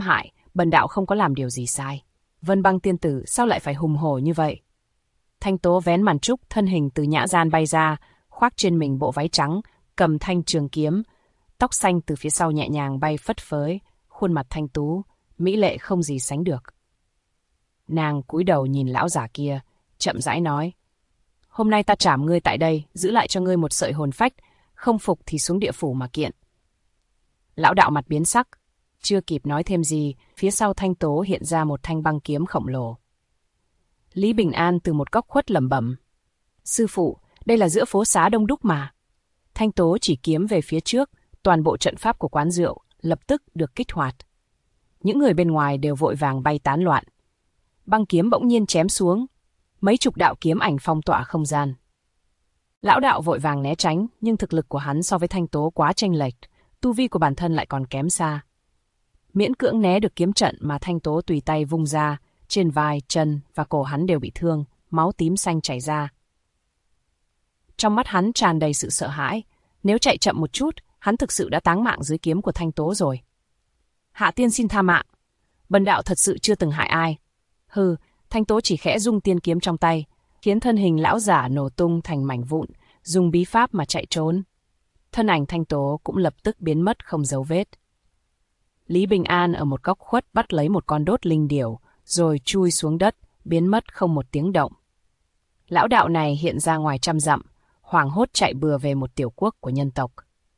bần đạo không có làm điều gì sai. Vân Băng tiên tử sao lại phải hùng hổ như vậy? Thanh Tố vén màn trúc, thân hình từ nhã gian bay ra, khoác trên mình bộ váy trắng, cầm thanh trường kiếm, tóc xanh từ phía sau nhẹ nhàng bay phất phới, khuôn mặt thanh tú, mỹ lệ không gì sánh được. Nàng cúi đầu nhìn lão giả kia, chậm rãi nói: "Hôm nay ta trảm ngươi tại đây, giữ lại cho ngươi một sợi hồn phách, không phục thì xuống địa phủ mà kiện." Lão đạo mặt biến sắc, chưa kịp nói thêm gì, phía sau Thanh Tố hiện ra một thanh băng kiếm khổng lồ. Lý Bình An từ một góc khuất lẩm bẩm: "Sư phụ, đây là giữa phố xá đông đúc mà." Thanh Tố chỉ kiếm về phía trước, toàn bộ trận pháp của quán rượu lập tức được kích hoạt. Những người bên ngoài đều vội vàng bay tán loạn. Băng kiếm bỗng nhiên chém xuống, mấy chục đạo kiếm ảnh phong tỏa không gian. Lão đạo vội vàng né tránh, nhưng thực lực của hắn so với Thanh Tố quá chênh lệch, tu vi của bản thân lại còn kém xa. Miễn cưỡng né được kiếm trận mà Thanh Tố tùy tay vung ra, trên vai, chân và cổ hắn đều bị thương, máu tím xanh chảy ra. Trong mắt hắn tràn đầy sự sợ hãi, nếu chạy chậm một chút, hắn thực sự đã táng mạng dưới kiếm của Thanh Tố rồi. "Hạ tiên xin tha mạng, bần đạo thật sự chưa từng hại ai." Hừ, Thanh Tố chỉ khẽ rung tiên kiếm trong tay, khiến thân hình lão giả nổ tung thành mảnh vụn, dùng bí pháp mà chạy trốn. Thân ảnh Thanh Tố cũng lập tức biến mất không dấu vết. Lý Bình An ở một góc khuất bắt lấy một con đốt linh điểu, rồi chui xuống đất, biến mất không một tiếng động. Lão đạo này hiện ra ngoài trăm dặm, hoảng hốt chạy bừa về một tiểu quốc của nhân tộc.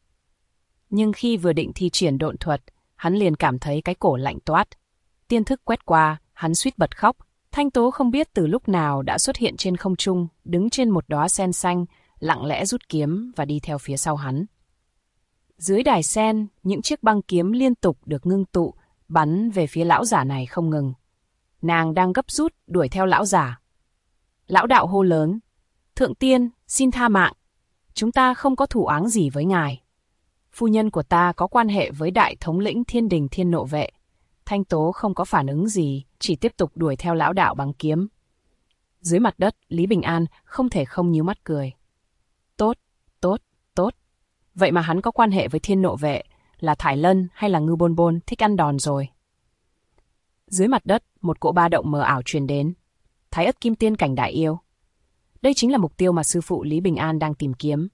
Nhưng khi vừa định thi triển độn thuật, hắn liền cảm thấy cái cổ lạnh toát. Tiên thức quét qua, hắn suýt bật khóc. Thanh Tố không biết từ lúc nào đã xuất hiện trên không trung, đứng trên một đóa sen xanh, lặng lẽ rút kiếm và đi theo phía sau hắn. Dưới đài sen, những chiếc băng kiếm liên tục được ngưng tụ, bắn về phía lão giả này không ngừng. Nàng đang gấp rút đuổi theo lão giả. Lão đạo hô lớn: "Thượng tiên, xin tha mạng. Chúng ta không có thù oán gì với ngài. Phu nhân của ta có quan hệ với đại thống lĩnh Thiên Đình Thiên Nộ Vệ." Thanh Tố không có phản ứng gì, chỉ tiếp tục đuổi theo lão đạo bằng kiếm. Dưới mặt đất, Lý Bình An không thể không nhíu mắt cười. Tốt, tốt, tốt. Vậy mà hắn có quan hệ với Thiên Nộ Vệ, là Thải Lân hay là Ngư Bôn Bôn thích ăn đòn rồi. Dưới mặt đất, một cỗ ba động mờ ảo truyền đến. Thái Ất Kim Tiên cảnh đại yêu. Đây chính là mục tiêu mà sư phụ Lý Bình An đang tìm kiếm.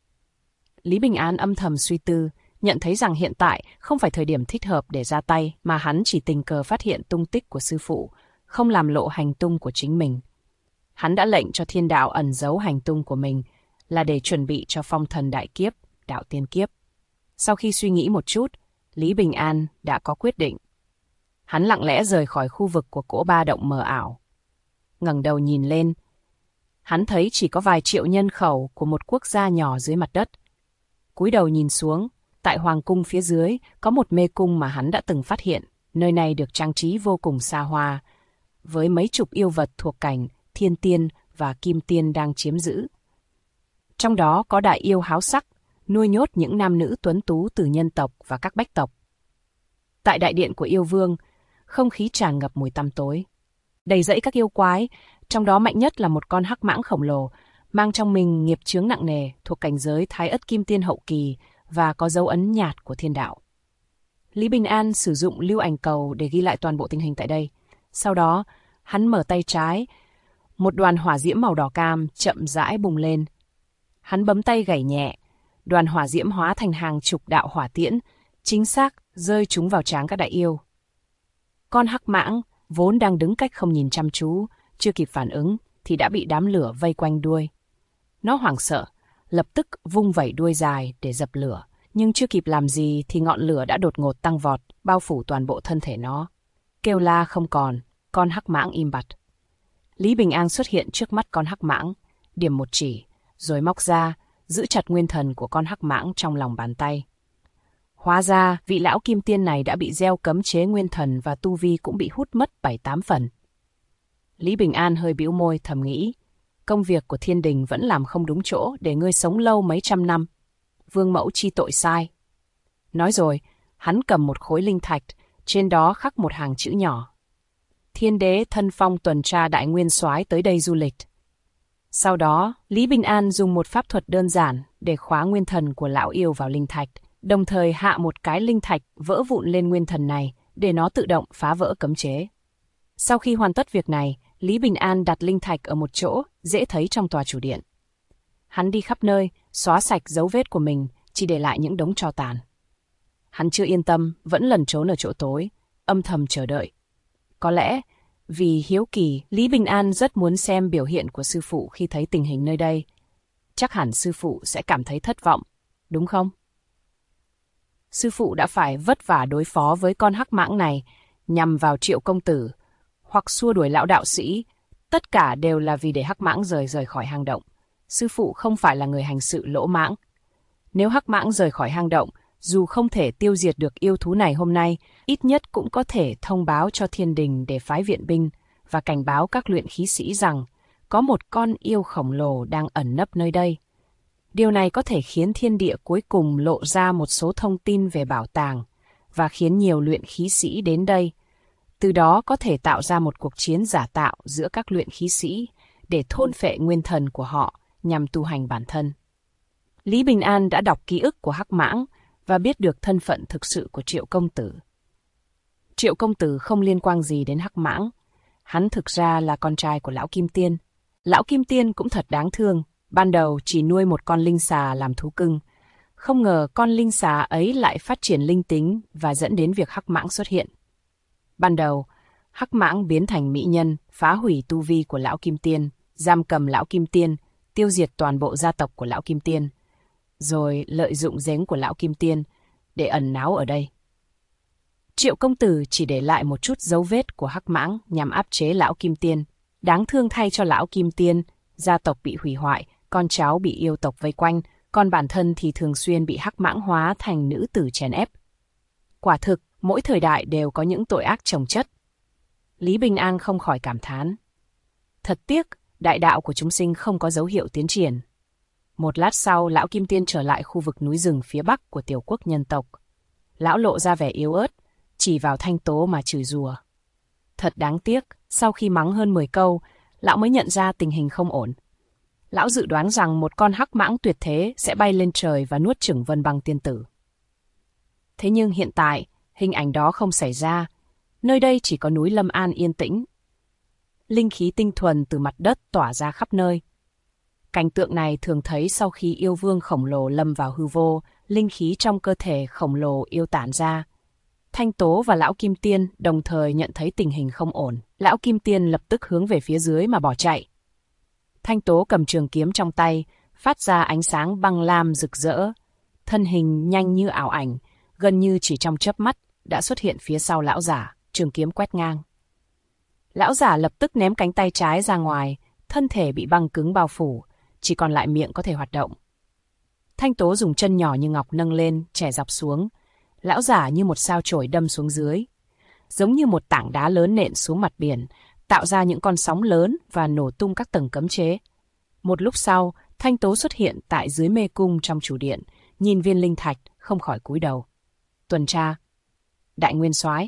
Lý Bình An âm thầm suy tư, nhận thấy rằng hiện tại không phải thời điểm thích hợp để ra tay, mà hắn chỉ tình cờ phát hiện tung tích của sư phụ, không làm lộ hành tung của chính mình. Hắn đã lệnh cho thiên đạo ẩn giấu hành tung của mình, là để chuẩn bị cho phong thần đại kiếp, đạo tiên kiếp. Sau khi suy nghĩ một chút, Lý Bình An đã có quyết định. Hắn lặng lẽ rời khỏi khu vực của cỗ ba động mờ ảo. Ngẩng đầu nhìn lên, hắn thấy chỉ có vài triệu nhân khẩu của một quốc gia nhỏ dưới mặt đất. Cúi đầu nhìn xuống, tại hoàng cung phía dưới có một mê cung mà hắn đã từng phát hiện. Nơi này được trang trí vô cùng xa hoa, với mấy chục yêu vật thuộc cảnh thiên tiên và kim tiên đang chiếm giữ. Trong đó có đại yêu háo sắc, nuôi nhốt những nam nữ tuấn tú từ nhân tộc và các bách tộc. Tại đại điện của yêu vương, không khí tràn ngập mùi tăm tối. Đầy rẫy các yêu quái, trong đó mạnh nhất là một con hắc mãng khổng lồ, mang trong mình nghiệp chướng nặng nề thuộc cảnh giới Thái Ất Kim Tiên hậu kỳ và có dấu ấn nhạt của thiên đạo. Lý Bình An sử dụng lưu ảnh cầu để ghi lại toàn bộ tình hình tại đây. Sau đó, hắn mở tay trái, một đoàn hỏa diễm màu đỏ cam chậm rãi bùng lên. Hắn bấm tay gảy nhẹ, đoàn hỏa diễm hóa thành hàng chục đạo hỏa tiễn, chính xác rơi chúng vào trán các đại yêu. Con hắc mãng, vốn đang đứng cách không nhìn chăm chú, chưa kịp phản ứng, thì đã bị đám lửa vây quanh đuôi. Nó hoảng sợ, lập tức vung vẩy đuôi dài để dập lửa, nhưng chưa kịp làm gì thì ngọn lửa đã đột ngột tăng vọt, bao phủ toàn bộ thân thể nó. Kêu la không còn, con hắc mãng im bặt. Lý Bình An xuất hiện trước mắt con hắc mãng, điểm một chỉ, rồi móc ra, giữ chặt nguyên thần của con hắc mãng trong lòng bàn tay. Hóa ra, vị lão kim tiên này đã bị gieo cấm chế nguyên thần và tu vi cũng bị hút mất 7-8 phần. Lý Bình An hơi bĩu môi thầm nghĩ, công việc của thiên đình vẫn làm không đúng chỗ để ngươi sống lâu mấy trăm năm. Vương mẫu chi tội sai. Nói rồi, hắn cầm một khối linh thạch, trên đó khắc một hàng chữ nhỏ. Thiên đế thân phong tuần tra đại nguyên soái tới đây du lịch. Sau đó, Lý Bình An dùng một pháp thuật đơn giản để khóa nguyên thần của lão yêu vào linh thạch, đồng thời hạ một cái linh thạch vỡ vụn lên nguyên thần này, để nó tự động phá vỡ cấm chế. Sau khi hoàn tất việc này, Lý Bình An đặt linh thạch ở một chỗ dễ thấy trong tòa chủ điện. Hắn đi khắp nơi, xóa sạch dấu vết của mình, chỉ để lại những đống tro tàn. Hắn chưa yên tâm, vẫn lẩn trốn ở chỗ tối, âm thầm chờ đợi. Có lẽ, vì hiếu kỳ, Lý Bình An rất muốn xem biểu hiện của sư phụ khi thấy tình hình nơi đây. Chắc hẳn sư phụ sẽ cảm thấy thất vọng, đúng không? Sư phụ đã phải vất vả đối phó với con hắc mãng này, nhằm vào Triệu công tử, hoặc xua đuổi lão đạo sĩ, tất cả đều là vì để hắc mãng rời khỏi hang động. Sư phụ không phải là người hành sự lỗ mãng. Nếu hắc mãng rời khỏi hang động, dù không thể tiêu diệt được yêu thú này hôm nay, ít nhất cũng có thể thông báo cho thiên đình để phái viện binh và cảnh báo các luyện khí sĩ rằng có một con yêu khổng lồ đang ẩn nấp nơi đây. Điều này có thể khiến thiên địa cuối cùng lộ ra một số thông tin về bảo tàng và khiến nhiều luyện khí sĩ đến đây. Từ đó có thể tạo ra một cuộc chiến giả tạo giữa các luyện khí sĩ để thôn phệ nguyên thần của họ nhằm tu hành bản thân. Lý Bình An đã đọc ký ức của hắc mãng và biết được thân phận thực sự của Triệu công tử. Triệu công tử không liên quan gì đến hắc mãng. Hắn thực ra là con trai của Lão Kim Tiên. Lão Kim Tiên cũng thật đáng thương. Ban đầu chỉ nuôi một con linh xà làm thú cưng. Không ngờ con linh xà ấy lại phát triển linh tính và dẫn đến việc hắc mãng xuất hiện. Ban đầu, hắc mãng biến thành mỹ nhân, phá hủy tu vi của Lão Kim Tiên, giam cầm Lão Kim Tiên, tiêu diệt toàn bộ gia tộc của Lão Kim Tiên, rồi lợi dụng giếng của Lão Kim Tiên để ẩn náu ở đây. Triệu công tử chỉ để lại một chút dấu vết của hắc mãng nhằm áp chế Lão Kim Tiên. Đáng thương thay cho Lão Kim Tiên, gia tộc bị hủy hoại, con cháu bị yêu tộc vây quanh, còn bản thân thì thường xuyên bị hắc mãng hóa thành nữ tử chèn ép. Quả thực, mỗi thời đại đều có những tội ác chồng chất. Lý Bình An không khỏi cảm thán. Thật tiếc, đại đạo của chúng sinh không có dấu hiệu tiến triển. Một lát sau, Lão Kim Tiên trở lại khu vực núi rừng phía bắc của tiểu quốc nhân tộc. Lão lộ ra vẻ yếu ớt, chỉ vào Thanh Tố mà chửi rủa. Thật đáng tiếc, sau khi mắng hơn 10 câu, lão mới nhận ra tình hình không ổn. Lão dự đoán rằng một con hắc mãng tuyệt thế sẽ bay lên trời và nuốt chửng Vân Băng tiên tử. Thế nhưng hiện tại, hình ảnh đó không xảy ra. Nơi đây chỉ có núi Lâm An yên tĩnh. Linh khí tinh thuần từ mặt đất tỏa ra khắp nơi. Cảnh tượng này thường thấy sau khi yêu vương khổng lồ lâm vào hư vô, linh khí trong cơ thể khổng lồ yêu tản ra. Thanh Tố và Lão Kim Tiên đồng thời nhận thấy tình hình không ổn. Lão Kim Tiên lập tức hướng về phía dưới mà bỏ chạy. Thanh Tố cầm trường kiếm trong tay, phát ra ánh sáng băng lam rực rỡ. Thân hình nhanh như ảo ảnh, gần như chỉ trong chớp mắt đã xuất hiện phía sau lão giả, trường kiếm quét ngang. Lão giả lập tức ném cánh tay trái ra ngoài, thân thể bị băng cứng bao phủ, chỉ còn lại miệng có thể hoạt động. Thanh Tố dùng chân nhỏ như ngọc nâng lên, chẻ dọc xuống. Lão giả như một sao chổi đâm xuống dưới, giống như một tảng đá lớn nện xuống mặt biển, tạo ra những con sóng lớn và nổ tung các tầng cấm chế. Một lúc sau, Thanh Tố xuất hiện tại dưới mê cung trong chủ điện, nhìn viên linh thạch, không khỏi cúi đầu. Tuần tra. Đại nguyên soái.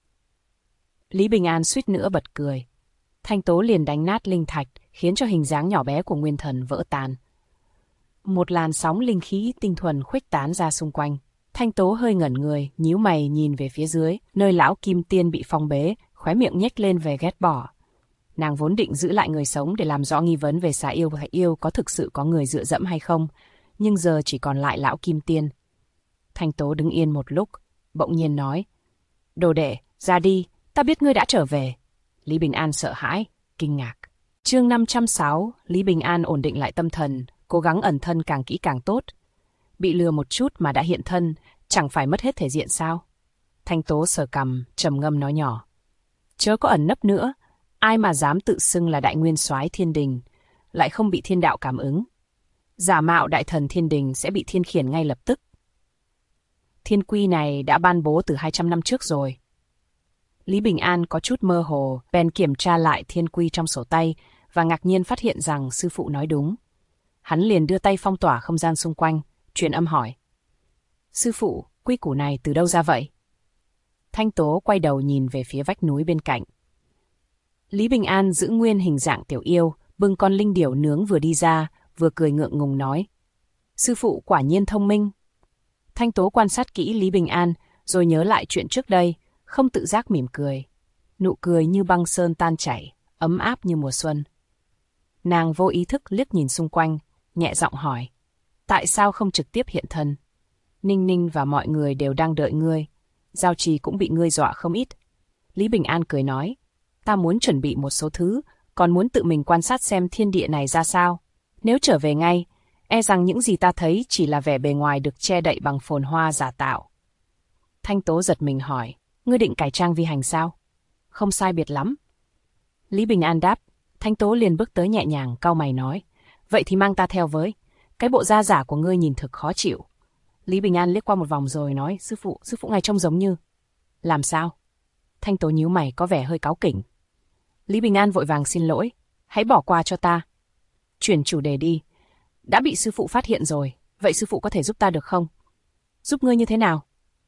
Lý Bình An suýt nữa bật cười. Thanh Tố liền đánh nát linh thạch, khiến cho hình dáng nhỏ bé của nguyên thần vỡ tan. Một làn sóng linh khí tinh thuần khuếch tán ra xung quanh. Thanh Tố hơi ngẩn người, nhíu mày nhìn về phía dưới, nơi Lão Kim Tiên bị phong bế, khóe miệng nhếch lên về ghét bỏ. Nàng vốn định giữ lại người sống để làm rõ nghi vấn về xà yêu và yêu có thực sự có người dựa dẫm hay không, nhưng giờ chỉ còn lại Lão Kim Tiên. Thanh Tố đứng yên một lúc, bỗng nhiên nói: "Đồ đệ, ra đi, ta biết ngươi đã trở về." Lý Bình An sợ hãi, kinh ngạc. Chương 506, Lý Bình An ổn định lại tâm thần, cố gắng ẩn thân càng kỹ càng tốt. Bị lừa một chút mà đã hiện thân, chẳng phải mất hết thể diện sao? Thanh Tố sờ cằm, trầm ngâm nói nhỏ: "Chớ có ẩn nấp nữa, ai mà dám tự xưng là đại nguyên soái thiên đình, lại không bị thiên đạo cảm ứng. Giả mạo đại thần thiên đình sẽ bị thiên khiển ngay lập tức. Thiên quy này đã ban bố từ 200 năm trước rồi." Lý Bình An có chút mơ hồ, bèn kiểm tra lại thiên quy trong sổ tay và ngạc nhiên phát hiện rằng sư phụ nói đúng. Hắn liền đưa tay phong tỏa không gian xung quanh, truyền âm hỏi: "Sư phụ, quy củ này từ đâu ra vậy?" Thanh Tố quay đầu nhìn về phía vách núi bên cạnh. Lý Bình An giữ nguyên hình dạng tiểu yêu, bưng con linh điểu nướng vừa đi ra, vừa cười ngượng ngùng nói: "Sư phụ quả nhiên thông minh." Thanh Tố quan sát kỹ Lý Bình An, rồi nhớ lại chuyện trước đây, không tự giác mỉm cười. Nụ cười như băng sơn tan chảy, ấm áp như mùa xuân. Nàng vô ý thức liếc nhìn xung quanh, nhẹ giọng hỏi. Tại sao không trực tiếp hiện thân? Ninh Ninh và mọi người đều đang đợi ngươi. Giao Trì cũng bị ngươi dọa không ít. Lý Bình An cười nói. Ta muốn chuẩn bị một số thứ, còn muốn tự mình quan sát xem thiên địa này ra sao. Nếu trở về ngay, e rằng những gì ta thấy chỉ là vẻ bề ngoài được che đậy bằng phồn hoa giả tạo. Thanh Tố giật mình hỏi. Ngươi định cải trang vi hành sao? Không sai biệt lắm. Lý Bình An đáp. Thanh Tố liền bước tới nhẹ nhàng, cau mày nói. Vậy thì mang ta theo với. Cái bộ da giả của ngươi nhìn thực khó chịu. Lý Bình An liếc qua một vòng rồi nói. Sư phụ ngài trông giống như... Làm sao? Thanh Tố nhíu mày có vẻ hơi cáu kỉnh. Lý Bình An vội vàng xin lỗi. Hãy bỏ qua cho ta. Chuyển chủ đề đi. Đã bị sư phụ phát hiện rồi. Vậy sư phụ có thể giúp ta được không? Giúp ngươi như thế nào?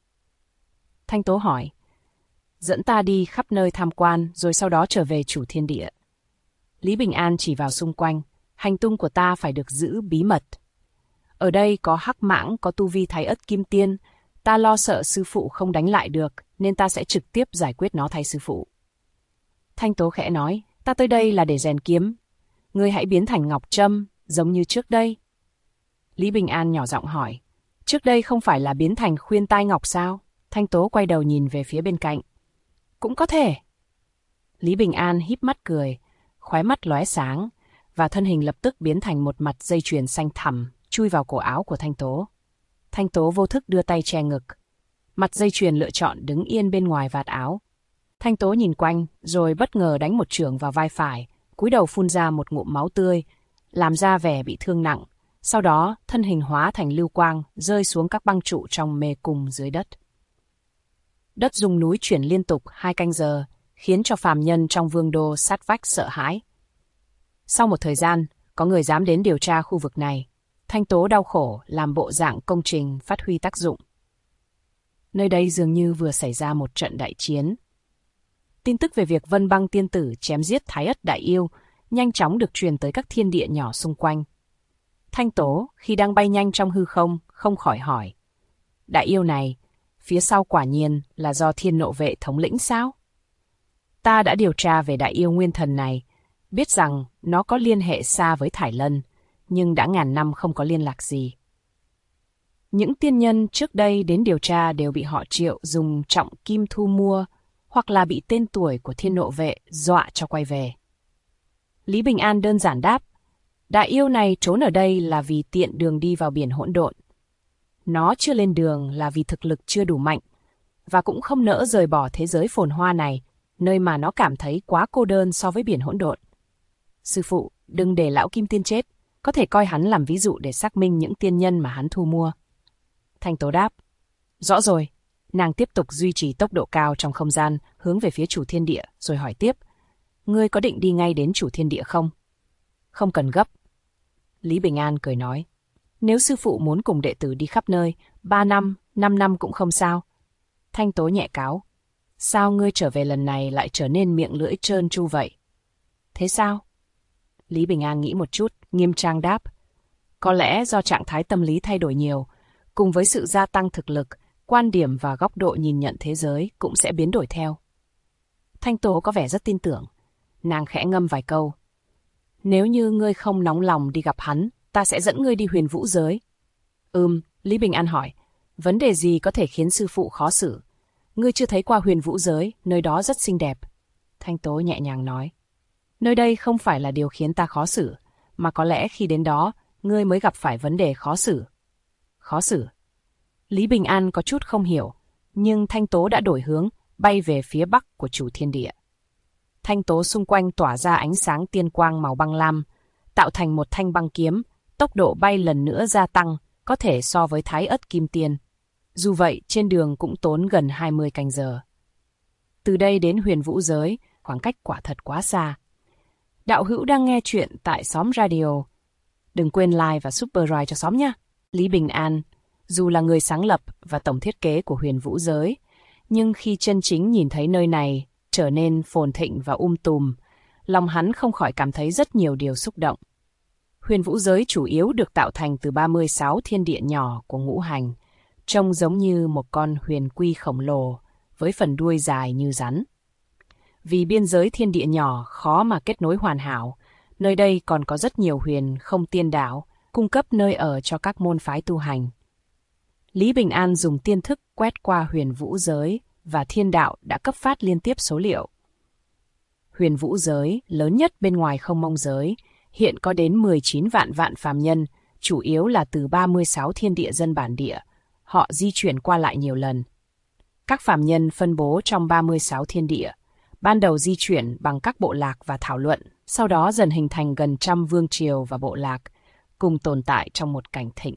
Thanh Tố hỏi. Dẫn ta đi khắp nơi tham quan rồi sau đó trở về chủ thiên địa. Lý Bình An chỉ vào xung quanh. Hành tung của ta phải được giữ bí mật. Ở đây có hắc mãng, có tu vi thái ất kim tiên. Ta lo sợ sư phụ không đánh lại được, nên ta sẽ trực tiếp giải quyết nó thay sư phụ. Thanh Tố khẽ nói, ta tới đây là để rèn kiếm. Ngươi hãy biến thành ngọc trâm, giống như trước đây. Lý Bình An nhỏ giọng hỏi, trước đây không phải là biến thành khuyên tai ngọc sao? Thanh Tố quay đầu nhìn về phía bên cạnh. Cũng có thể. Lý Bình An híp mắt cười, khóe mắt lóe sáng, và thân hình lập tức biến thành một mặt dây chuyền xanh thẳm, chui vào cổ áo của Thanh Tố. Thanh Tố vô thức đưa tay che ngực. Mặt dây chuyền lựa chọn đứng yên bên ngoài vạt áo. Thanh Tố nhìn quanh, rồi bất ngờ đánh một chưởng vào vai phải, cúi đầu phun ra một ngụm máu tươi, làm ra vẻ bị thương nặng. Sau đó, thân hình hóa thành lưu quang, rơi xuống các băng trụ trong mê cung dưới đất. Đất rung núi chuyển liên tục 2 canh giờ, khiến cho phàm nhân trong vương đô sát vách sợ hãi. Sau một thời gian, có người dám đến điều tra khu vực này. Thanh Tố đau khổ làm bộ dạng công trình phát huy tác dụng. Nơi đây dường như vừa xảy ra một trận đại chiến. Tin tức về việc Vân Băng tiên tử chém giết Thái Ất đại yêu nhanh chóng được truyền tới các thiên địa nhỏ xung quanh. Thanh Tố, khi đang bay nhanh trong hư không, không khỏi hỏi. Đại yêu này, phía sau quả nhiên là do Thiên Nộ Vệ thống lĩnh sao? Ta đã điều tra về đại yêu nguyên thần này, biết rằng nó có liên hệ xa với Thải Lân, nhưng đã ngàn năm không có liên lạc gì. Những tiên nhân trước đây đến điều tra đều bị họ Triệu dùng trọng kim thu mua, hoặc là bị tên tuổi của Thiên Nộ Vệ dọa cho quay về. Lý Bình An đơn giản đáp, đại yêu này trốn ở đây là vì tiện đường đi vào biển hỗn độn. Nó chưa lên đường là vì thực lực chưa đủ mạnh, và cũng không nỡ rời bỏ thế giới phồn hoa này, nơi mà nó cảm thấy quá cô đơn so với biển hỗn độn. Sư phụ, đừng để lão Kim Tiên chết, có thể coi hắn làm ví dụ để xác minh những tiên nhân mà hắn thu mua. Thanh Tố đáp, rõ rồi. Nàng tiếp tục duy trì tốc độ cao trong không gian, hướng về phía chủ thiên địa, rồi hỏi tiếp, ngươi có định đi ngay đến chủ thiên địa không? Không cần gấp. Lý Bình An cười nói, nếu sư phụ muốn cùng đệ tử đi khắp nơi, 3 năm, 5 năm cũng không sao. Thanh Tố nhẹ cáo, sao ngươi trở về lần này lại trở nên miệng lưỡi trơn tru vậy? Thế sao? Lý Bình An nghĩ một chút, nghiêm trang đáp, có lẽ do trạng thái tâm lý thay đổi nhiều, cùng với sự gia tăng thực lực, quan điểm và góc độ nhìn nhận thế giới cũng sẽ biến đổi theo. Thanh Tố có vẻ rất tin tưởng. Nàng khẽ ngâm vài câu. Nếu như ngươi không nóng lòng đi gặp hắn, ta sẽ dẫn ngươi đi Huyền Vũ giới. Lý Bình An hỏi, vấn đề gì có thể khiến sư phụ khó xử? Ngươi chưa thấy qua Huyền Vũ giới, nơi đó rất xinh đẹp. Thanh Tố nhẹ nhàng nói, nơi đây không phải là điều khiến ta khó xử, mà có lẽ khi đến đó, ngươi mới gặp phải vấn đề khó xử. Khó xử? Lý Bình An có chút không hiểu, nhưng Thanh Tố đã đổi hướng, bay về phía bắc của chủ thiên địa. Thanh Tố xung quanh tỏa ra ánh sáng tiên quang màu băng lam, tạo thành một thanh băng kiếm, tốc độ bay lần nữa gia tăng, có thể so với Thái Ất Kim Tiên. Dù vậy, trên đường cũng tốn gần 20 canh giờ. Từ đây đến Huyền Vũ giới, khoảng cách quả thật quá xa. Đạo hữu đang nghe chuyện tại Xóm Radio. Đừng quên like và subscribe cho xóm nha. Lý Bình An, dù là người sáng lập và tổng thiết kế của Huyền Vũ giới, nhưng khi chân chính nhìn thấy nơi này trở nên phồn thịnh và tùm, lòng hắn không khỏi cảm thấy rất nhiều điều xúc động. Huyền Vũ giới chủ yếu được tạo thành từ 36 thiên địa nhỏ của ngũ hành, trông giống như một con huyền quy khổng lồ, với phần đuôi dài như rắn. Vì biên giới thiên địa nhỏ khó mà kết nối hoàn hảo, nơi đây còn có rất nhiều huyền không tiên đảo, cung cấp nơi ở cho các môn phái tu hành. Lý Bình An dùng tiên thức quét qua huyền vũ giới và thiên đạo đã cấp phát liên tiếp số liệu. Huyền vũ giới, lớn nhất bên ngoài không mông giới, hiện có đến 19 vạn phàm nhân, chủ yếu là từ 36 thiên địa dân bản địa. Họ di chuyển qua lại nhiều lần. Các phàm nhân phân bố trong 36 thiên địa, ban đầu di chuyển bằng các bộ lạc và thảo luận, sau đó dần hình thành gần trăm vương triều và bộ lạc, cùng tồn tại trong một cảnh thịnh.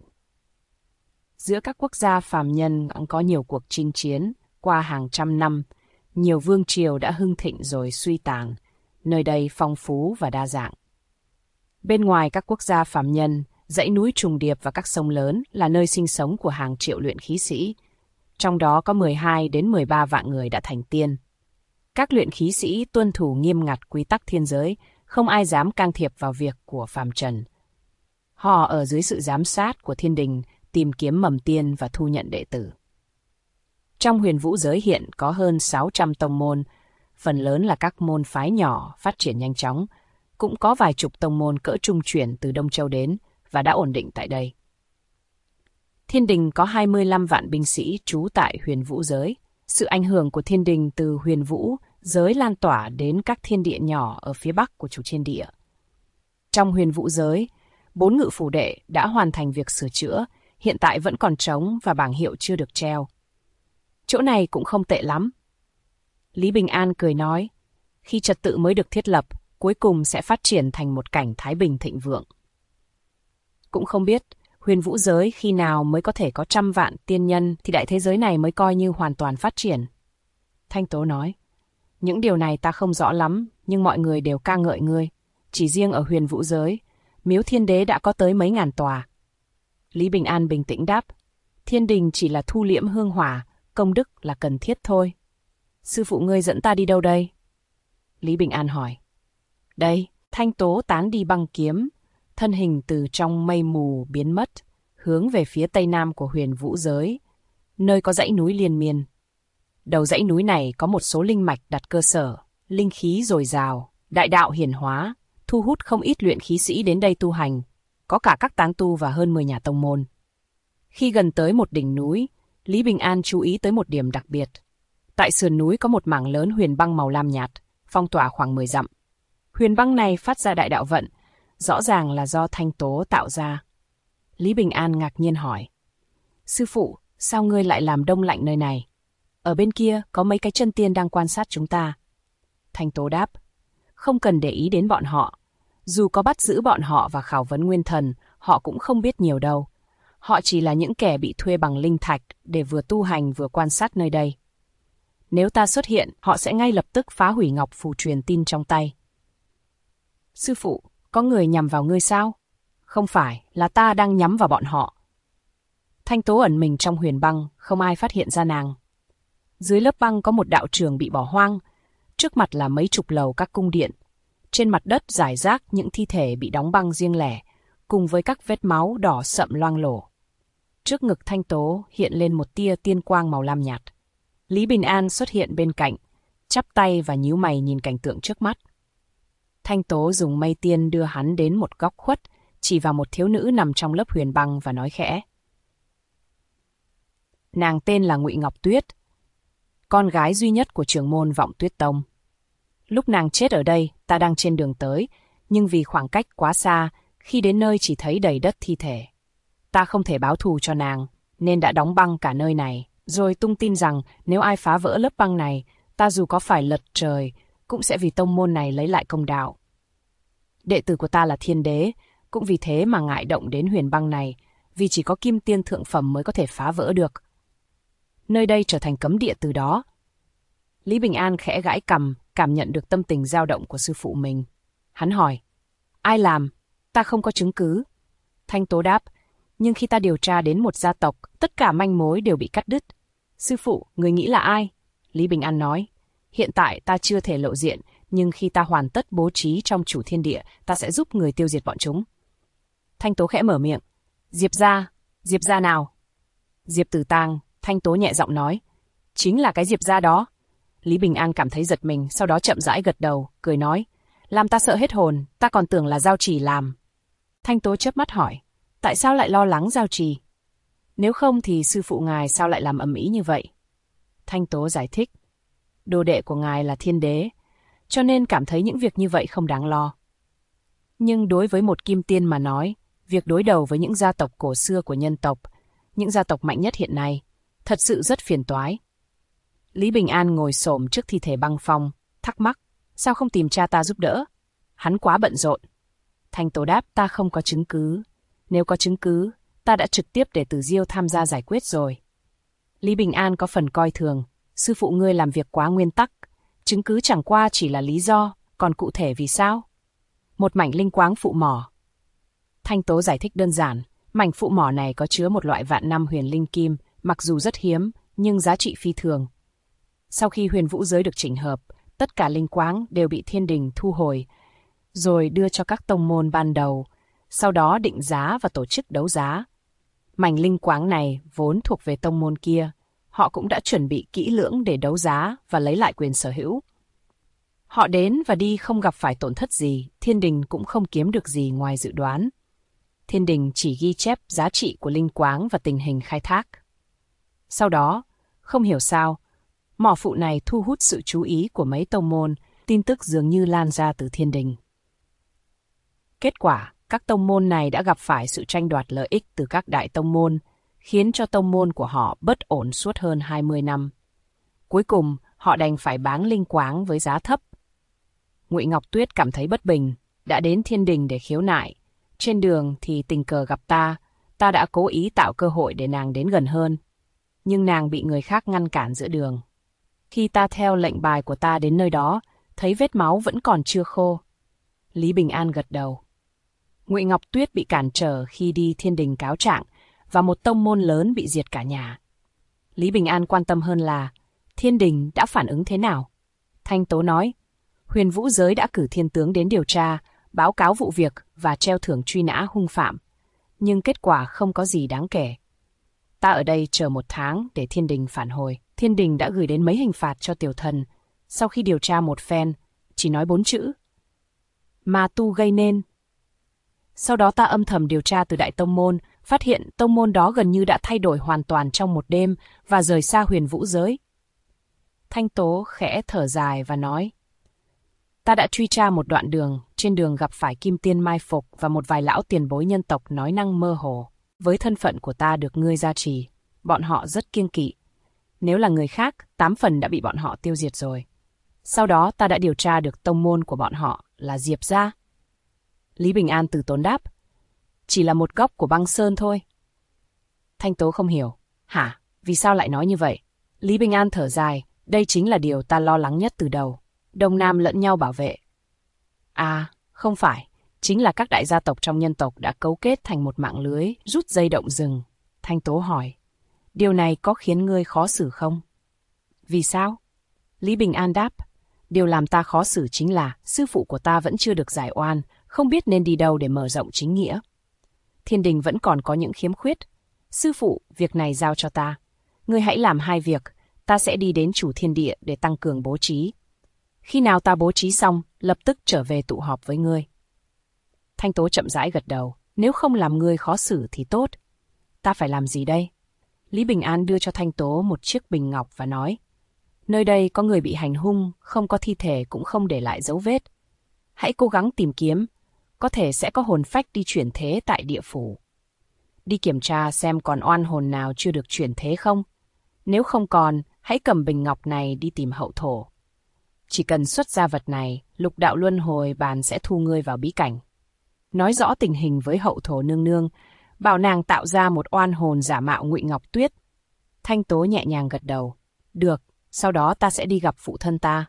Giữa các quốc gia phàm nhân có nhiều cuộc chinh chiến, qua hàng trăm năm, nhiều vương triều đã hưng thịnh rồi suy tàn, nơi đây phong phú và đa dạng. Bên ngoài các quốc gia phàm nhân, dãy núi trùng điệp và các sông lớn là nơi sinh sống của hàng triệu luyện khí sĩ, trong đó có 12 đến 13 vạn người đã thành tiên. Các luyện khí sĩ tuân thủ nghiêm ngặt quy tắc thiên giới, không ai dám can thiệp vào việc của phàm trần. Họ ở dưới sự giám sát của thiên đình, tìm kiếm mầm tiên và thu nhận đệ tử. Trong huyền vũ giới hiện có hơn 600 tông môn, phần lớn là các môn phái nhỏ phát triển nhanh chóng, cũng có vài chục tông môn cỡ trung chuyển từ Đông Châu đến và đã ổn định tại đây. Thiên đình có 25 vạn binh sĩ trú tại huyền vũ giới. Sự ảnh hưởng của thiên đình từ huyền vũ giới lan tỏa đến các thiên địa nhỏ ở phía bắc của chủ thiên địa. Trong huyền vũ giới, 4 ngự phủ đệ đã hoàn thành việc sửa chữa, hiện tại vẫn còn trống và bảng hiệu chưa được treo. Chỗ này cũng không tệ lắm. Lý Bình An cười nói, khi trật tự mới được thiết lập, cuối cùng sẽ phát triển thành một cảnh thái bình thịnh vượng. Cũng không biết, huyền vũ giới khi nào mới có thể có 100 vạn tiên nhân thì đại thế giới này mới coi như hoàn toàn phát triển. Thanh Tố nói, những điều này ta không rõ lắm, nhưng mọi người đều ca ngợi ngươi. Chỉ riêng ở huyền vũ giới, miếu thiên đế đã có tới mấy ngàn tòa. Lý Bình An bình tĩnh đáp, thiên đình chỉ là thu liễm hương hỏa, công đức là cần thiết thôi. Sư phụ ngươi dẫn ta đi đâu đây? Lý Bình An hỏi. Đây, Thanh Tố tán đi băng kiếm, thân hình từ trong mây mù biến mất, hướng về phía tây nam của huyền vũ giới, nơi có dãy núi liên miên. Đầu dãy núi này có một số linh mạch đặt cơ sở, linh khí dồi dào, đại đạo hiển hóa, thu hút không ít luyện khí sĩ đến đây tu hành, có cả các tán tu và hơn 10 nhà tông môn. Khi gần tới một đỉnh núi, Lý Bình An chú ý tới một điểm đặc biệt. Tại sườn núi có một mảng lớn huyền băng màu lam nhạt, phong tỏa khoảng 10 dặm. Huyền băng này phát ra đại đạo vận, rõ ràng là do Thanh Tố tạo ra. Lý Bình An ngạc nhiên hỏi, sư phụ, sao ngươi lại làm đông lạnh nơi này? Ở bên kia có mấy cái chân tiên đang quan sát chúng ta. Thanh Tố đáp, không cần để ý đến bọn họ. Dù có bắt giữ bọn họ và khảo vấn nguyên thần, họ cũng không biết nhiều đâu. Họ chỉ là những kẻ bị thuê bằng linh thạch để vừa tu hành vừa quan sát nơi đây. Nếu ta xuất hiện, họ sẽ ngay lập tức phá hủy ngọc phù truyền tin trong tay. Sư phụ, có người nhằm vào ngươi sao? Không phải, là ta đang nhắm vào bọn họ. Thanh Tố ẩn mình trong huyền băng, không ai phát hiện ra nàng. Dưới lớp băng có một đạo trường bị bỏ hoang, trước mặt là mấy chục lầu các cung điện. Trên mặt đất rải rác những thi thể bị đóng băng riêng lẻ, cùng với các vết máu đỏ sậm loang lổ. Trước ngực Thanh Tố hiện lên một tia tiên quang màu lam nhạt. Lý Bình An xuất hiện bên cạnh, chắp tay và nhíu mày nhìn cảnh tượng trước mắt. Thanh Tố dùng mây tiên đưa hắn đến một góc khuất, chỉ vào một thiếu nữ nằm trong lớp huyền băng và nói khẽ. Nàng tên là Ngụy Ngọc Tuyết, con gái duy nhất của trưởng môn Vọng Tuyết Tông. Lúc nàng chết ở đây, ta đang trên đường tới, nhưng vì khoảng cách quá xa, khi đến nơi chỉ thấy đầy đất thi thể. Ta không thể báo thù cho nàng, nên đã đóng băng cả nơi này, rồi tung tin rằng nếu ai phá vỡ lớp băng này, ta dù có phải lật trời, cũng sẽ vì tông môn này lấy lại công đạo. Đệ tử của ta là thiên đế, cũng vì thế mà ngại động đến huyền băng này, vì chỉ có kim tiên thượng phẩm mới có thể phá vỡ được. Nơi đây trở thành cấm địa từ đó. Lý Bình An khẽ gãi cằm, cảm nhận được tâm tình dao động của sư phụ mình. Hắn hỏi, ai làm? Ta không có chứng cứ. Thanh Tố đáp, nhưng khi ta điều tra đến một gia tộc, tất cả manh mối đều bị cắt đứt. Sư phụ, người nghĩ là ai? Lý Bình An nói, hiện tại ta chưa thể lộ diện, nhưng khi ta hoàn tất bố trí trong chủ thiên địa, ta sẽ giúp người tiêu diệt bọn chúng. Thanh Tố khẽ mở miệng, Diệp gia nào? Diệp Tử Tang, Thanh Tố nhẹ giọng nói, Chính là cái Diệp gia đó. Lý Bình An cảm thấy giật mình, sau đó chậm rãi gật đầu, cười nói, làm ta sợ hết hồn, ta còn tưởng là Giao Trì làm. Thanh Tố chớp mắt hỏi, tại sao lại lo lắng Giao Trì? Nếu không thì sư phụ ngài sao lại làm ầm ĩ như vậy? Thanh Tố giải thích, đồ đệ của ngài là thiên đế, cho nên cảm thấy những việc như vậy không đáng lo. Nhưng đối với một kim tiên mà nói, việc đối đầu với những gia tộc cổ xưa của nhân tộc, những gia tộc mạnh nhất hiện nay, thật sự rất phiền toái. Lý Bình An ngồi xổm trước thi thể Băng Phong, thắc mắc, sao không tìm cha ta giúp đỡ? Hắn quá bận rộn. Thanh Tố đáp, ta không có chứng cứ. Nếu có chứng cứ, ta đã trực tiếp để Tử Diêu tham gia giải quyết rồi. Lý Bình An có phần coi thường, sư phụ ngươi làm việc quá nguyên tắc, chứng cứ chẳng qua chỉ là lý do, còn cụ thể vì sao? Một mảnh linh quáng phụ mỏ. Thanh Tố giải thích đơn giản, mảnh phụ mỏ này có chứa một loại vạn năm huyền linh kim, mặc dù rất hiếm, nhưng giá trị phi thường. Sau khi huyền vũ giới được chỉnh hợp, tất cả linh quáng đều bị thiên đình thu hồi, rồi đưa cho các tông môn ban đầu, sau đó định giá và tổ chức đấu giá. Mảnh linh quáng này vốn thuộc về tông môn kia, họ cũng đã chuẩn bị kỹ lưỡng để đấu giá và lấy lại quyền sở hữu. Họ đến và đi không gặp phải tổn thất gì, thiên đình cũng không kiếm được gì ngoài dự đoán. Thiên đình chỉ ghi chép giá trị của linh quáng và tình hình khai thác. Sau đó, không hiểu sao, mỏ phụ này thu hút sự chú ý của mấy tông môn, tin tức dường như lan ra từ thiên đình. Kết quả, các tông môn này đã gặp phải sự tranh đoạt lợi ích từ các đại tông môn, khiến cho tông môn của họ bất ổn suốt hơn 20 năm. Cuối cùng, họ đành phải bán linh quáng với giá thấp. Ngụy Ngọc Tuyết cảm thấy bất bình, đã đến thiên đình để khiếu nại. Trên đường thì tình cờ gặp ta đã cố ý tạo cơ hội để nàng đến gần hơn. Nhưng nàng bị người khác ngăn cản giữa đường. Khi ta theo lệnh bài của ta đến nơi đó, thấy vết máu vẫn còn chưa khô. Lý Bình An gật đầu. Ngụy Ngọc Tuyết bị cản trở khi đi thiên đình cáo trạng, và một tông môn lớn bị diệt cả nhà. Lý Bình An quan tâm hơn là thiên đình đã phản ứng thế nào. Thanh Tố nói, huyền vũ giới đã cử thiên tướng đến điều tra, báo cáo vụ việc và treo thưởng truy nã hung phạm. Nhưng kết quả không có gì đáng kể. Ta ở đây chờ 1 tháng để thiên đình phản hồi. Thiên đình đã gửi đến mấy hình phạt cho tiểu thần. Sau khi điều tra một phen, chỉ nói 4 chữ. Ma tu gây nên. Sau đó ta âm thầm điều tra từ Đại Tông Môn, phát hiện tông môn đó gần như đã thay đổi hoàn toàn trong một đêm và rời xa huyền vũ giới. Thanh Tố khẽ thở dài và nói, ta đã truy tra một đoạn đường, trên đường gặp phải kim tiên mai phục và một vài lão tiền bối nhân tộc nói năng mơ hồ. Với thân phận của ta được ngươi gia trì, bọn họ rất kiêng kỵ. Nếu là người khác, 8 phần đã bị bọn họ tiêu diệt rồi. Sau đó ta đã điều tra được tông môn của bọn họ là Diệp gia. Lý Bình An từ tốn đáp, chỉ là một góc của băng sơn thôi. Thanh Tố không hiểu, hả, vì sao lại nói như vậy? Lý Bình An thở dài, đây chính là điều ta lo lắng nhất từ đầu. Đông Nam lẫn nhau bảo vệ. À, không phải, chính là các đại gia tộc trong nhân tộc đã cấu kết thành một mạng lưới, rút dây động rừng. Thanh Tố hỏi, điều này có khiến ngươi khó xử không? Vì sao? Lý Bình An đáp, điều làm ta khó xử chính là sư phụ của ta vẫn chưa được giải oan, không biết nên đi đâu để mở rộng chính nghĩa. Thiên đình vẫn còn có những khiếm khuyết. Sư phụ, việc này giao cho ta. Ngươi hãy làm 2 việc, ta sẽ đi đến chủ thiên địa để tăng cường bố trí. Khi nào ta bố trí xong, lập tức trở về tụ họp với ngươi. Thanh Tố chậm rãi gật đầu, nếu không làm ngươi khó xử thì tốt. Ta phải làm gì đây? Lý Bình An đưa cho Thanh Tố một chiếc bình ngọc và nói, nơi đây có người bị hành hung, không có thi thể cũng không để lại dấu vết. Hãy cố gắng tìm kiếm, có thể sẽ có hồn phách đi chuyển thế tại địa phủ. Đi kiểm tra xem còn oan hồn nào chưa được chuyển thế không. Nếu không còn, hãy cầm bình ngọc này đi tìm hậu thổ. Chỉ cần xuất ra vật này, Lục đạo luân hồi bàn sẽ thu ngươi vào bí cảnh. Nói rõ tình hình với hậu thổ nương nương, bảo nàng tạo ra một oan hồn giả mạo Ngụy Ngọc Tuyết. Thanh Tố nhẹ nhàng gật đầu. Được, sau đó ta sẽ đi gặp phụ thân ta.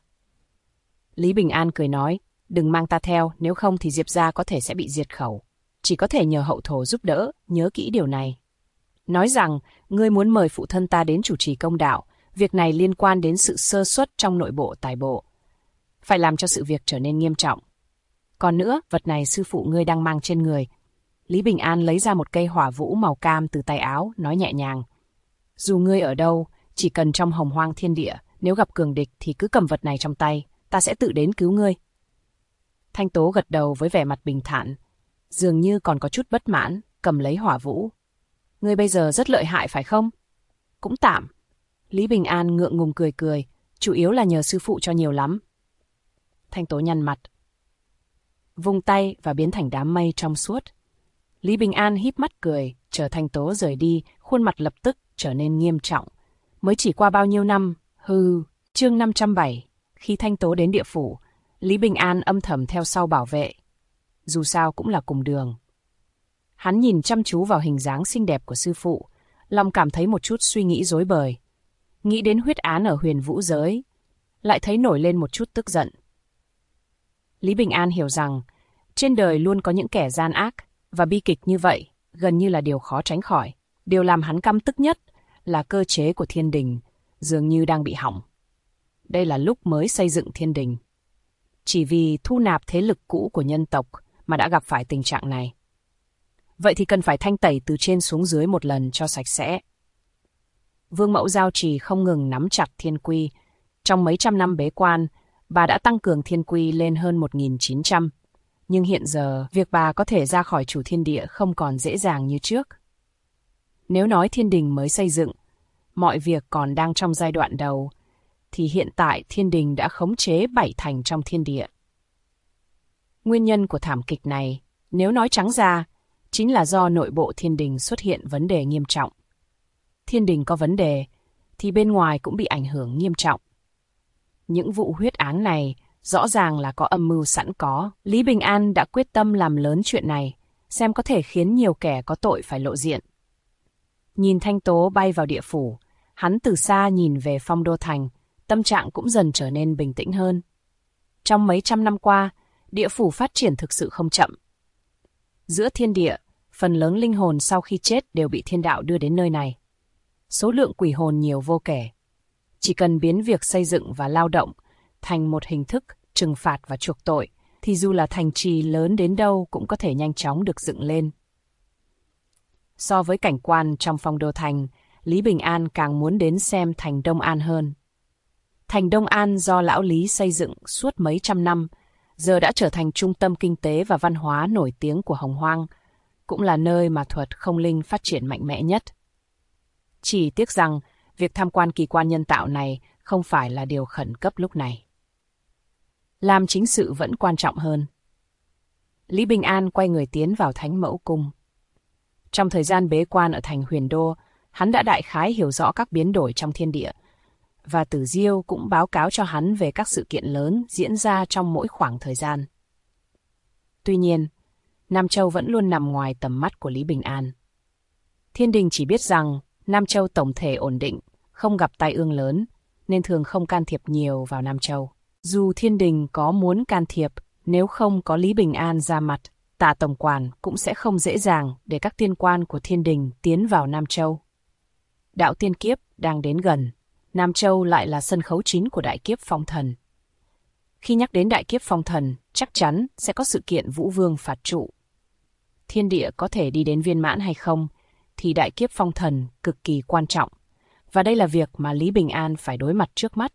Lý Bình An cười nói, đừng mang ta theo, nếu không thì Diệp gia có thể sẽ bị diệt khẩu. Chỉ có thể nhờ hậu thổ giúp đỡ, nhớ kỹ điều này. Nói rằng, ngươi muốn mời phụ thân ta đến chủ trì công đạo, việc này liên quan đến sự sơ suất trong nội bộ tài bộ. Phải làm cho sự việc trở nên nghiêm trọng. Còn nữa, vật này sư phụ ngươi đang mang trên người. Lý Bình An lấy ra một cây hỏa vũ màu cam từ tay áo, nói nhẹ nhàng. Dù ngươi ở đâu, chỉ cần trong hồng hoang thiên địa, nếu gặp cường địch thì cứ cầm vật này trong tay, ta sẽ tự đến cứu ngươi. Thanh Tố gật đầu với vẻ mặt bình thản, dường như còn có chút bất mãn, cầm lấy hỏa vũ. Ngươi bây giờ rất lợi hại phải không? Cũng tạm. Lý Bình An ngượng ngùng cười cười, chủ yếu là nhờ sư phụ cho nhiều lắm. Thanh Tố nhăn mặt, vung tay và biến thành đám mây trong suốt. Lý Bình An híp mắt cười, chờ Thanh Tố rời đi, khuôn mặt lập tức trở nên nghiêm trọng. Mới chỉ qua bao nhiêu năm, chương 507, khi Thanh Tố đến địa phủ, Lý Bình An âm thầm theo sau bảo vệ. Dù sao cũng là cùng đường. Hắn nhìn chăm chú vào hình dáng xinh đẹp của sư phụ, lòng cảm thấy một chút suy nghĩ rối bời. Nghĩ đến huyết án ở Huyền Vũ giới, lại thấy nổi lên một chút tức giận. Lý Bình An hiểu rằng, trên đời luôn có những kẻ gian ác, và bi kịch như vậy, gần như là điều khó tránh khỏi. Điều làm hắn căm tức nhất là cơ chế của thiên đình, dường như đang bị hỏng. Đây là lúc mới xây dựng thiên đình. Chỉ vì thu nạp thế lực cũ của nhân tộc mà đã gặp phải tình trạng này. Vậy thì cần phải thanh tẩy từ trên xuống dưới một lần cho sạch sẽ. Vương Mẫu Giao Trì không ngừng nắm chặt thiên quy. Trong mấy trăm năm bế quan, bà đã tăng cường thiên quy lên hơn 1.900. Nhưng hiện giờ, việc bà có thể ra khỏi chủ thiên địa không còn dễ dàng như trước. Nếu nói thiên đình mới xây dựng, mọi việc còn đang trong giai đoạn đầu, thì hiện tại thiên đình đã khống chế 7 thành trong thiên địa. Nguyên nhân của thảm kịch này, nếu nói trắng ra, chính là do nội bộ thiên đình xuất hiện vấn đề nghiêm trọng. Thiên đình có vấn đề, thì bên ngoài cũng bị ảnh hưởng nghiêm trọng. Những vụ huyết án này rõ ràng là có âm mưu sẵn có. Lý Bình An đã quyết tâm làm lớn chuyện này, xem có thể khiến nhiều kẻ có tội phải lộ diện. Nhìn Thanh Tố bay vào địa phủ, hắn từ xa nhìn về Phong Đô Thành, tâm trạng cũng dần trở nên bình tĩnh hơn. Trong mấy trăm năm qua, địa phủ phát triển thực sự không chậm. Giữa thiên địa, phần lớn linh hồn sau khi chết đều bị thiên đạo đưa đến nơi này. Số lượng quỷ hồn nhiều vô kể. Chỉ cần biến việc xây dựng và lao động thành một hình thức trừng phạt và chuộc tội, thì dù là thành trì lớn đến đâu cũng có thể nhanh chóng được dựng lên. So với cảnh quan trong Phong Đô Thành, Lý Bình An càng muốn đến xem thành Đông An hơn. Thành Đông An do lão Lý xây dựng suốt mấy trăm năm, giờ đã trở thành trung tâm kinh tế và văn hóa nổi tiếng của Hồng Hoang, cũng là nơi mà thuật không linh phát triển mạnh mẽ nhất. Chỉ tiếc rằng, việc tham quan kỳ quan nhân tạo này không phải là điều khẩn cấp lúc này. Làm chính sự vẫn quan trọng hơn. Lý Bình An quay người tiến vào Thánh Mẫu Cung. Trong thời gian bế quan ở thành Huyền Đô, hắn đã đại khái hiểu rõ các biến đổi trong thiên địa, và Tử Diêu cũng báo cáo cho hắn về các sự kiện lớn diễn ra trong mỗi khoảng thời gian. Tuy nhiên, Nam Châu vẫn luôn nằm ngoài tầm mắt của Lý Bình An. Thiên đình chỉ biết rằng Nam Châu tổng thể ổn định, không gặp tai ương lớn, nên thường không can thiệp nhiều vào Nam Châu. Dù thiên đình có muốn can thiệp, nếu không có Lý Bình An ra mặt, Tả Tổng Quản cũng sẽ không dễ dàng để các tiên quan của thiên đình tiến vào Nam Châu. Đạo tiên kiếp đang đến gần, Nam Châu lại là sân khấu chính của đại kiếp phong thần. Khi nhắc đến đại kiếp phong thần, chắc chắn sẽ có sự kiện Vũ Vương phạt trụ. Thiên địa có thể đi đến viên mãn hay không, thì đại kiếp phong thần cực kỳ quan trọng, và đây là việc mà Lý Bình An phải đối mặt trước mắt.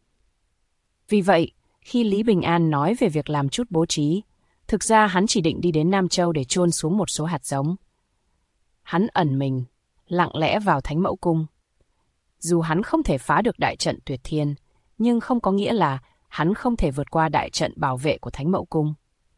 Vì vậy, khi Lý Bình An nói về việc làm chút bố trí, thực ra hắn chỉ định đi đến Nam Châu để chôn xuống một số hạt giống. Hắn ẩn mình, lặng lẽ vào Thánh Mẫu Cung. Dù hắn không thể phá được đại trận Tuyệt Thiên, nhưng không có nghĩa là hắn không thể vượt qua đại trận bảo vệ của Thánh Mẫu Cung.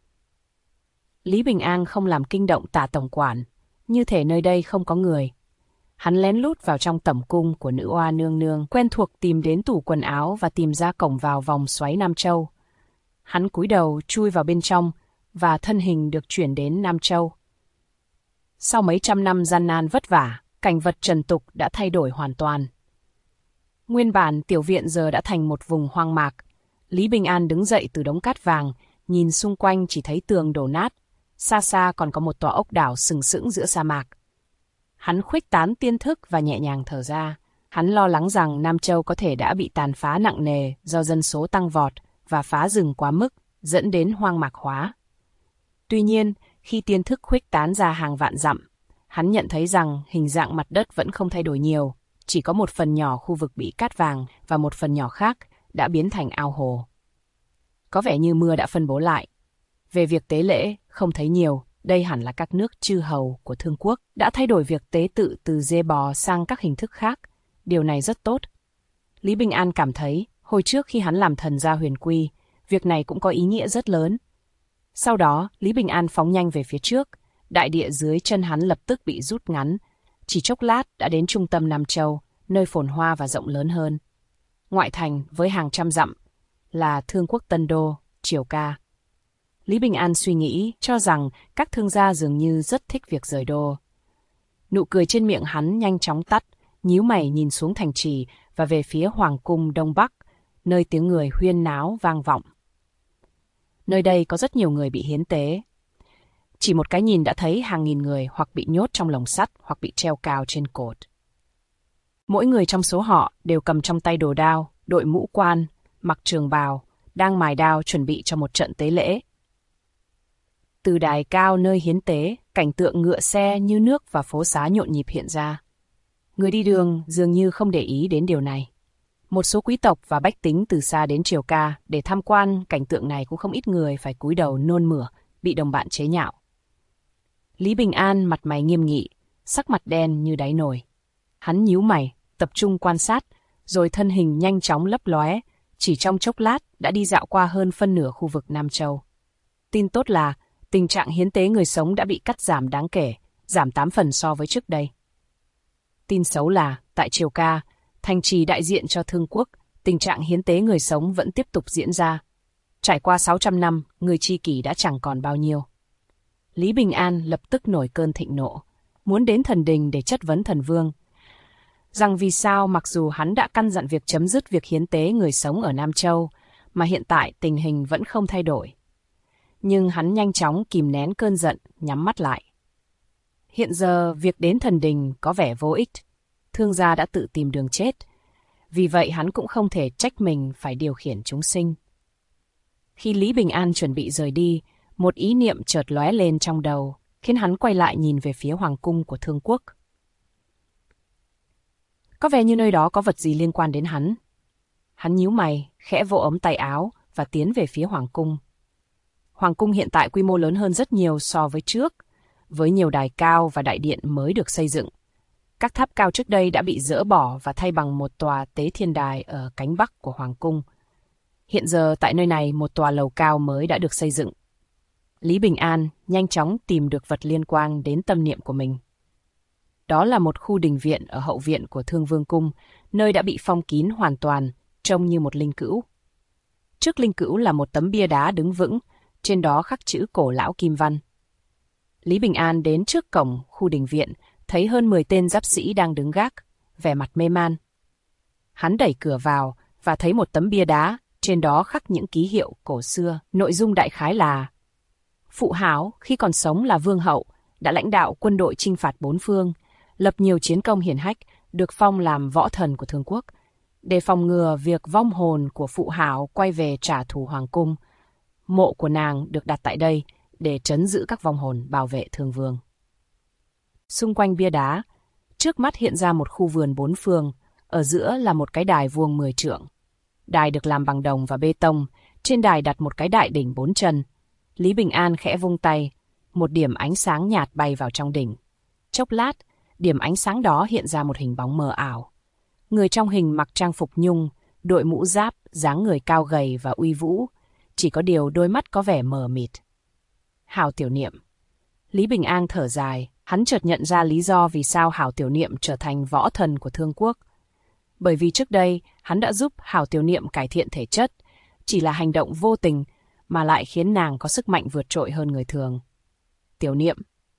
Lý Bình An không làm kinh động Tả Tổng Quản, như thể nơi đây không có người. Hắn lén lút vào trong tẩm cung của Nữ Oa Nương Nương, quen thuộc tìm đến tủ quần áo và tìm ra cổng vào vòng xoáy Nam Châu. Hắn cúi đầu chui vào bên trong và thân hình được chuyển đến Nam Châu. Sau mấy trăm năm gian nan vất vả, cảnh vật trần tục đã thay đổi hoàn toàn. Nguyên bản tiểu viện giờ đã thành một vùng hoang mạc. Lý Bình An đứng dậy từ đống cát vàng, nhìn xung quanh chỉ thấy tường đổ nát, xa xa còn có một tòa ốc đảo sừng sững giữa sa mạc. Hắn khuếch tán tiên thức và nhẹ nhàng thở ra. Hắn lo lắng rằng Nam Châu có thể đã bị tàn phá nặng nề do dân số tăng vọt và phá rừng quá mức, dẫn đến hoang mạc hóa. Tuy nhiên, khi tiên thức khuếch tán ra hàng vạn dặm, hắn nhận thấy rằng hình dạng mặt đất vẫn không thay đổi nhiều, chỉ có một phần nhỏ khu vực bị cát vàng và một phần nhỏ khác đã biến thành ao hồ. Có vẻ như mưa đã phân bố lại. Về việc tế lễ, không thấy nhiều, đây hẳn là các nước chư hầu của Thương Quốc đã thay đổi việc tế tự từ dê bò sang các hình thức khác. Điều này rất tốt. Lý Bình An cảm thấy, hồi trước khi hắn làm thần gia Huyền Quy, việc này cũng có ý nghĩa rất lớn. Sau đó, Lý Bình An phóng nhanh về phía trước, đại địa dưới chân hắn lập tức bị rút ngắn. Chỉ chốc lát đã đến trung tâm Nam Châu, nơi phồn hoa và rộng lớn hơn. Ngoại thành với hàng trăm dặm là Thương Quốc Tân Đô, Triều Ca. Lý Bình An suy nghĩ cho rằng các thương gia dường như rất thích việc rời đô. Nụ cười trên miệng hắn nhanh chóng tắt, nhíu mày nhìn xuống thành trì và về phía Hoàng cung Đông Bắc, nơi tiếng người huyên náo vang vọng. Nơi đây có rất nhiều người bị hiến tế. Chỉ một cái nhìn đã thấy hàng nghìn người hoặc bị nhốt trong lồng sắt hoặc bị treo cao trên cột. Mỗi người trong số họ đều cầm trong tay đồ đao, đội mũ quan, mặc trường bào, đang mài đao chuẩn bị cho một trận tế lễ. Từ đài cao nơi hiến tế, cảnh tượng ngựa xe như nước và phố xá nhộn nhịp hiện ra. Người đi đường dường như không để ý đến điều này. Một số quý tộc và bách tính từ xa đến Triều Ca để tham quan cảnh tượng này cũng không ít người phải cúi đầu nôn mửa, bị đồng bạn chế nhạo. Lý Bình An mặt mày nghiêm nghị, sắc mặt đen như đáy nồi. Hắn nhíu mày, tập trung quan sát, rồi thân hình nhanh chóng lấp lóe, chỉ trong chốc lát đã đi dạo qua hơn phân nửa khu vực Nam Châu. Tin tốt là tình trạng hiến tế người sống đã bị cắt giảm đáng kể, giảm 8 phần so với trước đây. Tin xấu là, tại Triều Ca, thành trì đại diện cho Thương Quốc, tình trạng hiến tế người sống vẫn tiếp tục diễn ra. Trải qua 600 năm, người tri kỷ đã chẳng còn bao nhiêu. Lý Bình An lập tức nổi cơn thịnh nộ, muốn đến thần đình để chất vấn thần vương. Rằng vì sao mặc dù hắn đã căn dặn việc chấm dứt việc hiến tế người sống ở Nam Châu, mà hiện tại tình hình vẫn không thay đổi. Nhưng hắn nhanh chóng kìm nén cơn giận, nhắm mắt lại. Hiện giờ việc đến thần đình có vẻ vô ích. Thương gia đã tự tìm đường chết. Vì vậy hắn cũng không thể trách mình phải điều khiển chúng sinh. Khi Lý Bình An chuẩn bị rời đi, một ý niệm chợt lóe lên trong đầu, khiến hắn quay lại nhìn về phía hoàng cung của Thương Quốc. Có vẻ như nơi đó có vật gì liên quan đến hắn. Hắn nhíu mày, khẽ vỗ ống tay áo và tiến về phía hoàng cung. Hoàng cung hiện tại quy mô lớn hơn rất nhiều so với trước, với nhiều đài cao và đại điện mới được xây dựng. Các tháp cao trước đây đã bị dỡ bỏ và thay bằng một tòa tế thiên đài ở cánh bắc của hoàng cung. Hiện giờ tại nơi này một tòa lầu cao mới đã được xây dựng. Lý Bình An nhanh chóng tìm được vật liên quan đến tâm niệm của mình. Đó là một khu đình viện ở hậu viện của Thương Vương Cung, nơi đã bị phong kín hoàn toàn, trông như một linh cữu. Trước linh cữu là một tấm bia đá đứng vững, trên đó khắc chữ cổ lão kim văn. Lý Bình An đến trước cổng khu đình viện, thấy hơn 10 tên giáp sĩ đang đứng gác, vẻ mặt mê man. Hắn đẩy cửa vào và thấy một tấm bia đá, trên đó khắc những ký hiệu cổ xưa, nội dung đại khái là: Phụ Hảo khi còn sống là vương hậu, đã lãnh đạo quân đội chinh phạt bốn phương, lập nhiều chiến công hiển hách, được phong làm võ thần của Thương Quốc. Để phòng ngừa việc vong hồn của Phụ Hảo quay về trả thù hoàng cung, mộ của nàng được đặt tại đây để trấn giữ các vong hồn bảo vệ Thương Vương. Xung quanh bia đá, trước mắt hiện ra một khu vườn bốn phương, ở giữa là một cái đài vuông 10 trượng. Đài được làm bằng đồng và bê tông, trên đài đặt một cái đại đỉnh 4 chân. Lý Bình An khẽ vung tay, một điểm ánh sáng nhạt bay vào trong đỉnh. Chốc lát, điểm ánh sáng đó hiện ra một hình bóng mờ ảo. Người trong hình mặc trang phục nhung, đội mũ giáp, dáng người cao gầy và uy vũ, chỉ có điều đôi mắt có vẻ mờ mịt. Hảo Tiểu Niệm. Lý Bình An thở dài, hắn chợt nhận ra lý do vì sao Hảo Tiểu Niệm trở thành võ thần của Thương Quốc. Bởi vì trước đây, hắn đã giúp Hảo Tiểu Niệm cải thiện thể chất, chỉ là hành động vô tình mà lại khiến nàng có sức mạnh vượt trội hơn người thường. Tiểu Niệm.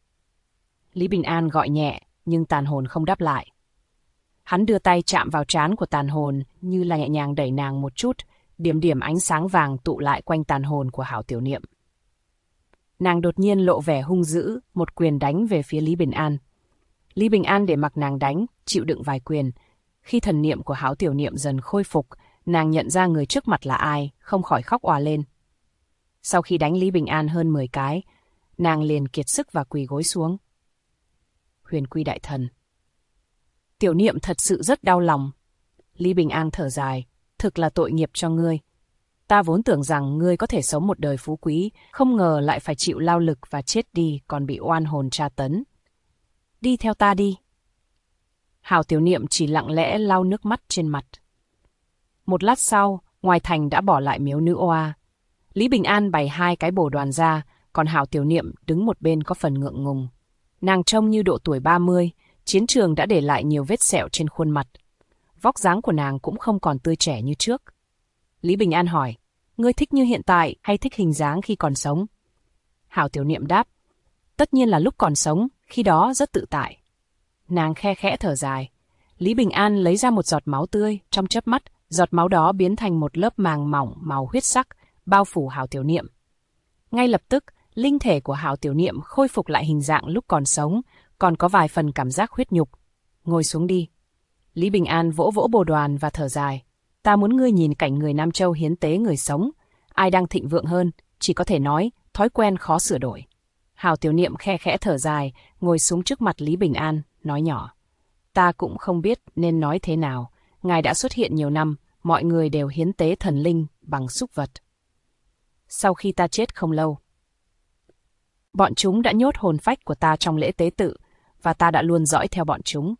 Lý Bình An gọi nhẹ, nhưng tàn hồn không đáp lại. Hắn đưa tay chạm vào trán của tàn hồn, như là nhẹ nhàng đẩy nàng một chút, điểm điểm ánh sáng vàng tụ lại quanh tàn hồn của Hảo Tiểu Niệm. Nàng đột nhiên lộ vẻ hung dữ, một quyền đánh về phía Lý Bình An. Lý Bình An để mặc nàng đánh, chịu đựng vài quyền. Khi thần niệm của Hảo Tiểu Niệm dần khôi phục, nàng nhận ra người trước mặt là ai, không khỏi khóc òa lên. Sau khi đánh Lý Bình An hơn 10 cái, nàng liền kiệt sức và quỳ gối xuống. Huyền Quy đại thần. Tiểu Niệm thật sự rất đau lòng. Lý Bình An thở dài, thực là tội nghiệp cho ngươi. Ta vốn tưởng rằng ngươi có thể sống một đời phú quý, không ngờ lại phải chịu lao lực và chết đi còn bị oan hồn tra tấn. Đi theo ta đi. Hào Tiểu Niệm chỉ lặng lẽ lau nước mắt trên mặt. Một lát sau, ngoài thành đã bỏ lại miếu nữ oa. Lý Bình An bày 2 cái bồ đoàn ra, còn Hào Tiểu Niệm đứng một bên có phần ngượng ngùng. Nàng trông như độ tuổi 30, chiến trường đã để lại nhiều vết sẹo trên khuôn mặt. Vóc dáng của nàng cũng không còn tươi trẻ như trước. Lý Bình An hỏi, ngươi thích như hiện tại hay thích hình dáng khi còn sống? Hào Tiểu Niệm đáp, tất nhiên là lúc còn sống, khi đó rất tự tại. Nàng khe khẽ thở dài. Lý Bình An lấy ra một giọt máu tươi, trong chớp mắt, giọt máu đó biến thành một lớp màng mỏng màu huyết sắc, bao phủ Hào Tiểu Niệm. Ngay lập tức, linh thể của Hào Tiểu Niệm khôi phục lại hình dạng lúc còn sống, còn có vài phần cảm giác huyết nhục. Ngồi xuống đi. Lý Bình An vỗ vỗ bồ đoàn và thở dài. Ta muốn ngươi nhìn cảnh người Nam Châu hiến tế người sống. Ai đang thịnh vượng hơn, chỉ có thể nói, thói quen khó sửa đổi. Hào Tiểu Niệm khe khẽ thở dài, ngồi xuống trước mặt Lý Bình An, nói nhỏ. Ta cũng không biết nên nói thế nào. Ngài đã xuất hiện nhiều năm, mọi người đều hiến tế thần linh bằng súc vật. Sau khi ta chết không lâu, bọn chúng đã nhốt hồn phách của ta trong lễ tế tự, và ta đã luôn dõi theo bọn chúng.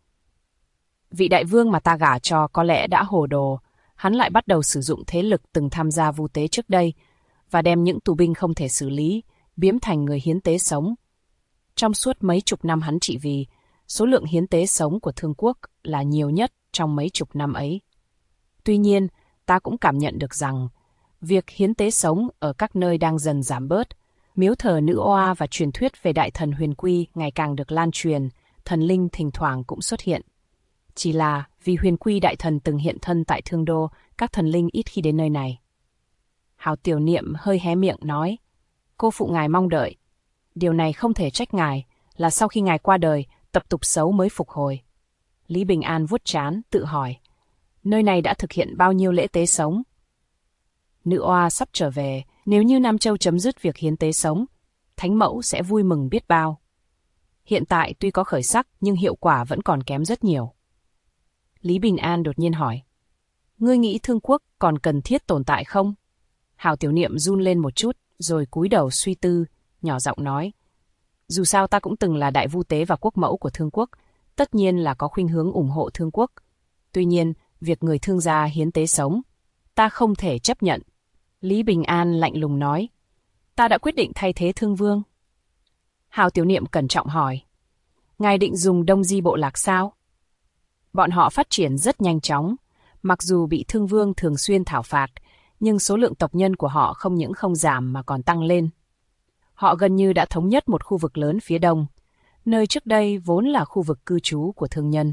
Vị đại vương mà ta gả cho có lẽ đã hồ đồ, hắn lại bắt đầu sử dụng thế lực từng tham gia vu tế trước đây, và đem những tù binh không thể xử lý, biếm thành người hiến tế sống. Trong suốt mấy chục năm hắn trị vì, số lượng hiến tế sống của Thương Quốc là nhiều nhất trong mấy chục năm ấy. Tuy nhiên, ta cũng cảm nhận được rằng, việc hiến tế sống ở các nơi đang dần giảm bớt, miếu thờ nữ oa và truyền thuyết về đại thần Huyền Quy ngày càng được lan truyền, thần linh thỉnh thoảng cũng xuất hiện. Chỉ là vì Huyền Quy đại thần từng hiện thân tại Thương Đô, các thần linh ít khi đến nơi này. Hào Tiểu Niệm hơi hé miệng nói, cô phụ ngài mong đợi. Điều này không thể trách ngài, là sau khi ngài qua đời, tập tục xấu mới phục hồi. Lý Bình An vuốt trán, tự hỏi, nơi này đã thực hiện bao nhiêu lễ tế sống? Nữ oa sắp trở về, nếu như Nam Châu chấm dứt việc hiến tế sống, Thánh Mẫu sẽ vui mừng biết bao. Hiện tại tuy có khởi sắc nhưng hiệu quả vẫn còn kém rất nhiều. Lý Bình An đột nhiên hỏi, ngươi nghĩ Thương Quốc còn cần thiết tồn tại không? Hào Tiểu Niệm run lên một chút, rồi cúi đầu suy tư, nhỏ giọng nói, dù sao ta cũng từng là đại vu tế và quốc mẫu của Thương Quốc, tất nhiên là có khuynh hướng ủng hộ Thương Quốc. Tuy nhiên, việc người Thương gia hiến tế sống, ta không thể chấp nhận. Lý Bình An lạnh lùng nói, ta đã quyết định thay thế Thương Vương. Hào Tiểu Niệm cẩn trọng hỏi, ngài định dùng Đông Di bộ lạc sao? Bọn họ phát triển rất nhanh chóng, mặc dù bị Thương Vương thường xuyên thảo phạt, nhưng số lượng tộc nhân của họ không những không giảm mà còn tăng lên. Họ gần như đã thống nhất một khu vực lớn phía đông, nơi trước đây vốn là khu vực cư trú của thương nhân.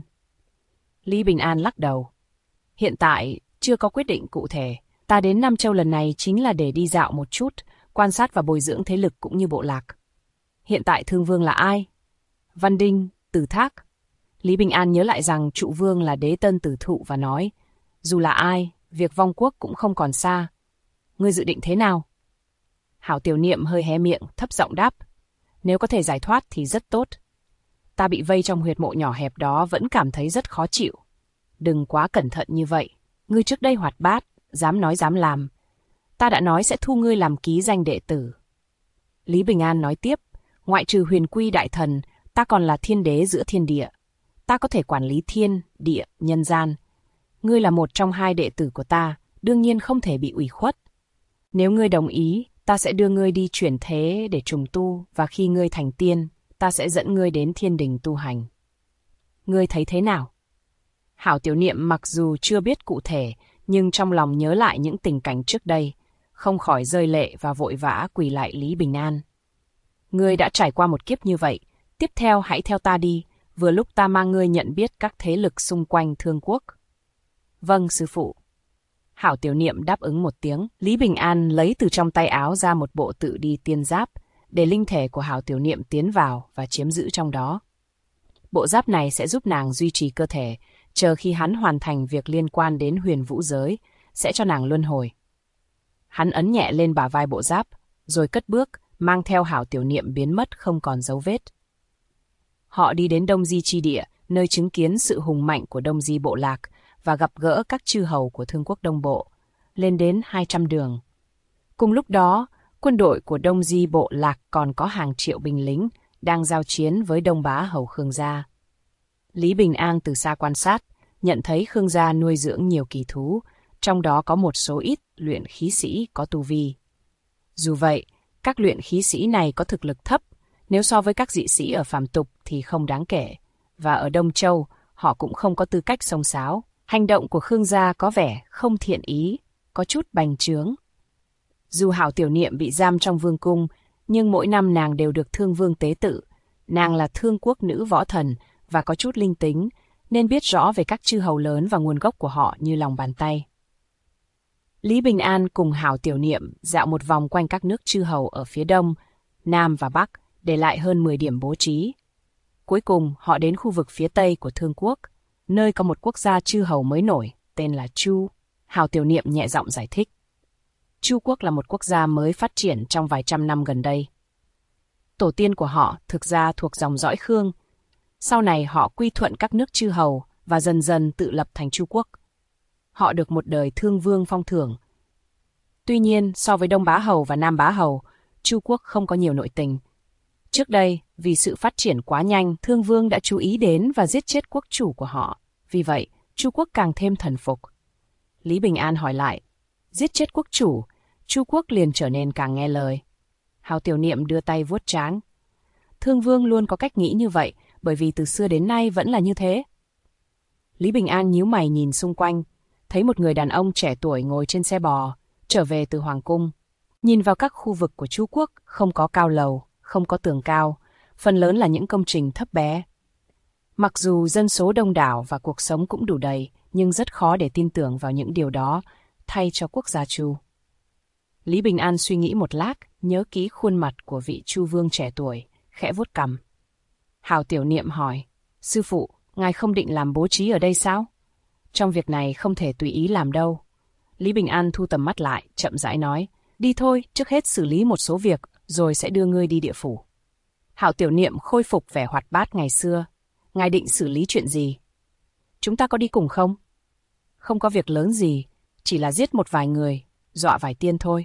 Lý Bình An lắc đầu. Hiện tại, chưa có quyết định cụ thể. Ta đến Nam Châu lần này chính là để đi dạo một chút, quan sát và bồi dưỡng thế lực cũng như bộ lạc. Hiện tại Thương Vương là ai? Văn Đinh, Từ Thác. Lý Bình An nhớ lại rằng trụ vương là Đế Tân Tử Thụ và nói, dù là ai, việc vong quốc cũng không còn xa. Ngươi dự định thế nào? Hảo Tiểu Niệm hơi hé miệng, thấp giọng đáp, nếu có thể giải thoát thì rất tốt. Ta bị vây trong huyệt mộ nhỏ hẹp đó vẫn cảm thấy rất khó chịu. Đừng quá cẩn thận như vậy. Ngươi trước đây hoạt bát, dám nói dám làm. Ta đã nói sẽ thu ngươi làm ký danh đệ tử. Lý Bình An nói tiếp, ngoại trừ Huyền Quy đại thần, ta còn là thiên đế giữa thiên địa. Ta có thể quản lý thiên, địa, nhân gian. Ngươi là một trong hai đệ tử của ta, đương nhiên không thể bị ủy khuất. Nếu ngươi đồng ý, ta sẽ đưa ngươi đi chuyển thế để trùng tu, và khi ngươi thành tiên, ta sẽ dẫn ngươi đến thiên đình tu hành. Ngươi thấy thế nào? Hảo Tiểu Niệm mặc dù chưa biết cụ thể, nhưng trong lòng nhớ lại những tình cảnh trước đây, không khỏi rơi lệ và vội vã quỳ lại Lý Bình An. Ngươi đã trải qua một kiếp như vậy, tiếp theo hãy theo ta đi, vừa lúc ta mang ngươi nhận biết các thế lực xung quanh Thương Quốc. Vâng, sư phụ. Hảo Tiểu Niệm đáp ứng một tiếng. Lý Bình An lấy từ trong tay áo ra một bộ tự đi tiên giáp, để linh thể của Hảo Tiểu Niệm tiến vào và chiếm giữ trong đó. Bộ giáp này sẽ giúp nàng duy trì cơ thể, chờ khi hắn hoàn thành việc liên quan đến huyền vũ giới, sẽ cho nàng luân hồi. Hắn ấn nhẹ lên bả vai bộ giáp, rồi cất bước, mang theo Hảo Tiểu Niệm biến mất không còn dấu vết. Họ đi đến Đông Di chi địa, nơi chứng kiến sự hùng mạnh của Đông Di bộ lạc và gặp gỡ các chư hầu của Thương quốc Đông Bộ, lên đến 200 đường. Cùng lúc đó, quân đội của Đông Di bộ lạc còn có hàng triệu binh lính đang giao chiến với Đông Bá hầu Khương gia. Lý Bình An từ xa quan sát, nhận thấy Khương gia nuôi dưỡng nhiều kỳ thú, trong đó có một số ít luyện khí sĩ có tu vi. Dù vậy, các luyện khí sĩ này có thực lực thấp, nếu so với các dị sĩ ở phàm tục thì không đáng kể, và ở Đông Châu họ cũng không có tư cách xông xáo. Hành động của Khương gia có vẻ không thiện ý, có chút bành trướng. Dù Hảo Tiểu Niệm bị giam trong vương cung, nhưng mỗi năm nàng đều được Thương Vương tế tự. Nàng là Thương quốc nữ võ thần và có chút linh tính, nên biết rõ về các chư hầu lớn và nguồn gốc của họ như lòng bàn tay. Lý Bình An cùng Hảo Tiểu Niệm dạo một vòng quanh các nước chư hầu ở phía Đông, Nam và Bắc, để lại hơn 10 điểm bố trí. Cuối cùng, họ đến khu vực phía Tây của Thương quốc, nơi có một quốc gia chư hầu mới nổi, tên là Chu. Hảo Tiểu Niệm nhẹ giọng giải thích. Chu quốc là một quốc gia mới phát triển trong vài trăm năm gần đây. Tổ tiên của họ thực ra thuộc dòng dõi Khương. Sau này họ quy thuận các nước chư hầu và dần dần tự lập thành Chu quốc. Họ được một đời Thương Vương phong thưởng. Tuy nhiên, so với Đông Bá hầu và Nam Bá hầu, Chu quốc không có nhiều nội tình. Trước đây, vì sự phát triển quá nhanh, Thương Vương đã chú ý đến và giết chết quốc chủ của họ. Vì vậy, Chu quốc càng thêm thần phục. Lý Bình An hỏi lại, giết chết quốc chủ, Chu quốc liền trở nên càng nghe lời. Hảo Tiểu Niệm đưa tay vuốt trán. Thương Vương luôn có cách nghĩ như vậy, bởi vì từ xưa đến nay vẫn là như thế. Lý Bình An nhíu mày nhìn xung quanh, thấy một người đàn ông trẻ tuổi ngồi trên xe bò, trở về từ Hoàng cung. Nhìn vào các khu vực của Chu quốc, không có cao lầu, không có tường cao, phần lớn là những công trình thấp bé. Mặc dù dân số đông đảo và cuộc sống cũng đủ đầy, nhưng rất khó để tin tưởng vào những điều đó thay cho quốc gia Chu. Lý Bình An suy nghĩ một lát, nhớ kỹ khuôn mặt của vị Chu vương trẻ tuổi, khẽ vuốt cằm. Hảo Tiểu Niệm hỏi, sư phụ, ngài không định làm bố trí ở đây sao? Trong việc này không thể tùy ý làm đâu. Lý Bình An thu tầm mắt lại, chậm rãi nói, đi thôi, trước hết xử lý một số việc, rồi sẽ đưa ngươi đi địa phủ. Hảo Tiểu Niệm khôi phục vẻ hoạt bát ngày xưa. Ngài định xử lý chuyện gì? Chúng ta có đi cùng không? Không có việc lớn gì, chỉ là giết một vài người, dọa vài tiên thôi.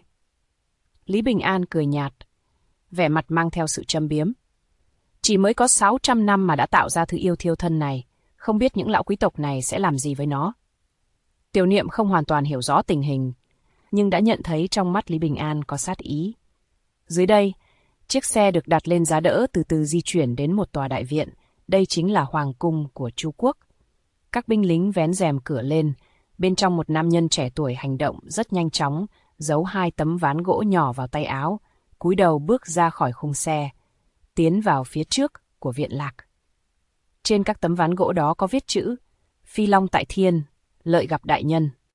Lý Bình An cười nhạt, vẻ mặt mang theo sự châm biếm. Chỉ mới có 600 năm mà đã tạo ra thứ yêu thiêu thân này, không biết những lão quý tộc này sẽ làm gì với nó. Tiểu Niệm không hoàn toàn hiểu rõ tình hình, nhưng đã nhận thấy trong mắt Lý Bình An có sát ý. Dưới đây, chiếc xe được đặt lên giá đỡ từ từ di chuyển đến một tòa đại viện, đây chính là hoàng cung của Chu quốc. Các binh lính vén rèm cửa lên, bên trong một nam nhân trẻ tuổi hành động rất nhanh chóng, giấu 2 tấm ván gỗ nhỏ vào tay áo, cúi đầu bước ra khỏi khung xe, tiến vào phía trước của viện lạc. Trên các tấm ván gỗ đó có viết chữ Phi Long tại Thiên, lợi gặp đại nhân.